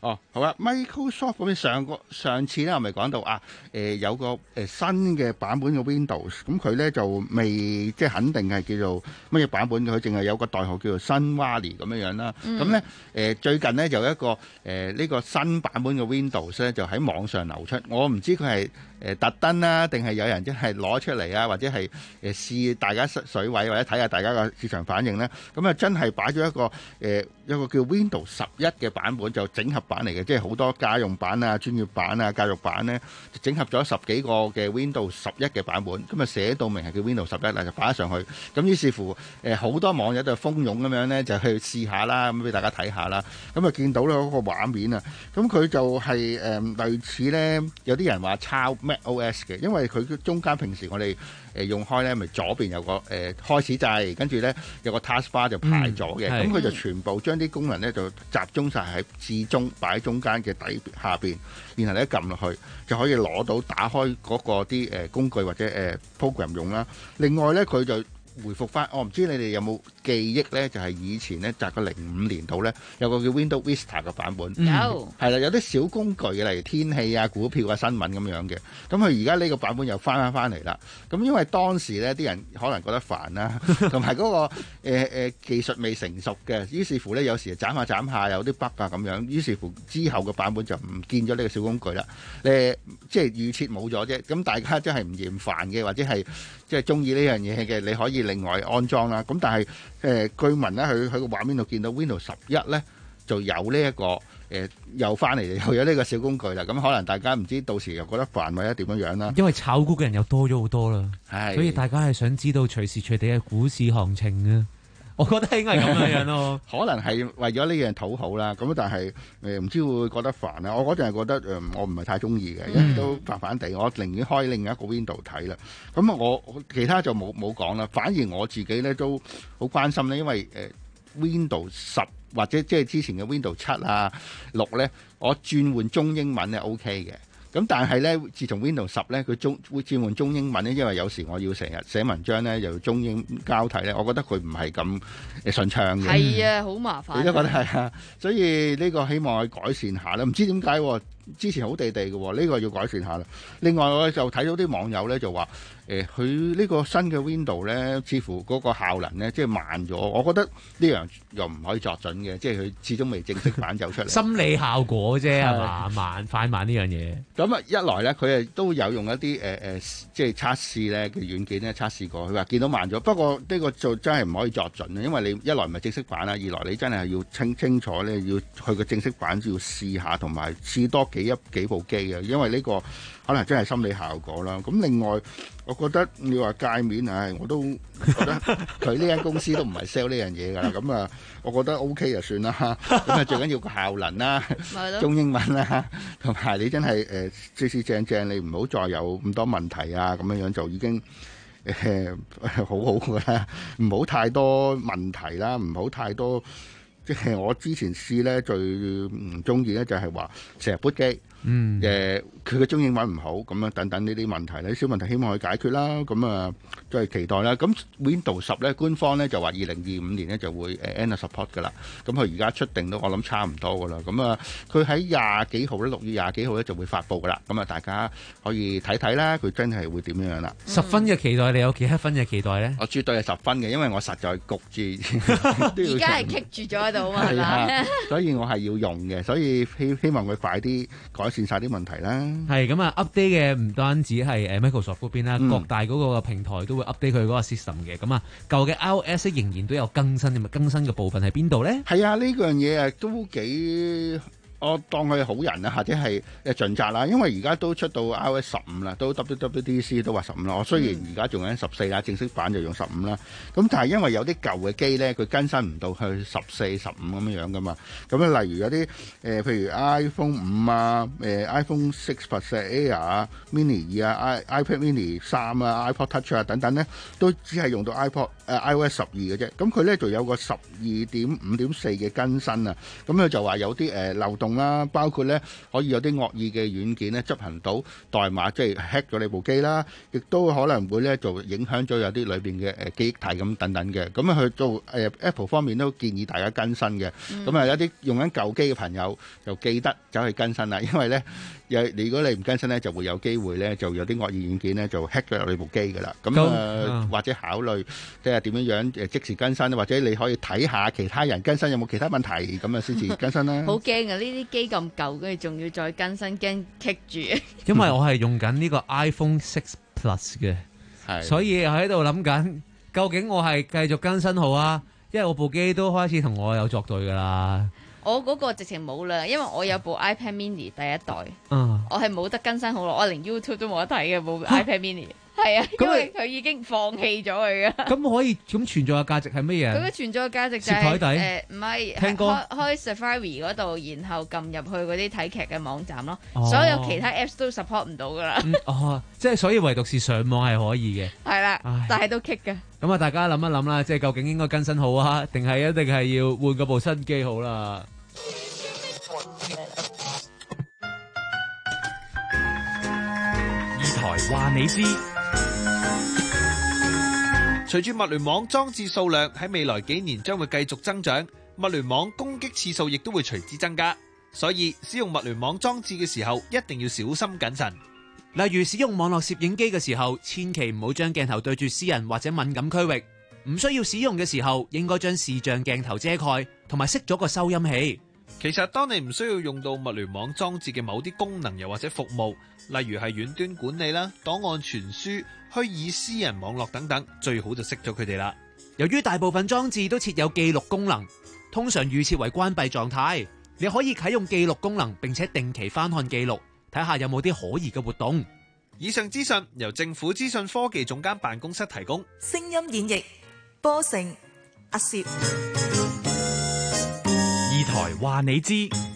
哦，好啊 ，Microsoft 嗰邊上個上次咧，我咪講到啊，誒、呃、有個誒、呃、新嘅版本嘅 Windows，咁佢咧就未即係肯定係叫做乜嘢版本嘅，佢淨係有個代號叫做新 Wally 咁樣樣啦。咁咧誒最近咧就有一個誒呢、呃這個新版本嘅 Windows 咧就喺網上流出，我唔知佢係誒特登啦，定係有人真係攞出嚟啊，或者係誒試大家水位，或者睇下大家嘅市場反應咧。咁啊真係擺咗一個誒、呃、一個叫 Windows 十一嘅版本，就整合版嚟嘅，即係好多家用版啊、專業版啊、教育版咧，整合咗十幾個嘅 Windows 十一嘅版本，咁啊寫到明係叫 Windows 十一啦，就擺咗上去。咁於是乎誒好多網友就蜂擁咁樣咧，就去試下啦，咁俾大家睇下啦。咁啊見到咧嗰個畫面啊，咁佢就係、是、誒、呃、類似咧，有啲人話抄 macOS 嘅，因為佢中間平時我哋誒用開咧，咪左邊有個誒、呃、開始掣，跟住咧有個 taskbar 就排咗嘅，咁佢、嗯、就全部將啲功能咧就集中晒喺至中，擺喺中間嘅底下邊，然後你一撳落去就可以攞到打開嗰個啲誒工具或者誒 program 用啦。另外咧佢就回復翻，我唔知你哋有冇記憶咧，就係、是、以前咧，就個零五年度咧，有個叫 Windows Vista 嘅版本，有係啦，有啲小工具嘅，例如天氣啊、股票啊、新聞咁樣嘅。咁佢而家呢個版本又翻翻翻嚟啦。咁因為當時咧啲人可能覺得煩啦，同埋嗰個誒、呃呃、技術未成熟嘅，於是乎咧有時斬下斬下有啲 bug 啊咁樣，於是乎之後嘅版本就唔見咗呢個小工具啦。誒，即係預設冇咗啫。咁大家真係唔嫌煩嘅，或者係即係中意呢樣嘢嘅，你可以另外安裝啦。咁但係誒、呃、據聞咧，佢喺個畫面度見到 Windows 十一咧就有呢、這、一個誒、呃、又翻嚟又有呢個小工具啦。咁可能大家唔知到時又覺得煩或者點樣樣啦。 因為炒股嘅人又多咗好多啦，所以大家係想知道隨時隨地嘅股市行情啊。我覺得應該係咁樣樣咯， 可能係為咗呢樣討好啦。咁但係誒唔知會，會覺得煩啊。我嗰陣係覺得誒、呃、我唔係太中意嘅，因為都煩煩地。我寧願開另一個 Window 睇啦。咁我其他就冇冇講啦。反而我自己咧都好關心咧，因為誒、呃、Window 十或者即係之前嘅 Window 七啊六咧，我轉換中英文係 OK 嘅。咁但係咧，自從 Windows 十咧，佢中會轉換中英文咧，因為有時我要成日寫文章咧，又要中英交替咧，我覺得佢唔係咁誒順暢嘅。 係啊，好麻煩。 你都覺得係啊，所以呢個希望去改善下啦。唔知點解之前好地地嘅喎，呢、呢個要改善下啦。另外我就睇到啲網友咧就話，誒佢呢個新嘅 Windows 咧，似乎嗰個效能咧即係慢咗。我覺得呢樣又唔可以作準嘅，即係佢始終未正式版走出嚟。 心理效果啫係嘛，慢快慢呢樣嘢。 咁啊，一來咧，佢誒都有用一啲誒誒，即係測試咧嘅軟件咧測試過，佢話見到慢咗。不過呢個就真係唔可以作準啊，因為你一來唔係正式版啦，二來你真係要清清楚咧，要去個正式版要試下，同埋試多幾一幾部機嘅，因為呢個可能真係心理效果啦。咁另外，我覺得你話界面唉，我都覺得佢呢間公司都唔係 sell 呢樣嘢㗎啦。咁啊，我覺得 OK 就算啦。咁啊，最緊要個效能啦，中英文啦，同埋你真係誒正正正正，你唔好再有咁多問題啊，咁樣樣就已經誒、呃、好好㗎啦。唔好太多問題啦，唔好太多。即係我之前試咧最唔中意咧就係話成日 boot 機， 嗯誒佢嘅中英文唔好咁樣等等呢啲問題呢啲小問題希望去解決啦。咁啊都係期待啦。咁 Windows 十咧官方咧就話二零二五年咧就會誒 end support 㗎啦。咁佢而家出定都我諗差唔多㗎啦。咁啊佢喺廿幾號咧六月廿幾號咧就會發布㗎啦。咁啊大家可以睇睇啦，佢真係會點樣啦。 十分嘅期待，你有幾多分嘅期待咧？ 我絕對係十分嘅，因為我實在焗住。 而家係棘住咗喺度啊嘛，係嘛？所以我係要用嘅，所以希希望佢快啲改善晒啲問題啦。 係咁啊 ，update 嘅唔單止係誒 Microsoft 嗰邊啦，嗯、各大嗰個平台都會 update 佢嗰個 system 嘅。咁啊，舊嘅 iOS 仍然都有更新，咁啊更新嘅部分喺邊度咧？係啊，呢樣嘢啊都幾。我當佢係好人啊，或者係誒盡責啦，因為而家都出到 iOS 十五啦，都 W W D C 都話十五啦。我雖然而家仲喺十四啦，正式版就用十五啦。咁但係因為有啲舊嘅機咧，佢更新唔到去十四、十五咁樣樣噶嘛。咁咧，例如有啲誒、呃，譬如 iPhone 五啊、誒、呃、iPhone Six Plus Air 啊、Mini 二啊、I iPad Mini 三啊、iPod Touch 啊等等咧，都只係用到 iPod 誒、呃、iOS 十二嘅啫。咁佢咧就有個十二點五點四嘅更新啊。咁佢就話有啲誒、呃、漏洞用啦，包括咧可以有啲惡意嘅軟件咧執行到代碼，即係 hack 咗你部機啦，亦都可能會咧就影響咗有啲裏邊嘅誒記憶體咁等等嘅。咁啊去做誒、呃、Apple 方面都建議大家更新嘅。咁啊、嗯、有啲用緊舊機嘅朋友就記得走去更新啦，因為咧有如果你唔更新咧，就會有機會咧就有啲惡意軟件咧就 hack 咗入你部機噶啦。咁啊、呃、或者考慮即係點樣樣誒即時更新，或者你可以睇下其他人更新有冇其他問題，咁啊先至更新啦。 好驚啊！呢啲機咁舊，跟住仲要再更新，驚棘住。 因為我係用緊呢個 iPhone Six Plus 嘅，所以喺度諗緊，究竟我係繼續更新好啊？因為我部機都開始同我有作對噶啦。 我嗰個直情冇啦，因為我有部 iPad Mini 第一代， 嗯、 我係冇得更新好耐，我連 YouTube 都冇得睇嘅部 iPad Mini。係啊，因為佢已經放棄咗佢噶。咁可以咁存在嘅價值係乜嘢？ 佢嘅存在嘅價值就係誒唔係開開 Safari 嗰度，然後撳入去嗰啲睇劇嘅網站咯。哦、所有其他 Apps 都 support 唔到噶啦。 哦，即係所以唯獨是上網係可以嘅。係啦，但係都棘嘅。 咁啊，大家諗一諗啦，即係究竟應該更新好啊，定係一定係要換嗰部新機好啦？ 二台話你知。隨住物聯網裝置數量喺未來幾年將會繼續增長，物聯網攻擊次數亦都會隨之增加，所以使用物聯網裝置嘅時候一定要小心謹慎。 例如使用網絡攝影機嘅時候，千祈唔好將鏡頭對住私人或者敏感區域。唔需要使用嘅時候，應該將視像鏡頭遮蓋，同埋熄咗個收音器。 其實當你唔需要用到物聯網裝置嘅某啲功能又或者服務，例如係遠端管理啦、檔案傳輸、虛擬私人網絡等等，最好就熄咗佢哋啦。 由於大部分裝置都設有記錄功能，通常預設為關閉狀態，你可以啟用記錄功能，並且定期翻看記錄，睇下有冇啲可疑嘅活動。 以上資訊由政府資訊科技總監辦公室提供。 聲音演繹波成阿攝。 二台話你知，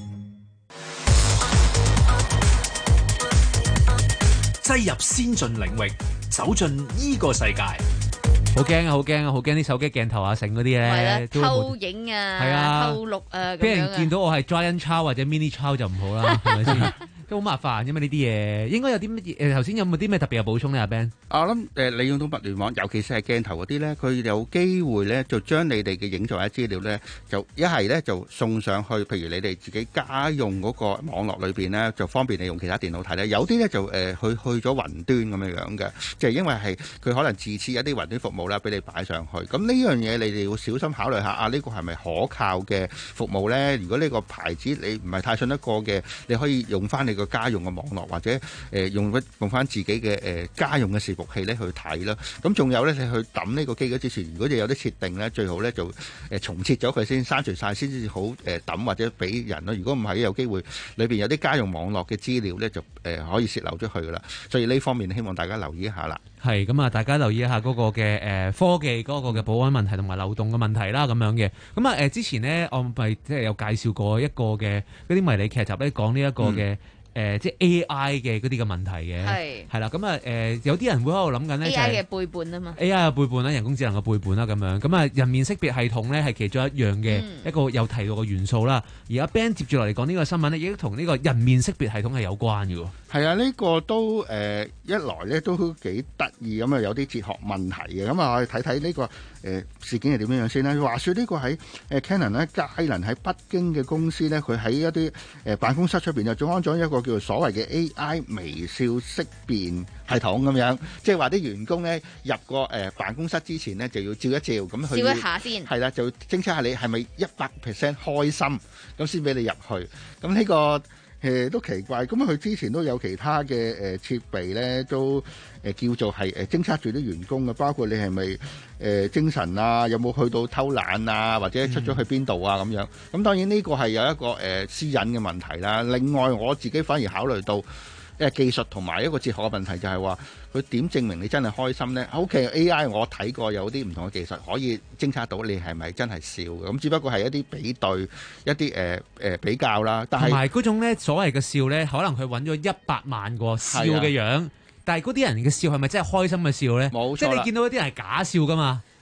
擠入先進領域，走進呢個世界。 好驚啊！好驚啊！好驚啲手機鏡頭啊，成嗰啲咧， 偷影啊， 係啊， 偷錄啊， 俾人見到我係 Giant 抄或者 Mini 抄就唔好啦，係咪先？都好麻煩，因為呢啲嘢應該有啲乜嘢？誒頭先有冇啲咩特別嘅補充咧？阿 Ben， 我諗誒，你用到物聯網，尤其是係鏡頭嗰啲咧，佢有機會咧就將你哋嘅影像或者資料咧，就一係咧就送上去，譬如你哋自己家用嗰個網絡裏邊咧，就方便你用其他電腦睇咧。有啲咧就誒去去咗雲端咁樣樣嘅，即係因為係佢可能自設一啲雲端服務啦，俾你擺上去。咁呢樣嘢你哋要小心考慮下啊！呢個係咪可靠嘅服務咧？如果呢個牌子你唔係太信得過嘅，你可以用翻你個家用嘅網絡或者誒、呃、用用翻自己嘅誒、呃、家用嘅伺服器咧去睇啦。咁仲有咧，你去抌呢個機嗰之前，如果你有啲設定咧，最好咧就誒、呃、重設咗佢先，刪除晒先至好誒抌、呃、或者俾人咯。如果唔係，有機會裏邊有啲家用網絡嘅資料咧就誒、呃、可以洩漏咗去噶啦。所以呢方面希望大家留意一下啦。 係咁啊，大家留意一下嗰個嘅誒、呃、科技嗰個嘅保安問題同埋漏洞嘅問題啦，咁樣嘅。咁啊誒之前呢，我咪即係有介紹過一個嘅嗰啲迷你劇集咧，講呢一個嘅。嗯誒、呃，即係 A I 嘅嗰啲嘅問題嘅，係係啦，咁啊誒，有啲人會喺度諗緊咧，A I 嘅背叛啊嘛 ，A I 嘅背叛啦，人工智能嘅背叛啦，咁樣，咁啊人面識別系統咧係其中一樣嘅、嗯、一個有提到嘅元素啦。而阿 Ben 接住落嚟講呢個新聞咧，亦都同呢個人面識別系統係有關嘅喎。 係啊，呢、這個都誒、呃、一來咧都幾得意咁啊，有啲哲學問題嘅。咁啊，我哋睇睇呢個誒、呃、事件係點樣樣先啦。話說呢個喺誒 Canon 咧，佳能喺北京嘅公司咧，佢喺一啲誒辦公室出邊就裝安咗一個叫做所謂嘅 A I 微笑識別系統咁樣，即係話啲員工咧入個誒辦公室之前咧就要照一照，咁佢照一下先， 係啦，就偵測下你係咪一百 percent 開心，咁先俾你入去。咁呢、這個誒都奇怪，咁佢之前都有其他嘅誒設備咧，都誒叫做係誒偵測住啲員工嘅，包括你係咪誒精神啊，有冇去到偷懶啊，或者出咗去邊度啊咁樣。咁當然呢個係有一個誒私隱嘅問題啦。另外我自己反而考慮到誒技術同埋一個哲學嘅問題，就係話佢點證明你真係開心呢？ OK A I 我睇過有啲唔同嘅技術可以偵測到你係咪真係笑嘅，咁只不過係一啲比對一啲誒誒比較啦。但係同埋嗰種咧所謂嘅笑咧，可能佢揾咗一百萬個笑嘅樣，但係嗰啲人嘅笑係咪真係開心嘅笑咧？冇錯，即係你見到一啲人係假笑噶嘛。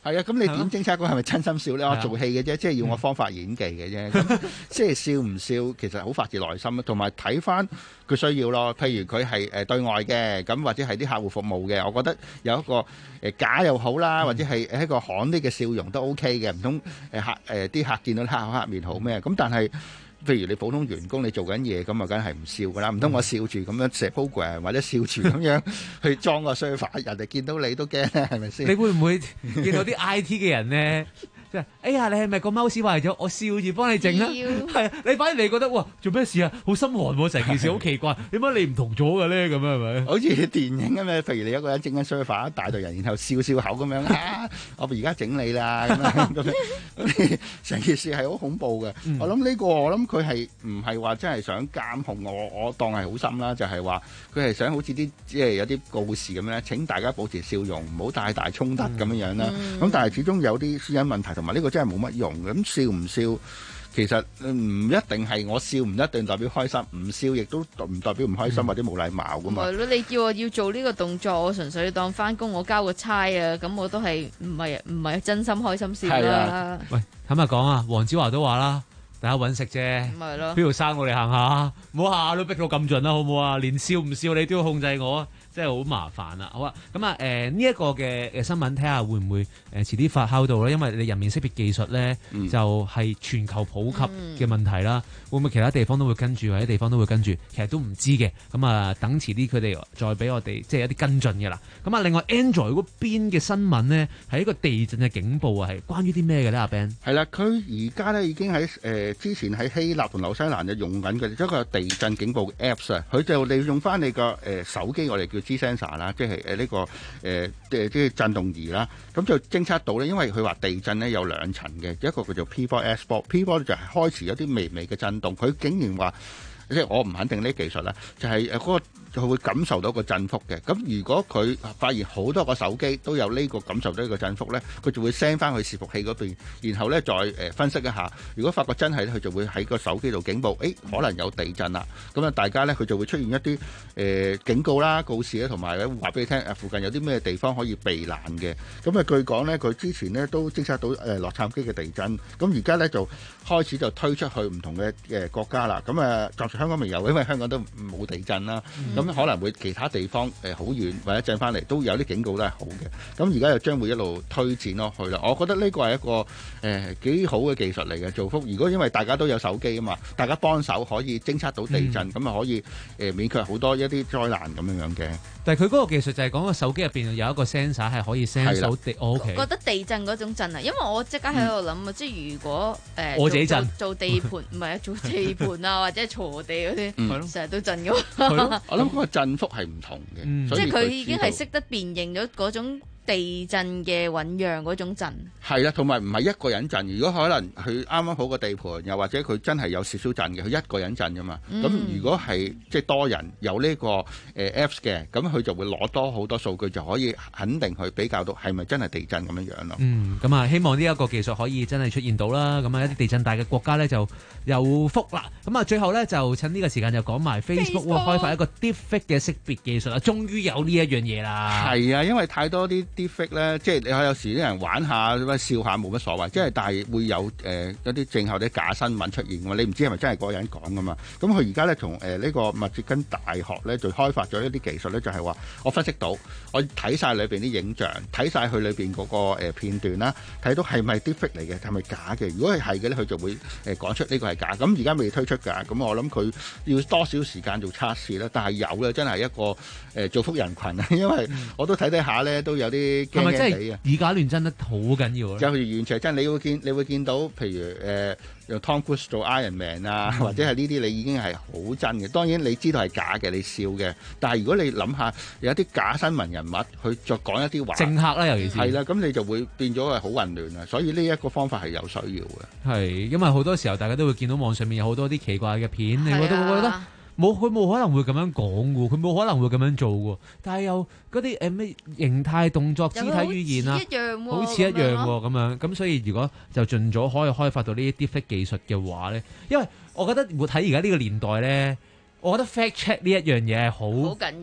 係啊，咁你點偵測嗰係咪真心笑咧？我做戲嘅啫，即係要我方法演技嘅啫。咁即係笑唔笑，其實好發自內心啊。同埋睇翻佢需要咯。譬如佢係誒對外嘅，咁或者係啲客戶服務嘅，我覺得有一個誒假又好啦，或者係一個罕啲嘅笑容都 OK 嘅。唔通誒客誒啲客見到黑口黑面好咩？咁但係。譬如你普通員工你做緊嘢咁啊，梗係唔笑噶啦，唔通我笑住咁樣寫 program 或者笑住咁樣去裝個 server， 人哋見到你都驚咧，係咪先？ 你會唔會見到啲 I T 嘅人咧？即係哎呀，你係咪個 mouse 壞咗？我笑住幫你整啦。係啊，你反而你覺得哇，做咩事啊？好心寒喎，成件事好奇怪，點解你唔同咗嘅咧？咁啊係咪？好似電影咁樣，譬如你一個人整緊 server， 一大隊人，然後笑笑口咁樣啊，我而家整你啦咁樣咁樣，咁成件事係好恐怖嘅。嗯、我諗呢個我諗佢係唔係話真係想監控我？我當係好心啦，就係話佢係想好似啲即係有啲告示咁樣，請大家保持笑容，唔好太大衝突咁樣樣啦。咁、嗯、但係始終有啲私隱問題同。同埋呢個真係冇乜用嘅，咁笑唔笑其實唔一定係我笑，唔一定代表開心，唔笑亦都唔代表唔開心、嗯、或者冇禮貌噶嘛。係咯， 你叫我要做呢個動作，我純粹當翻工，我交個差啊，咁我都係唔係唔係真心開心笑啦。 喂，坦白講啊，黃子華都話啦，大家揾食啫， 咪咯， 邊度生我哋行下，唔好下下都逼到咁盡啦，好唔好啊？連笑唔笑你都要控制我啊！真係好麻煩啦，好啊，咁啊誒呢一個嘅誒新聞睇下會唔會誒遲啲發酵到咧？因為你人面識別技術咧、嗯、就係、是、全球普及嘅問題啦，嗯、會唔會其他地方都會跟住，或者地方都會跟住？其實都唔知嘅，咁啊等遲啲佢哋再俾我哋即係有啲跟進嘅啦。咁啊另外 Android 嗰邊嘅新聞咧係一個地震嘅警報啊，係關於啲咩嘅咧？阿 Ben 係啦，佢而家咧已經喺誒、呃、之前喺希臘同紐西蘭就用緊嘅一個地震警報嘅 Apps 啊，佢就利用翻你個誒、呃、手機，我哋叫 G-Sensor 啦，即係誒呢個誒誒即係震動儀啦，咁就偵測到咧，因為佢話地震咧有兩層嘅，一個叫做 P 四 S 四 P 四就係開始有啲微微嘅震動，佢竟然話即係我唔肯定呢技術啦，就係誒嗰個。佢會感受到個振幅嘅，咁如果佢發現好多個手機都有呢個感受到呢個振幅呢，佢就會 send 翻去伺服器嗰邊，然後呢再誒分析一下。如果發覺真係，佢就會喺個手機度警報，誒可能有地震啦。咁啊，大家呢，佢就會出現一啲誒、呃、警告啦、告示咧，同埋咧話俾你聽誒附近有啲咩地方可以避難嘅。咁啊，據講呢，佢之前呢都偵測到誒洛杉磯嘅地震，咁而家呢，就開始就推出去唔同嘅誒國家啦。咁啊，暫時香港未有，因為香港都冇地震啦。咁、嗯咁可能會其他地方誒好遠或者震翻嚟都有啲警告都係好嘅，咁而家又將會一路推展落去啦。我覺得呢個係一個誒幾好嘅技術嚟嘅，造福。如果因為大家都有手機啊嘛，大家幫手可以偵測到地震，咁啊、嗯、可以誒免卻好多一啲災難咁樣樣嘅。 但係佢嗰個技術就係講個手機入邊有一個 sensor 係可以 sense 到地，我 OK 覺得地震嗰種震啊，因為我即刻喺度諗啊，嗯、即係如果誒、呃、 我自己震做，做地盤唔係啊，做地盤啊或者鋤地嗰啲，成日、嗯、都震嘅。 我諗嗰個震幅係唔同嘅， 嗯、即係佢已經係識得辨認咗嗰種地震嘅醞釀嗰種震。 係啦，同埋唔係一個人震。如果可能佢啱啱好個地盤，又或者佢真係有少少震嘅，佢一個人震㗎嘛。咁、嗯、如果係即係多人有呢、這個誒、呃、Apps 嘅，咁佢就會攞多好多數據，就可以肯定去比較到係咪真係地震咁樣樣咯。 嗯，咁啊，希望呢一個技術可以真係出現到啦。咁啊，一啲地震大嘅國家咧就有福啦。咁啊，最後咧就趁呢個時間就講埋 Facebook 會開發一個 Deepfake 嘅識別技術啊，終於有呢一樣嘢啦。係啊，因為太多啲 Deepfake 咧，即係你有時啲人玩下笑下冇乜所謂，即係但係會有誒一啲正後啲假新聞出現㗎嘛，你唔知係咪真係嗰個人講㗎嘛？咁佢而家咧從誒呢個密歇根大學咧就開發咗一啲技術咧，就係話我分析到，我睇晒裏邊啲影像，睇晒佢裏邊嗰個誒片段啦，睇到係咪 Deepfake 嚟嘅，係咪假嘅？如果係係嘅咧，佢就會誒講出呢個係假。咁而家未推出㗎，咁我諗佢要多少時間做測試啦。但係有咧，真係一個誒造福人群啊！因為我都睇睇下咧，都有啲驚驚地啊！ 以假亂真得好緊要啊！ 就完全真，你會見你會見到，譬如誒、呃、用 Tom Cruise 做 Iron Man 啊，嗯、或者係呢啲，你已經係好真嘅。當然你知道係假嘅，你笑嘅。但係如果你諗下，有一啲假新聞人物去再講一啲話， 政客啦，尤其是係啦， 咁你就會變咗係好混亂啊。所以呢一個方法係有需要嘅。 係因為好多時候大家都會見到網上面有好多啲奇怪嘅片，你覺得會覺得冇佢冇可能會咁樣講嘅，佢冇可能會咁樣做嘅。但係又嗰啲誒咩形態、動作、肢體語言啊，好似一樣喎咁樣。咁所以如果就盡咗可以開發到呢啲 Deepfake 技術嘅話咧，因為我覺得活喺而家呢個年代咧，我覺得 fact check 呢一樣嘢係好好緊要。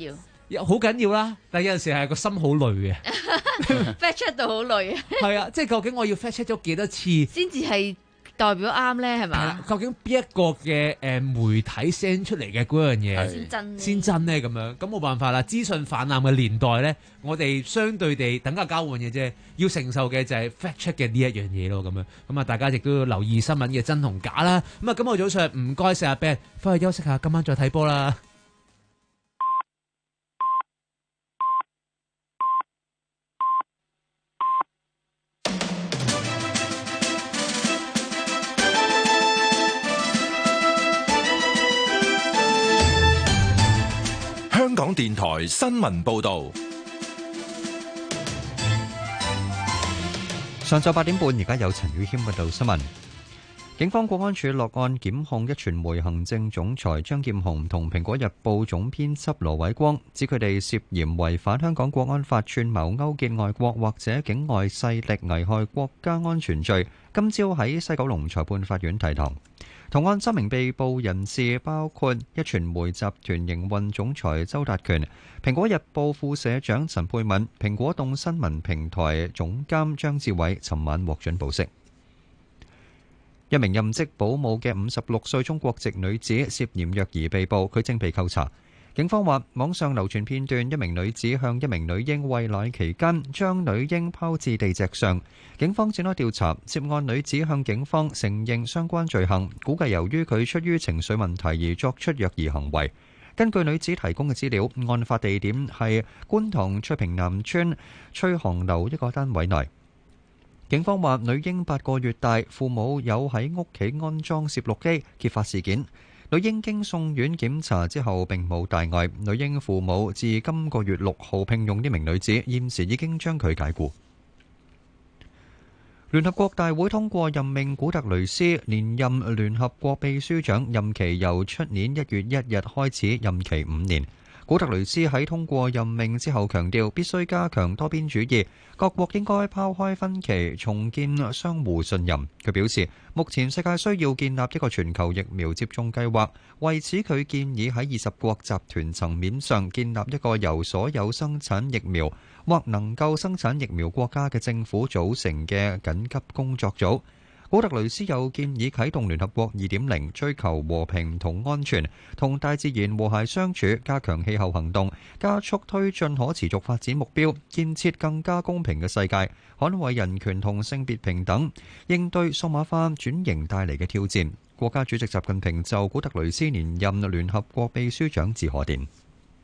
好緊要啦，但係有陣時係個心好累嘅 ，fact check 到好累啊。 係啊，即係究竟我要 fact check 咗幾多次先至係代表啱咧？係嘛？ 究竟邊一個嘅誒媒體 send 出嚟嘅嗰樣嘢先真先真咧？咁樣咁冇辦法啦。資訊氾濫嘅年代咧，我哋相對地等價交換嘅啫，要承受嘅就係 fact check 嘅呢一樣嘢咯。咁樣咁啊，大家亦都要留意新聞嘅真同假啦。咁啊，今日早上唔該晒阿 Ben， 翻去休息下，今晚再睇波啦。 香港電台新聞報道， 上晝八點半，而家有陳宇謙報道新聞。警方國安處落案檢控一傳媒行政總裁張劍虹同蘋果日報總編輯羅偉光，指佢哋涉嫌違反香港國安法串謀勾結外國或者境外勢力危害國家安全罪，今朝喺西九龍裁判法院提堂。同案三名被捕人士包括一傳媒集團營運總裁周達權、蘋果日報副社長陳佩敏、蘋果動新聞平台總監張志偉，尋晚獲准保釋。一名任職保姆嘅五十六歲中國籍女子涉嫌虐兒被捕，佢正被扣查。警方話，網上流傳片段，一名女子向一名女嬰餵奶期間，將女嬰拋至地脊上。警方展開調查，涉案女子向警方承認相關罪行，估計由於佢出於情緒問題而作出虐兒行為。根據女子提供嘅資料，案發地點係觀塘翠屏南村翠航樓一個單位內。警方話，女嬰八個月大，父母有喺屋企安裝攝錄機，揭發事件。女嬰經送院檢查之後並冇大礙，女嬰父母自今個月六號聘用呢名女子，現時已經將佢解僱。聯合國大會通過任命古特雷斯連任聯合國秘書長，任期由出年一月一日開始，任期五年。古特雷斯喺通過任命之後強調，必須加強多邊主義，各國應該拋開分歧，重建相互信任。佢表示，目前世界需要建立一個全球疫苗接種計劃，為此佢建議喺二十國集團層面上建立一個由所有生產疫苗或能夠生產疫苗國家嘅政府組成嘅緊急工作組。古特雷斯又建議啟動聯合國 二點零， 追求和平同安全，同大自然和諧相處，加強氣候行動，加速推進可持續發展目標，建設更加公平嘅世界，捍衛人權同性別平等，應對數碼化轉型帶嚟嘅挑戰。國家主席習近平就古特雷斯連任聯合國秘書長致賀電。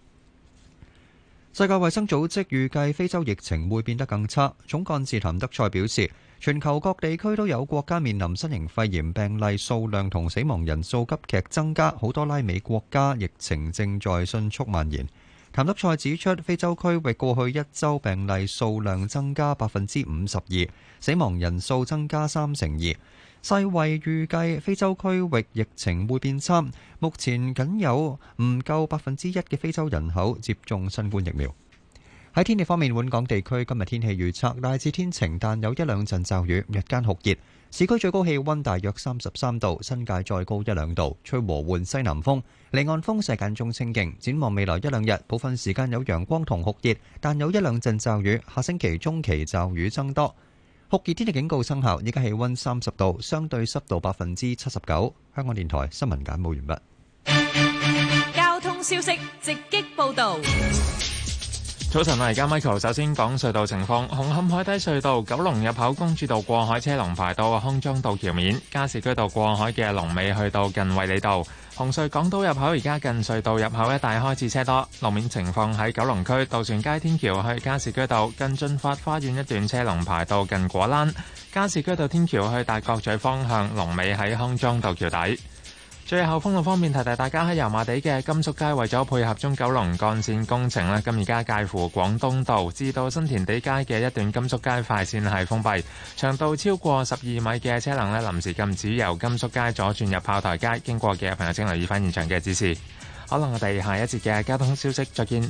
世界衛生組織預計非洲疫情會變得更差。總幹事譚德塞表示，全球各地區都有國家面臨新型肺炎病例數量同死亡人數急劇增加，好多拉美國家疫情正在迅速蔓延。譚德塞指出，非洲區域過去一週病例數量增加百分之五十二，死亡人數增加三成二。世衛預計非洲區域疫情會變差，目前僅有唔夠百分之一嘅非洲人口接種新冠疫苗。喺天氣方面，本港地區今日天氣預測大致天晴，但有一兩陣驟雨，日間酷熱，市區最高氣溫大約三十三度，新界再高一兩度，吹和緩西南風，離岸風勢間中清勁。展望未來一兩日，部分時間有陽光同酷熱，但有一兩陣驟雨。下星期中期驟雨增多。酷熱天氣警告生效，依家氣溫三十度，相對濕度百分之七十九。香港電台新聞簡報完畢。交通消息直擊報道。 早晨啊，而家 Michael 首先講隧道情況。紅磡海底隧道九龍入口公主道過海車龍排到康莊道橋面，加士居道過海嘅龍尾去到近衛理道。紅隧港島入口而家近隧道入口一帶開始車多，路面情況喺九龍區渡船街天橋去加士居道近進發花園一段車龍排到近果欄，加士居道天橋去大角咀方向龍尾喺康莊道橋底。最後封路方面，提提大家喺油麻地嘅甘肅街，為咗配合中九龍幹線工程咧，咁而家介乎廣東道至到新填地街嘅一段甘肅街快線係封閉，長度超過十二米嘅車輛咧臨時禁止由甘肅街左轉入炮台街，經過嘅朋友請留意翻現場嘅指示。好啦，我哋下一節嘅交通消息再見。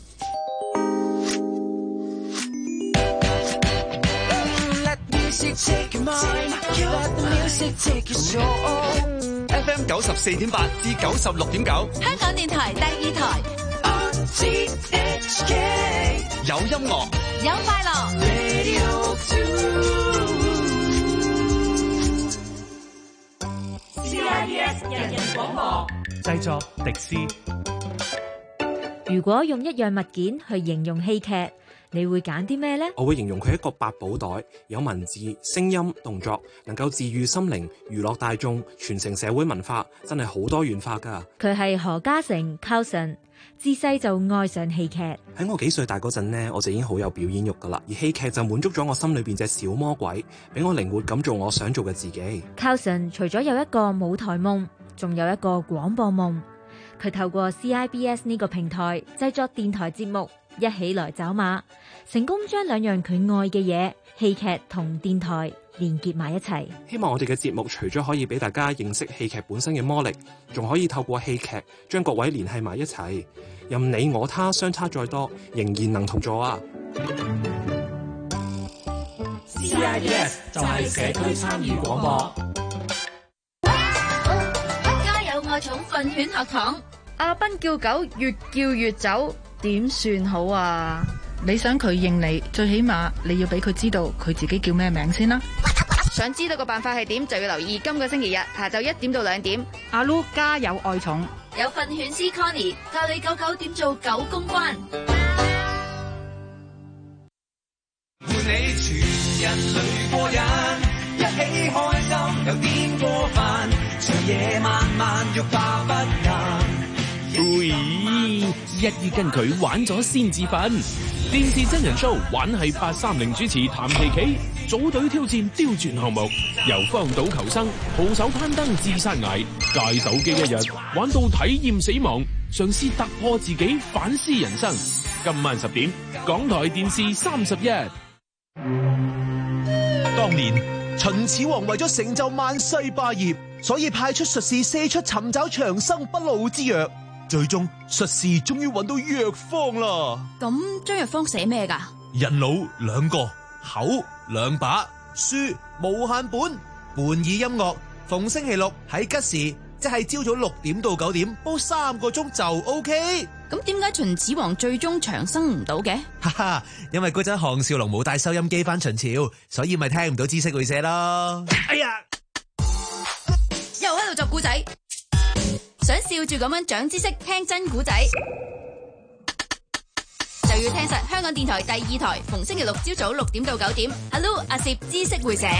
F M 九十四點八至九十六點九， 香港電台第二台。 G H K 有音樂， 有快樂。 Radio C I B S 人人廣播， 製作迪斯。 如果用一樣物件去形容戲劇，你會揀啲咩呢？ 我會形容佢一個百寶袋，有文字、聲音、動作，能夠治愈心靈、娛樂大眾、傳承社會文化，真係好多元化㗎。 佢係何嘉誠 Carlson， 自細就愛上戲劇。 喺我幾歲大嗰陣呢，我就已經好有表演欲㗎啦。而戲劇就滿足咗我心裏邊隻小魔鬼，俾我靈活咁做我想做嘅自己。 Carlson 除咗有一個舞台夢，仲有一個廣播夢。佢透過 C I B S 呢個平台製作電台節目，一起來找馬，成功將兩樣佢愛嘅嘢，戲劇同電台連結埋一齊。 希望我哋嘅節目除咗可以俾大家認識戲劇本身嘅魔力，仲可以透過戲劇將各位聯繫埋一齊。任你我他相差再多，仍然能同坐啊！ C I B S 就係社區參與廣播。家有愛寵訓犬學堂， 阿斌叫狗越叫越走，點算好啊？ 你想佢認你，最起碼你要俾佢知道佢自己叫咩名先啦。 想知道個辦法係點，就要留意今個星期日下晝一點到兩點。 阿 Lu 家有愛寵， 有訓犬師 Connie 教你狗狗點做狗公關。 伴你全人類過癮，一起開心又點過飯，長夜漫漫欲罷不能。 咦，一於跟佢玩咗先至瞓。電視真人 show 玩係八三零主持譚琪琪，組隊挑戰刁鑽項目，由荒島求生、徒手攀登至山崖，戒手機一日，玩到體驗死亡，嘗試突破自己，反思人生。今晚十點，港台電視三十一。 當年秦始皇為咗成就萬世霸業，所以派出術士四出尋找長生不老之藥。最終術士終於揾到藥方啦。 咁張藥方寫咩噶？ 人腦兩個，口兩把，書無限本，伴以音樂。逢星期六喺吉時，即係朝早六點到九點，煲三個鐘就 OK。 咁點解秦始皇最終長生唔到嘅？ 哈哈，因為嗰陣項少龍冇帶收音機翻秦朝，所以咪聽唔到知識會社咯。哎呀， 又喺度作古仔。想笑住咁樣長知識，聽真古仔就要聽實香港電台第二台，逢星期六朝早六點到九點。阿 Lu 阿攝知識會社。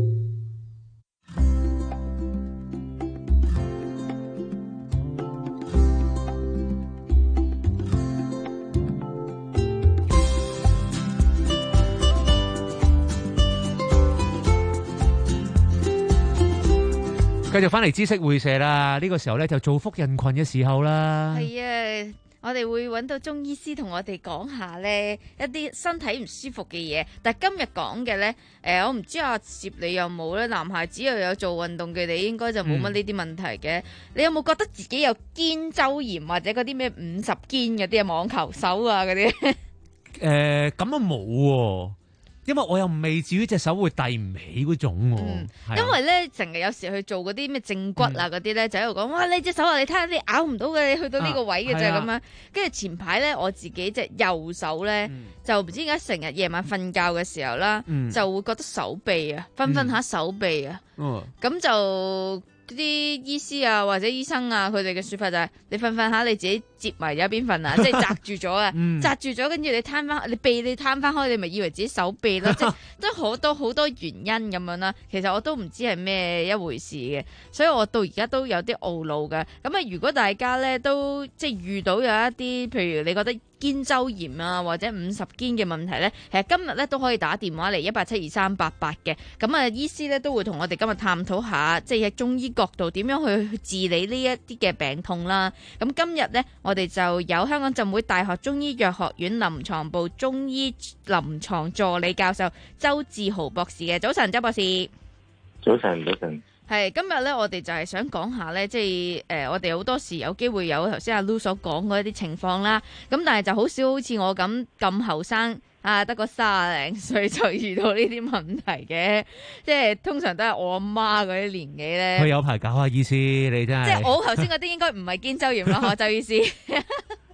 繼續翻嚟知識會社啦，呢個時候咧就造福人群嘅時候啦。 係啊，我哋會揾到中醫師同我哋講下咧一啲身體唔舒服嘅嘢。但係今日講嘅咧，誒，我唔知阿攝你有冇咧？男孩子又有做運動嘅，你應該就冇乜呢啲問題嘅。嗯、你有冇覺得自己有肩周炎或者嗰啲咩五十肩嗰啲啊？網球手啊嗰啲？誒、 呃，咁啊冇喎。因為我又未至於隻手會遞唔起嗰種喎、 嗯啊， 因為咧成日有時去做嗰啲咩正骨啊嗰啲咧，就喺度講哇你隻手啊，你睇下你咬唔到嘅，你去到呢個位嘅啫咁樣。跟住前排咧我自己隻右手咧、嗯、就唔知點解成日夜晚瞓覺嘅時候啦、嗯，就會覺得手臂啊，瞓瞓下手臂啊，咁、嗯、就。啲醫師啊或者醫生啊佢哋嘅說法就係、是、你瞓瞓下你自己接埋有一邊瞓啊，即係紮住咗啊，紮、嗯、住咗跟住你攤翻你臂你攤翻開，你咪以為自己手臂咯，即係都好多好多原因咁樣啦。其實我都唔知係咩一回事嘅，所以我到而家都有啲懊惱嘅。咁啊，如果大家咧都即係遇到有一啲，譬如你覺得肩周炎啊或者五十肩嘅問題咧，其實今日咧都可以打電話嚟一八七二三八八嘅。咁啊，醫師咧都會同我哋今日探討下，即係喺中醫角度點樣去去治理呢一啲嘅病痛啦。咁今日咧，我哋就有香港浸會大學中醫藥學院臨床部中醫臨床助理教授周志豪博士嘅。早晨，周博士。 早晨，早晨。 係今日咧，我哋就係想講下咧，即係誒、呃，我哋好多時有機會有頭先阿 Lu 所講嗰一啲情況啦。咁但係就好少好似我咁咁後生啊，得個卅零歲就遇到呢啲問題嘅，即係通常都係我阿媽嗰啲年紀咧。 佢有排搞啊，醫師你真係。 即係我頭先嗰啲應該唔係肩周炎啦，嗬，周醫師。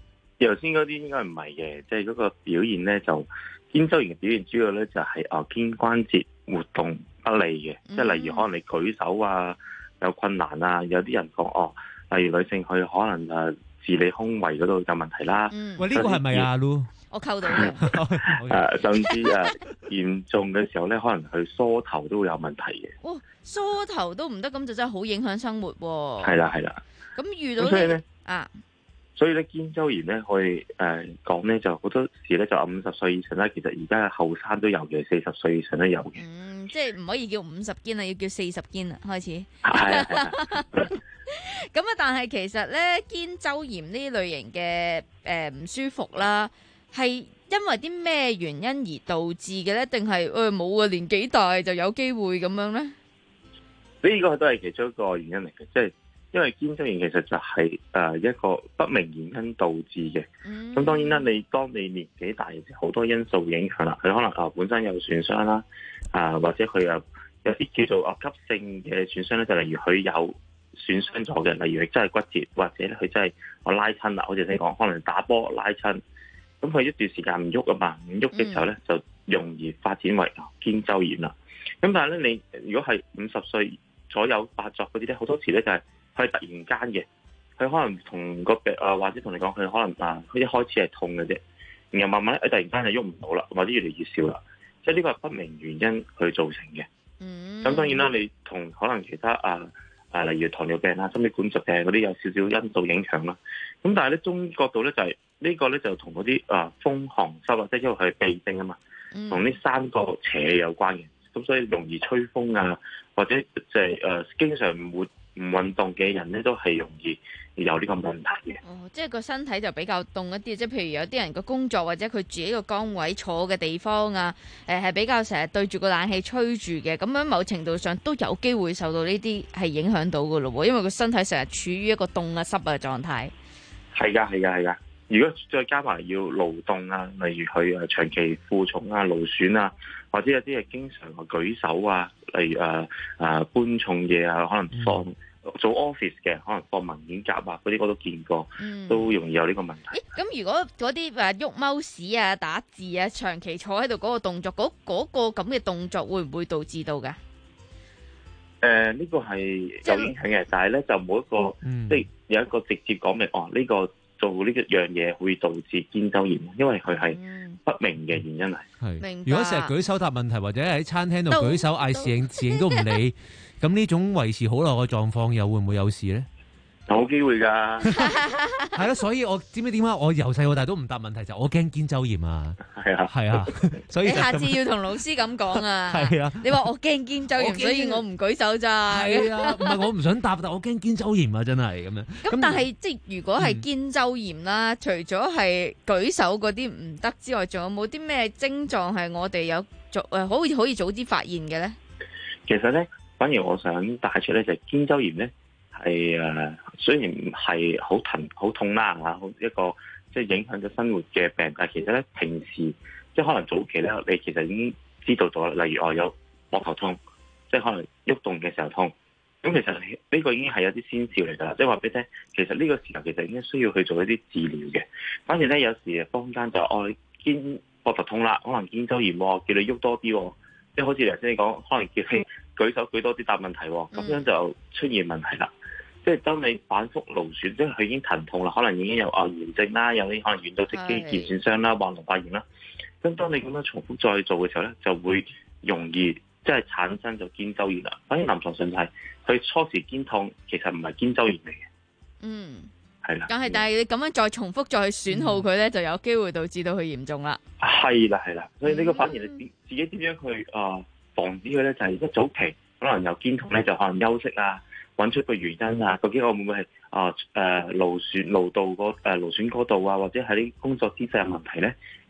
頭先嗰啲應該唔係嘅，即係嗰個表現咧就肩周炎嘅表現主要咧就係啊肩關節活動不利嘅，即係例如可能你舉手啊有困難啊，有啲人講哦，例如女性佢可能誒治理胸圍嗰度有問題啦。 嗯、喂，呢、這個係咪啊 Lu？ 我溝到嘅。 誒，甚至誒嚴重嘅時候咧，可能佢梳頭都會有問題嘅。 哇，梳頭都唔得，咁就真係好影響生活喎。 係啦，係啦。 咁遇到所以咧啊， 所以咧肩周炎咧，我哋誒講咧就好多時咧就五十歲以上啦，其實而家後生都有嘅，四十歲以上都有嘅。 嗯，即係唔可以叫五十肩啦，要叫四十肩啦，開始。 係啊。 咁啊，但係其實咧肩周炎呢類型嘅誒唔舒服啦，係因為啲咩原因而導致嘅咧？定係誒冇啊？年紀大就有機會咁樣咧？ 呢個都係其中一個原因嚟嘅，即係因為肩周炎其實就係誒一個不明原因導致嘅。咁、嗯、當然啦，你當你年紀大嘅時候，好多因素影響啦。佢可能啊本身有損傷啦，啊或者佢有有啲叫做啊急性嘅損傷咧，就例如佢有損傷咗嘅，例如佢真係骨折，或者佢真係我拉親啦，好似你講，可能打波拉親，咁佢一段時間唔喐啊嘛，唔喐嘅時候咧、嗯、就容易發展為肩周炎啦。咁但係咧，你如果係五十歲左右發作嗰啲咧，好多時咧就係佢突然間嘅，佢可能同個病啊，或者同你講，佢可能啊，佢一開始係痛嘅啫，然後慢慢咧突然間就喐唔到啦，或者越嚟越少啦，即係呢個係不明原因去造成嘅。嗯，咁當然啦，你同可能其他啊。啊，例如糖尿病啊、心血管疾病嗰啲有少少因素影響啦。咁但係咧，中醫角度咧就係、是、呢個咧就同嗰啲啊風寒濕啊，即係因為佢係痹症啊嘛，同呢三個邪有關嘅。咁所以容易吹風啊，或者即係誒經常唔會唔運動嘅人咧，都係容易有呢個問題嘅。 哦，即係個身體就比較凍一啲，即係譬如有啲人個工作或者佢自己個崗位坐嘅地方啊，誒係比較成日對住個冷氣吹住嘅，咁樣某程度上都有機會受到呢啲係影響到噶咯喎，因為個身體成日處於一個凍啊濕啊狀態。係噶係噶係噶，如果再加埋要勞動啊，例如佢誒長期負重啊、勞損啊，或者有啲係經常舉手啊，例如誒誒、呃呃、搬重嘢啊，可能放。嗯做 office 嘅可能放文件夾啊，嗰啲我都見過，嗯、都容易有呢個問題。 咁如果嗰啲誒喐 mouse 啊、打字啊，長期坐喺度嗰個動作，嗰、嗰、嗰個咁嘅動作會唔會導致到㗎？誒、 呃，呢、呢個係有影響嘅，但係咧就冇一個、嗯、即係有一個直接講明哦，呢、呢個做呢一樣嘢會導致肩周炎，因為佢係不明嘅原因嚟。係、 嗯，如果成日舉手答問題，或者喺餐廳度舉手嗌侍應，侍應都唔理。咁呢種維持好耐嘅狀況，又會唔會有事咧？ 有機會㗎， 係咯，所以我知唔知點解我由細到大都唔答問題，就我驚肩周炎啊！ 係啊， 係啊，所以你下次要同老師咁講啊！ 係啊， 你話我驚肩周炎，所以我唔舉手咋？ 係啊，唔係我唔想答，但我驚肩周炎啊！真係咁樣。 咁但係即係如果係肩周炎啦，嗯、除咗係舉手嗰啲唔得之外，仲有冇啲咩症狀係我哋有早誒可以可以早啲發現嘅咧？ 其實咧。反而我想帶出咧，就係肩周炎咧，係誒雖然唔係好疼好痛啦嚇，一個即係影響咗生活嘅病，但係其實咧平時即係可能早期咧，你其實已經知道咗，例如我有膊頭痛，即係可能喐動嘅時候痛，咁其實呢個已經係有啲先兆嚟㗎啦，即係話俾你聽，其實呢個時候其實已經需要去做一啲治療嘅。反而咧有時坊間就愛肩膊頭痛啦，可能肩周炎喎，叫你喐多啲，即係好似頭先你講，可能叫你舉手舉多啲答問題，咁樣就出現問題啦。即係當你反覆勞損，即係佢已經疼痛啦，可能已經有啊炎症啦，有啲可能軟組織肌腱損傷啦、患脓發炎啦。咁當你咁樣重複再做嘅時候咧，就會容易即係產生咗肩周炎啦。反而臨床上就係佢初時肩痛，其實唔係肩周炎嚟嘅。嗯，係啦。但係但係你咁樣再重複再去損耗佢咧，嗯、就有機會導致到佢嚴重啦。係啦係啦，所以呢個反而你自己點樣去啊？呃防止佢咧就係一早期可能有肩痛咧，就可能休息啊，揾出個原因啊，究竟我會唔會係啊誒勞損勞道嗰誒勞損嗰度啊，或者係啲工作姿勢有問題咧？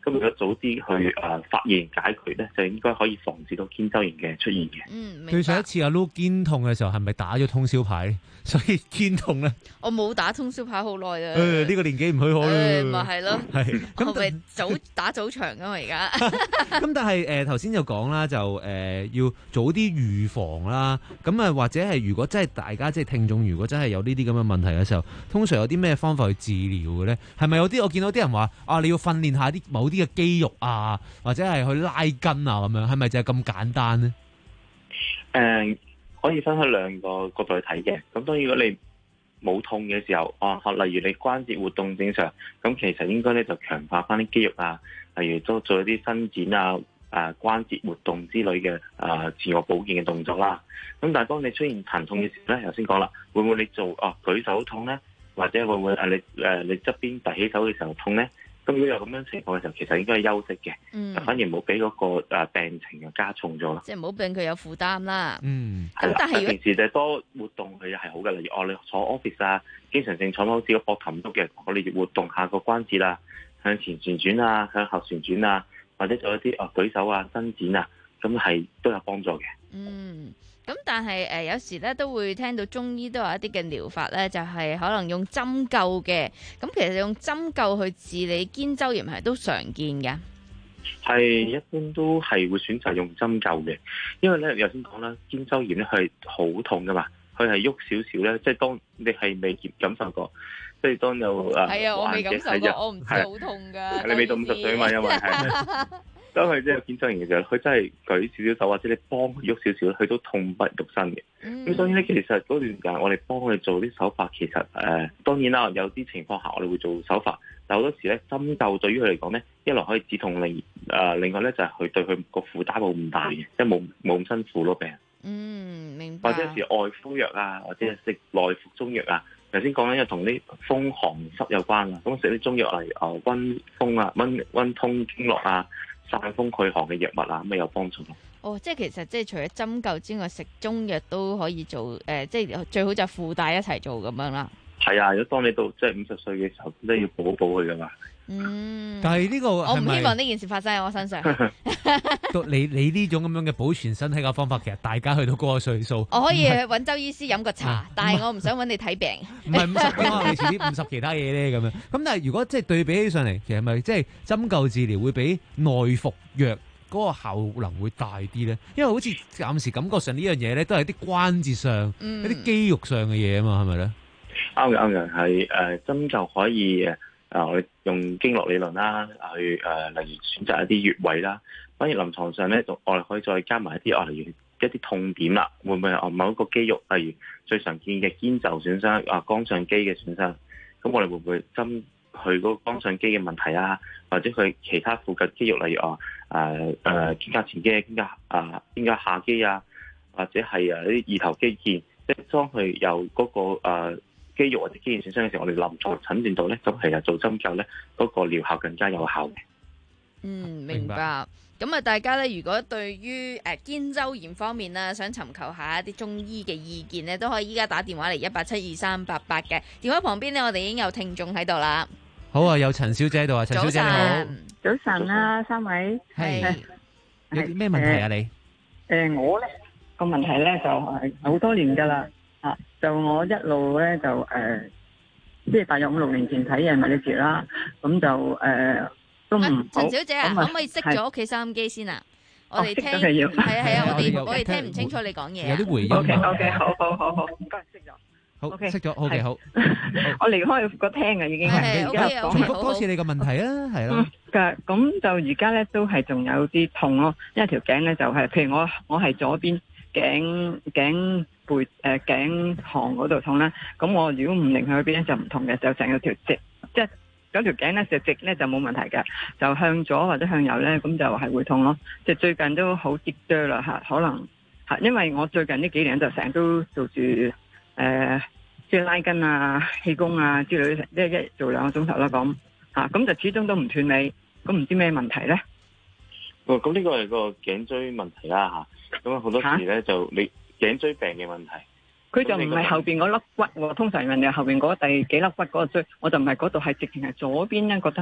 咁如果早啲去誒、呃、發現解決咧，就應該可以防止到肩周炎嘅出現嘅。 嗯， 對上一次阿 Lu 肩痛嘅時候，係咪打咗通宵牌，所以肩痛咧？ 我冇打通宵牌好耐啦。 誒、哎，呢、這個年紀唔許可啦。 咪係咯。 係。 咁咪早打早場噶嘛而家。 咁但係誒頭先就講啦，就誒、呃、要早啲預防啦。咁啊或者係如果真係大家即係聽眾，如果真係有呢啲咁嘅問題嘅時候，通常有啲咩方法去治療嘅咧？係咪有啲我見到啲人話啊，你要訓練下啲某啲嘅肌肉啊，或者係去拉筋啊咁樣，係咪就係咁簡單咧？ 誒、呃，可以分開兩個角度去睇嘅。咁當然如果你冇痛嘅時候，啊，例如你關節活動正常，咁其實應該咧就強化翻啲肌肉啊，例如都做一啲伸展啊、啊關節活動之類嘅啊自我保健嘅動作啦。咁但係當你出現疼痛嘅時候咧，頭先講啦，會唔會你做哦、啊、舉手痛咧，或者會唔會誒你誒你側邊提起手嘅時候痛咧？咁如果有咁樣情況嘅時候，其實應該係休息嘅，嗯、反而唔好俾嗰個誒病情又加重咗啦。 即係唔好令佢有負擔啦。 嗯， 咁但係如果平時就多活動佢係好嘅，例如我哋坐 office 啊，經常性坐好似個膊頭唔喐嘅，我哋活動下個關節啦，向前旋轉啊，向後旋轉啊，或者做一啲啊舉手啊、伸展啊，咁係都有幫助嘅。 嗯。咁但係誒、呃、有時咧都會聽到中醫都有一啲嘅療法咧，就係、是、可能用針灸嘅。咁其實用針灸去治理肩周炎係都常見嘅。 係一般都係會選擇用針灸嘅，因為咧頭先講啦，肩周炎咧係好痛噶嘛，佢係喐少少咧，即係當你係未感受過，即係當有誒係啊，我未感受過，我唔知好痛㗎。 你未到五十歲嘛，因為係。當佢即係肩周炎嘅時候，佢真係舉少少手，或者你幫佢喐少少，佢都痛不欲生嘅。咁、嗯、所以咧，其實嗰段時間我哋幫佢做啲手法，其實誒、呃、當然啦，有啲情況下我哋會做手法，但好多時咧針灸對於佢嚟講咧，一來可以止痛，另誒、呃、另外咧就係、是、佢對佢個負擔冇咁大嘅，即係冇冇咁辛苦咯病。 嗯，明白。 或者有時外敷藥啊，或者係食內服中藥啊。頭先講緊又同啲風寒濕有關啊，咁食啲中藥例如誒溫風啊、溫溫通經絡啊、散風驅寒嘅藥物啊，咁啊有幫助。 哦，即係其實即係除咗針灸之外，食中藥都可以做，誒、呃，即係最好就附帶一齊做咁樣啦。係啊，如果當你到即係五十歲嘅時候，都要補補佢噶嘛。 嗯， 但係呢個我唔希望呢件事發生喺我身上。 你你呢種咁樣嘅保存身體嘅方法，其實大家去到嗰個歲數， 我可以去揾周醫師飲個茶，但係我唔想揾你睇病。 唔係五十，可能你遲啲五十其他嘢咧咁樣。咁但係如果即係對比起上嚟，其實係咪即係針灸治療會比內服藥嗰個效能會大啲咧？因為好似暫時感覺上呢樣嘢咧，都係啲關節上、嗯、一啲肌肉上嘅嘢啊嘛，係咪咧？ 啱嘅，啱嘅，係誒針灸可以誒。啊！我哋用經絡理論啦，去誒、呃，例如選擇一啲穴位啦。反而臨床上咧，就我哋可以再加埋一啲，我例如一啲痛點啦，會唔會係某一個肌肉，例如最常見嘅肩袖損傷啊、肛上肌嘅損傷，咁我哋會唔會針佢嗰個肛上肌嘅問題啊，或者佢其他附近肌肉，例如啊誒誒肩胛前肌、肩胛啊肩胛下肌啊，或者係啊啲二頭肌腱，即係當佢有嗰、那個誒。呃肌肉或者肌腱損傷嘅時候，我哋臨床診斷到咧，咁其實做針灸咧，嗰個療效更加有效嘅。 嗯，明白。咁啊，大家咧，如果對於誒肩周炎方面咧，想尋求下一啲中醫嘅意見咧，都可以依家打電話嚟一八七二三八八嘅電話旁邊咧，我哋已經有聽眾喺度啦。 好啊，有陳小姐喺度啊，陳小姐你好。 早晨啊，三位。 係。有啲咩問題啊？你？ 誒，我咧個問題咧就係好多年噶啦。啊！就我一路咧就誒，即係大約五六年前睇嘅物理治啦，咁就誒都唔好。陳小姐啊， 可唔可以熄咗屋企收音機先啊？我哋聽係啊係啊，我哋我哋聽唔清楚你講嘢。 有啲回音。 O K O K，好好好好，唔該熄咗。 好，熄咗。O K 好。 我離開個廳啊，已經係。 O K O K， 重複多次你個問題啊，係咯。 嘅咁就而家咧都係仲有啲痛咯，因為條頸咧就係，譬如我我係左邊頸頸。背誒頸項嗰度痛啦，咁我如果唔擰去邊咧就唔痛嘅，就成個條直，即係嗰條頸咧就直咧就冇問題嘅，就向左或者向右咧咁就係會痛咯。即係最近都好跌咗啦嚇，可能嚇，因為我最近呢幾年就成日都做住誒即係拉筋啊、氣功啊之類，即係一做兩個鐘頭啦咁嚇，咁就始終都唔斷尾，咁唔知咩問題咧？ 哦，咁呢個係個頸椎問題啦嚇，咁好多時咧就你。頸椎病嘅問題， 佢就唔係後邊嗰粒骨喎，通常人哋後邊嗰第幾粒骨嗰個椎，我就唔係嗰度，係直情係左邊咧，覺得係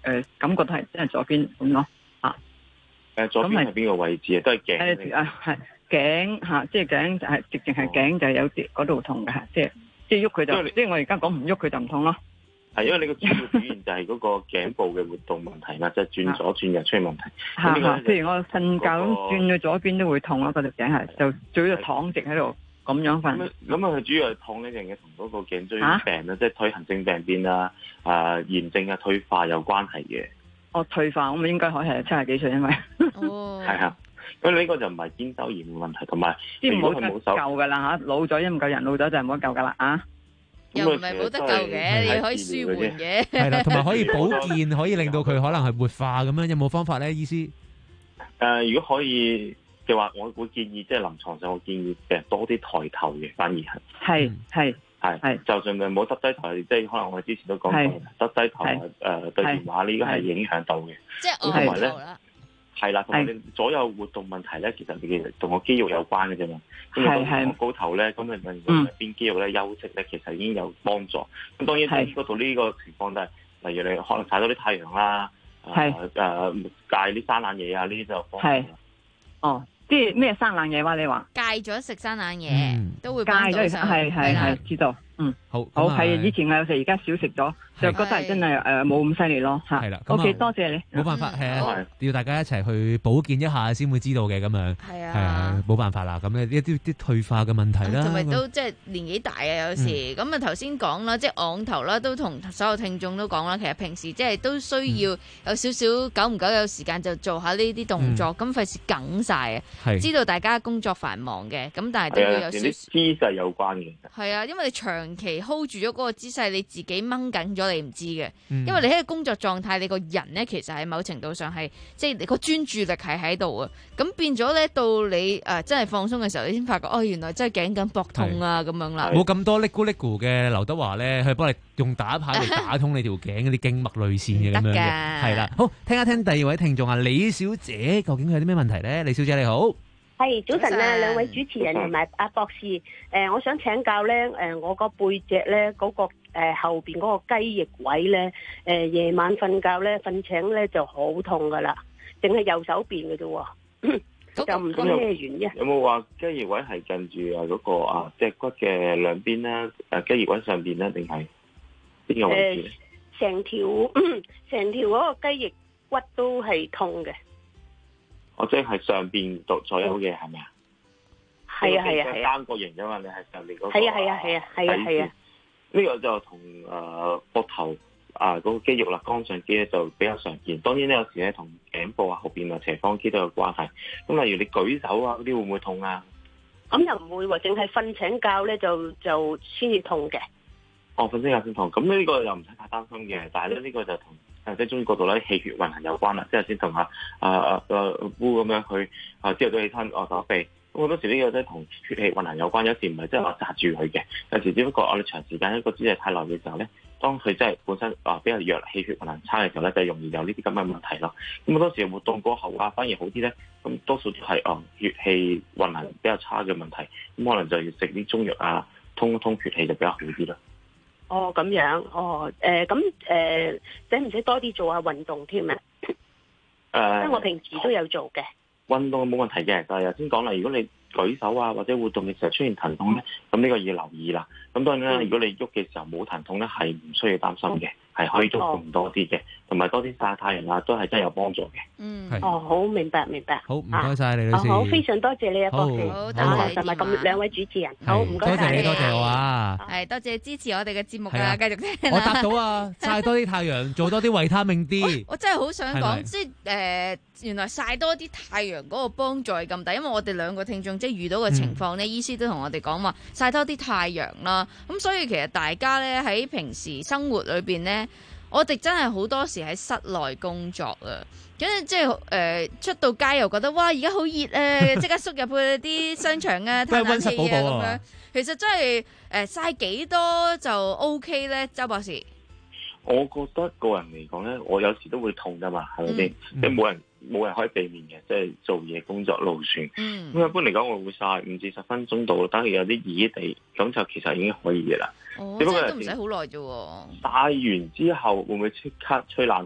誒感覺係真係左邊咁咯，啊。 誒左邊係邊個位置啊？都係頸。 誒啊係頸嚇，即係頸就係直情係頸就有啲嗰度痛嘅嚇，即係即係喐佢就，即係我而家講唔喐佢就唔痛咯。 係因為你個主要表現就係嗰個頸部嘅活動問題嘛，即係轉左轉右出現問題。 嚇嚇，譬如我瞓覺咁轉到左邊都會痛咯，嗰條頸係就最要躺直喺度咁樣瞓。 咁啊，佢主要係痛呢樣嘢同嗰個頸椎病啦，即係退行性病變啊、啊炎症啊、退化有關係嘅。 哦，退化咁應該可以係七十幾歲，因為哦係啊。咁呢個就唔係肩周炎嘅問題，同埋即係唔好救噶啦嚇，老咗因唔救人，老咗就唔好救噶啦啊！ 又唔係冇得救嘅，你可以舒緩嘅。 係啦，同埋可以保健，可以令到佢可能係活化咁樣，有冇方法咧？醫師？ 誒，如果可以嘅話，我會建議即係臨床上，我建議誒多啲抬頭嘅，反而係係係係係，就盡量唔好耷低頭，即係可能我之前都講過，耷低頭誒對電話呢個係影響到嘅。 即係同埋咧。係啦，同埋你左右活動問題咧，其實你其實同個肌肉有關嘅啫嘛。咁你當高頭咧，咁你問問邊肌肉咧休息咧，其實已經有幫助。咁當然喺嗰度呢個情況都係，例如你可能曬多啲太陽啦，誒誒戒啲生冷嘢啊，呢啲就幫助。係， 哦，即係咩生冷嘢話？你話戒咗食生冷嘢都會幫到手。 係係係，知道。嗯， 好， 好係以前有食，而家少食咗，就覺得係真係誒冇咁犀利咯嚇。係啦，OK，多謝你。 冇辦法，係啊，要大家一齊去保健一下先會知道嘅咁樣。係啊，係啊，冇辦法啦。咁咧一啲啲退化嘅問題啦， 同埋都即係年紀大啊，有時咁啊頭先講啦，即係昂頭啦，都同所有聽眾都講啦。其實平時即係都需要有少少久唔久有時間就做下呢啲動作，咁費事梗晒啊。知道大家工作繁忙嘅，咁但係都要有少少姿勢有關嘅。 係啊，因為你長長期 hold 住咗嗰個姿勢，你自己掹緊咗，你唔知嘅。因為你喺個工作狀態，你個人咧其實喺某程度上係即係你個專注力係喺度啊。咁變咗咧，到你誒、呃、真係放鬆嘅時候，你先發覺哦，原來真係頸緊膊痛啊咁樣啦。 冇咁多叻咕叻咕嘅劉德華咧，去幫你用打牌嚟打通你條頸嗰啲經脈淚腺嘅咁樣嘅。係啦，好，聽一聽第二位聽眾啊，李小姐究竟佢有啲咩問題咧？李小姐你好。 係早晨啊，兩位主持人同埋阿博士，誒、呃，我想請教咧，誒、呃，我個背脊咧嗰個誒、呃、後邊嗰個雞翼位咧，誒、呃，夜晚瞓覺咧瞓醒咧就好痛噶啦，淨係右手邊嘅啫，就唔知咩原因。 有冇話雞翼位係近住啊嗰個啊脊骨嘅兩邊咧？誒，雞翼位上邊咧，定係邊個位置咧？ 成條成條嗰個雞翼骨都係痛嘅。 我即係上邊度左右嘅係咪啊？ 係啊係啊係啊， 三角形啫嘛，你係上邊嗰個。 係啊係啊係啊係啊係啊。 呢個就同誒膊頭啊嗰個肌肉啦，肝上肌咧就比較常見。當然呢，有時咧同頸部啊後邊啊斜方肌都有關係。咁例如你舉手啊嗰啲會唔會痛啊？ 咁又唔會喎，淨係瞓醒覺咧就就先至痛嘅。 哦，瞓醒覺先痛，咁呢個又唔使太擔心嘅。但係咧呢個就同誒即係中醫角度咧氣血運行有關啦，即係先同下啊啊啊烏咁樣去啊朝早起身哦打鼻，咁好多時呢個都係同血氣運行有關，有時唔係即係話紮住佢嘅，有時只不過我哋長時間一個姿勢太耐嘅時候咧，當佢真係本身啊比較弱氣血運行差嘅時候咧，就容易有呢啲咁嘅問題咯。咁好多時活動過後啊反而好啲咧，咁多數都係啊血氣運行比較差嘅問題，咁可能就要食啲中藥啊通一通血氣就比較好啲啦。 哦，咁樣，哦，誒、呃，咁誒，使唔使多啲做下運動添啊？誒、呃，因為我平時都有做嘅。 運動冇問題嘅，但係頭先講啦，如果你舉手啊或者活動嘅時候出現疼痛咧，咁呢個要留意啦。咁當然啦，如果你喐嘅時候冇疼痛咧，係唔需要擔心嘅，係、嗯、可以喐動多啲嘅，同埋多啲曬太陽啊，都係真係有幫助嘅。 嗯，哦，好明白明白。 好，唔該晒李女士。 好，非常多謝你啊，博士。 好， 同埋咁兩位主持人。好，唔該晒你。 多謝我啊。 係，多謝支持我哋嘅節目啊，繼續聽。 我答到啊，曬多啲太陽，做多啲維他命 D。 我真係好想講，即係誒，原來曬多啲太陽嗰個幫助係咁大，因為我哋兩個聽眾即係遇到嘅情況咧，醫師都同我哋講話曬多啲太陽啦。咁所以其實大家咧喺平時生活裏邊咧，我哋真係好多時喺室內工作啊，跟住即係誒出到街又覺得哇而家好熱啊，即刻縮入去啲商場啊，嘆冷氣啊咁樣。其實真係誒曬幾多就 OK 咧，周博士。 我覺得個人嚟講咧，我有時都會痛噶嘛，係咪先？即係冇人冇人可以避免嘅，即係做嘢工作勞損。咁、嗯、一般嚟講，我會曬五至十分鐘度，等佢有啲熱地，咁就其實已經可以嘅啦。 哦，即係都唔使好耐啫。曬完之後會唔會即刻吹冷氣咧？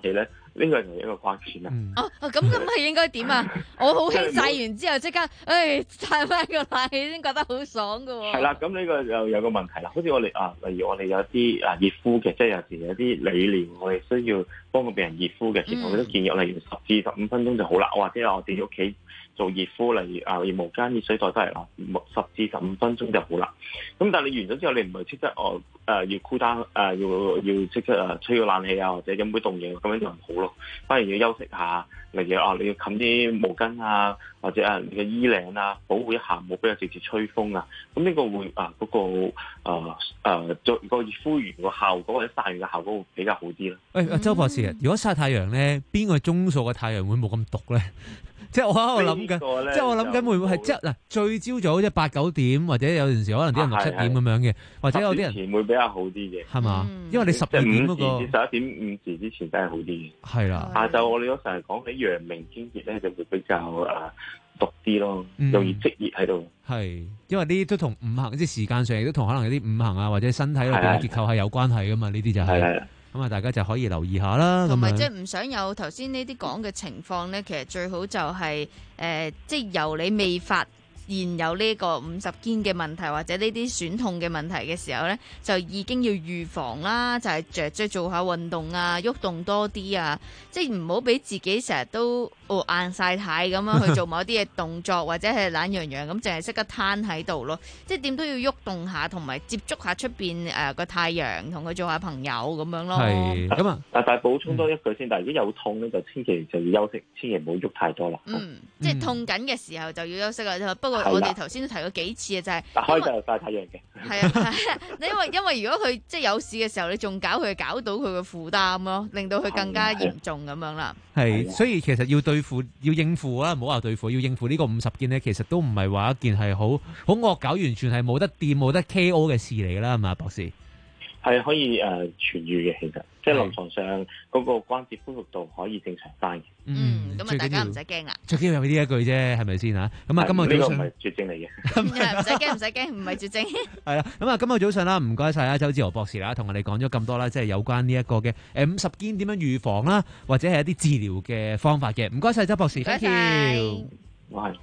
呢個就係一個關鍵啦。 哦哦，咁咁係應該點啊？我好興晒完之後即刻，誒晒翻個冷氣先覺得好爽噶喎。 係啦，咁呢個又有個問題啦。好似我哋啊，例如我哋有啲啊熱敷嘅，即係有時有啲理念，我哋需要幫個病人熱敷嘅，其實我都建議，例如十至十五分鐘就好啦，或者我哋屋企做熱敷，例如啊熱毛巾、熱水袋都係啦，十至十五分鐘就好啦。咁但係你完咗之後，你唔係即刻哦誒要 cool down 誒要要即刻誒吹個冷氣啊，或者飲杯凍嘢，咁樣就唔好咯。反而要休息下，例如啊你要冚啲毛巾啊，或者啊你嘅衣領啊，保護一下，唔好俾佢直接吹風啊。咁呢個會啊嗰、嗰個誒誒做個熱敷完個效果或者曬完嘅效果會比較好啲啦。 喂，阿周博士啊，如果曬太陽咧，邊個鐘數嘅太陽會冇咁毒咧？即係我喺度諗緊，即係我諗緊會唔會係即係嗱，最朝早即係八九點，或者有陣時可能啲人六七點咁樣嘅，或者有啲人前會比較好啲嘅， 係嘛？因為你十二點嗰個五時至十一點五時之前真係好啲嘅。 係啦， 下晝我哋嗰成日講起陽明經熱咧，就會比較誒毒啲咯，容易積熱喺度。 係，因為呢啲都同五行，即係時間上亦都同可能有啲五行啊，或者身體裏邊嘅結構係有關係噶嘛。呢啲就係。咁啊，大家就可以留意下啦。 同埋即係唔想有頭先呢啲講嘅情況咧，其實最好就係、是、誒、呃，即係由你未發現有呢個五十肩嘅問題或者呢啲損痛嘅問題嘅時候咧，就已經要預防啦，就係着即係做下運動啊，喐動多啲啊，即係唔好俾自己成日都哦硬晒太咁樣去做某啲嘅動作，或者係懶洋洋咁，淨係識得攤喺度咯。即係點都要喐動下，同埋接觸下出邊誒個太陽，同佢做下朋友咁樣咯。 係咁啊！ 但係補充多一句先，但係如果有痛咧，就千祈就要休息，千祈唔好喐太多啦。 嗯，即係痛緊嘅時候就要休息啦。不過我哋頭先都提過幾次啊，就係打開就曬太陽嘅。 係啊，你因為因為如果佢即係有事嘅時候，你仲搞佢，搞到佢嘅負擔咯，令到佢更加嚴重咁樣啦。 係，所以其實要對付、要應付啦，唔好話對付，要應付呢個五十件咧，其實都唔係話一件係好好惡搞，完全係冇得掂、冇得 K O 嘅事嚟㗎啦，係嘛，博士？ 係可以誒、呃、痊愈嘅，其實即係臨床上嗰個關節恢復度可以正常翻嘅。 嗯，咁啊大家唔使驚啦。 最緊要有呢一句啫，係咪先嚇？咁啊，今日呢個唔係絕症嚟嘅， 唔使驚，唔使驚，唔係絕症。 係啦，咁啊，今日早上啦，唔該晒啊，周志豪博士啦，同我哋講咗咁多啦，即係有關呢一個嘅誒五十肩點樣預防啦，或者係一啲治療嘅方法嘅。唔該晒周博士， 唔該曬。 我係。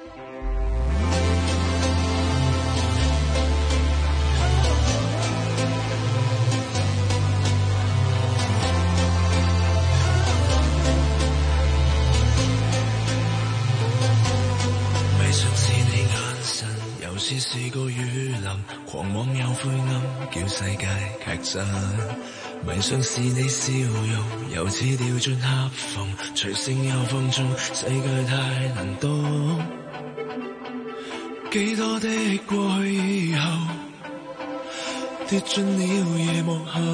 似是個雨林，狂妄又灰暗，叫世界劇震。迷上是你笑容，由此掉進合縫，隨性又放縱，世界太難懂。幾多的過去以後，跌進了夜幕後，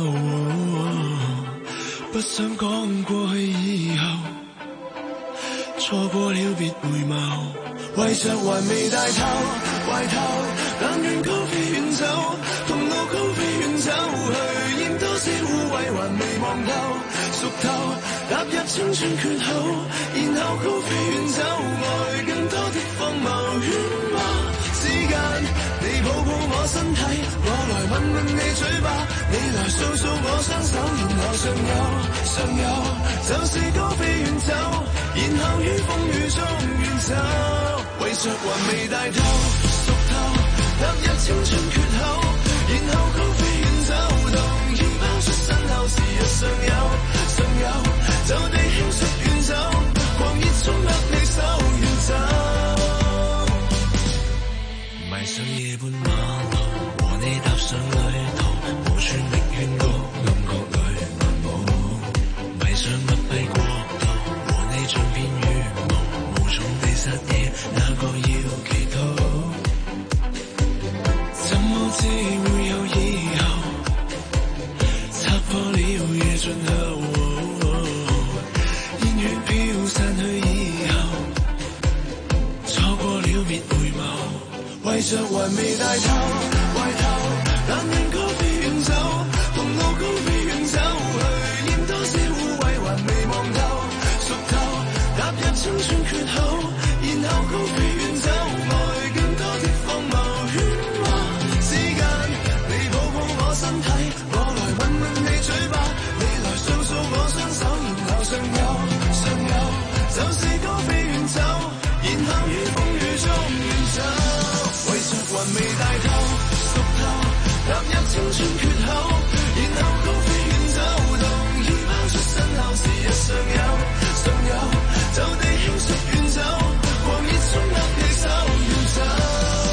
不想講過去以後，錯過了別回眸。為着還未大透，懷頭但願高飛遠走，同路高飛遠走去，驗多少污穢還未望透，熟透踏入青春缺口，然後高飛遠走，愛更多的荒謬喧嘩之間，你抱抱我身體，我來吻吻你嘴巴，你來掃掃我雙手，然後尚有尚有，就是高飛遠走，然後於風雨中遠走。為着還未大透，熟透踏入青春缺口，然後高飛遠走，當肩拋出身後，時日尚有尚有，就地輕率遠走，狂熱衝得你手遠走。迷上夜半馬路，和你踏上旅途，無處覓勸告，暗角裏漫舞。迷上密閉國度，和你像片羽毛，無從地殺野。哪個要祈禱？怎麼知會有以後？擦破了夜盡後，煙雨飄散去以後，錯過了別回眸。為着還未大透，懷頭但願高飛遠走，同路高飛遠走去，驗多少污穢還未望透，熟透踏入青春缺口。然後高飛遠走，愛更多的荒謬喧嘩之間，你抱抱我身體，我來吻吻你嘴巴，你來掃掃我雙手，然後尚還未大透熟透，踏入青春缺口，然後高飛遠走，同意拋出身後時日尚有尚有，就地輕率遠走，狂熱中握你手要走。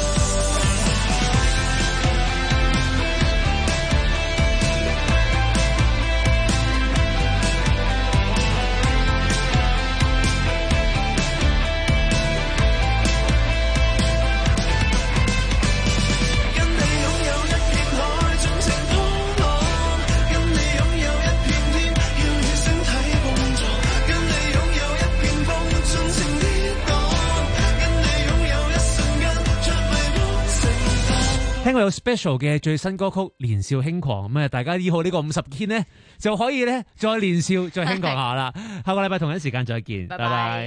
聽過有 special 嘅最新歌曲《年少輕狂》，咁啊，大家醫好呢個五十天呢，就可以咧再年少再輕狂下啦。下個禮拜同一時間再見，拜拜。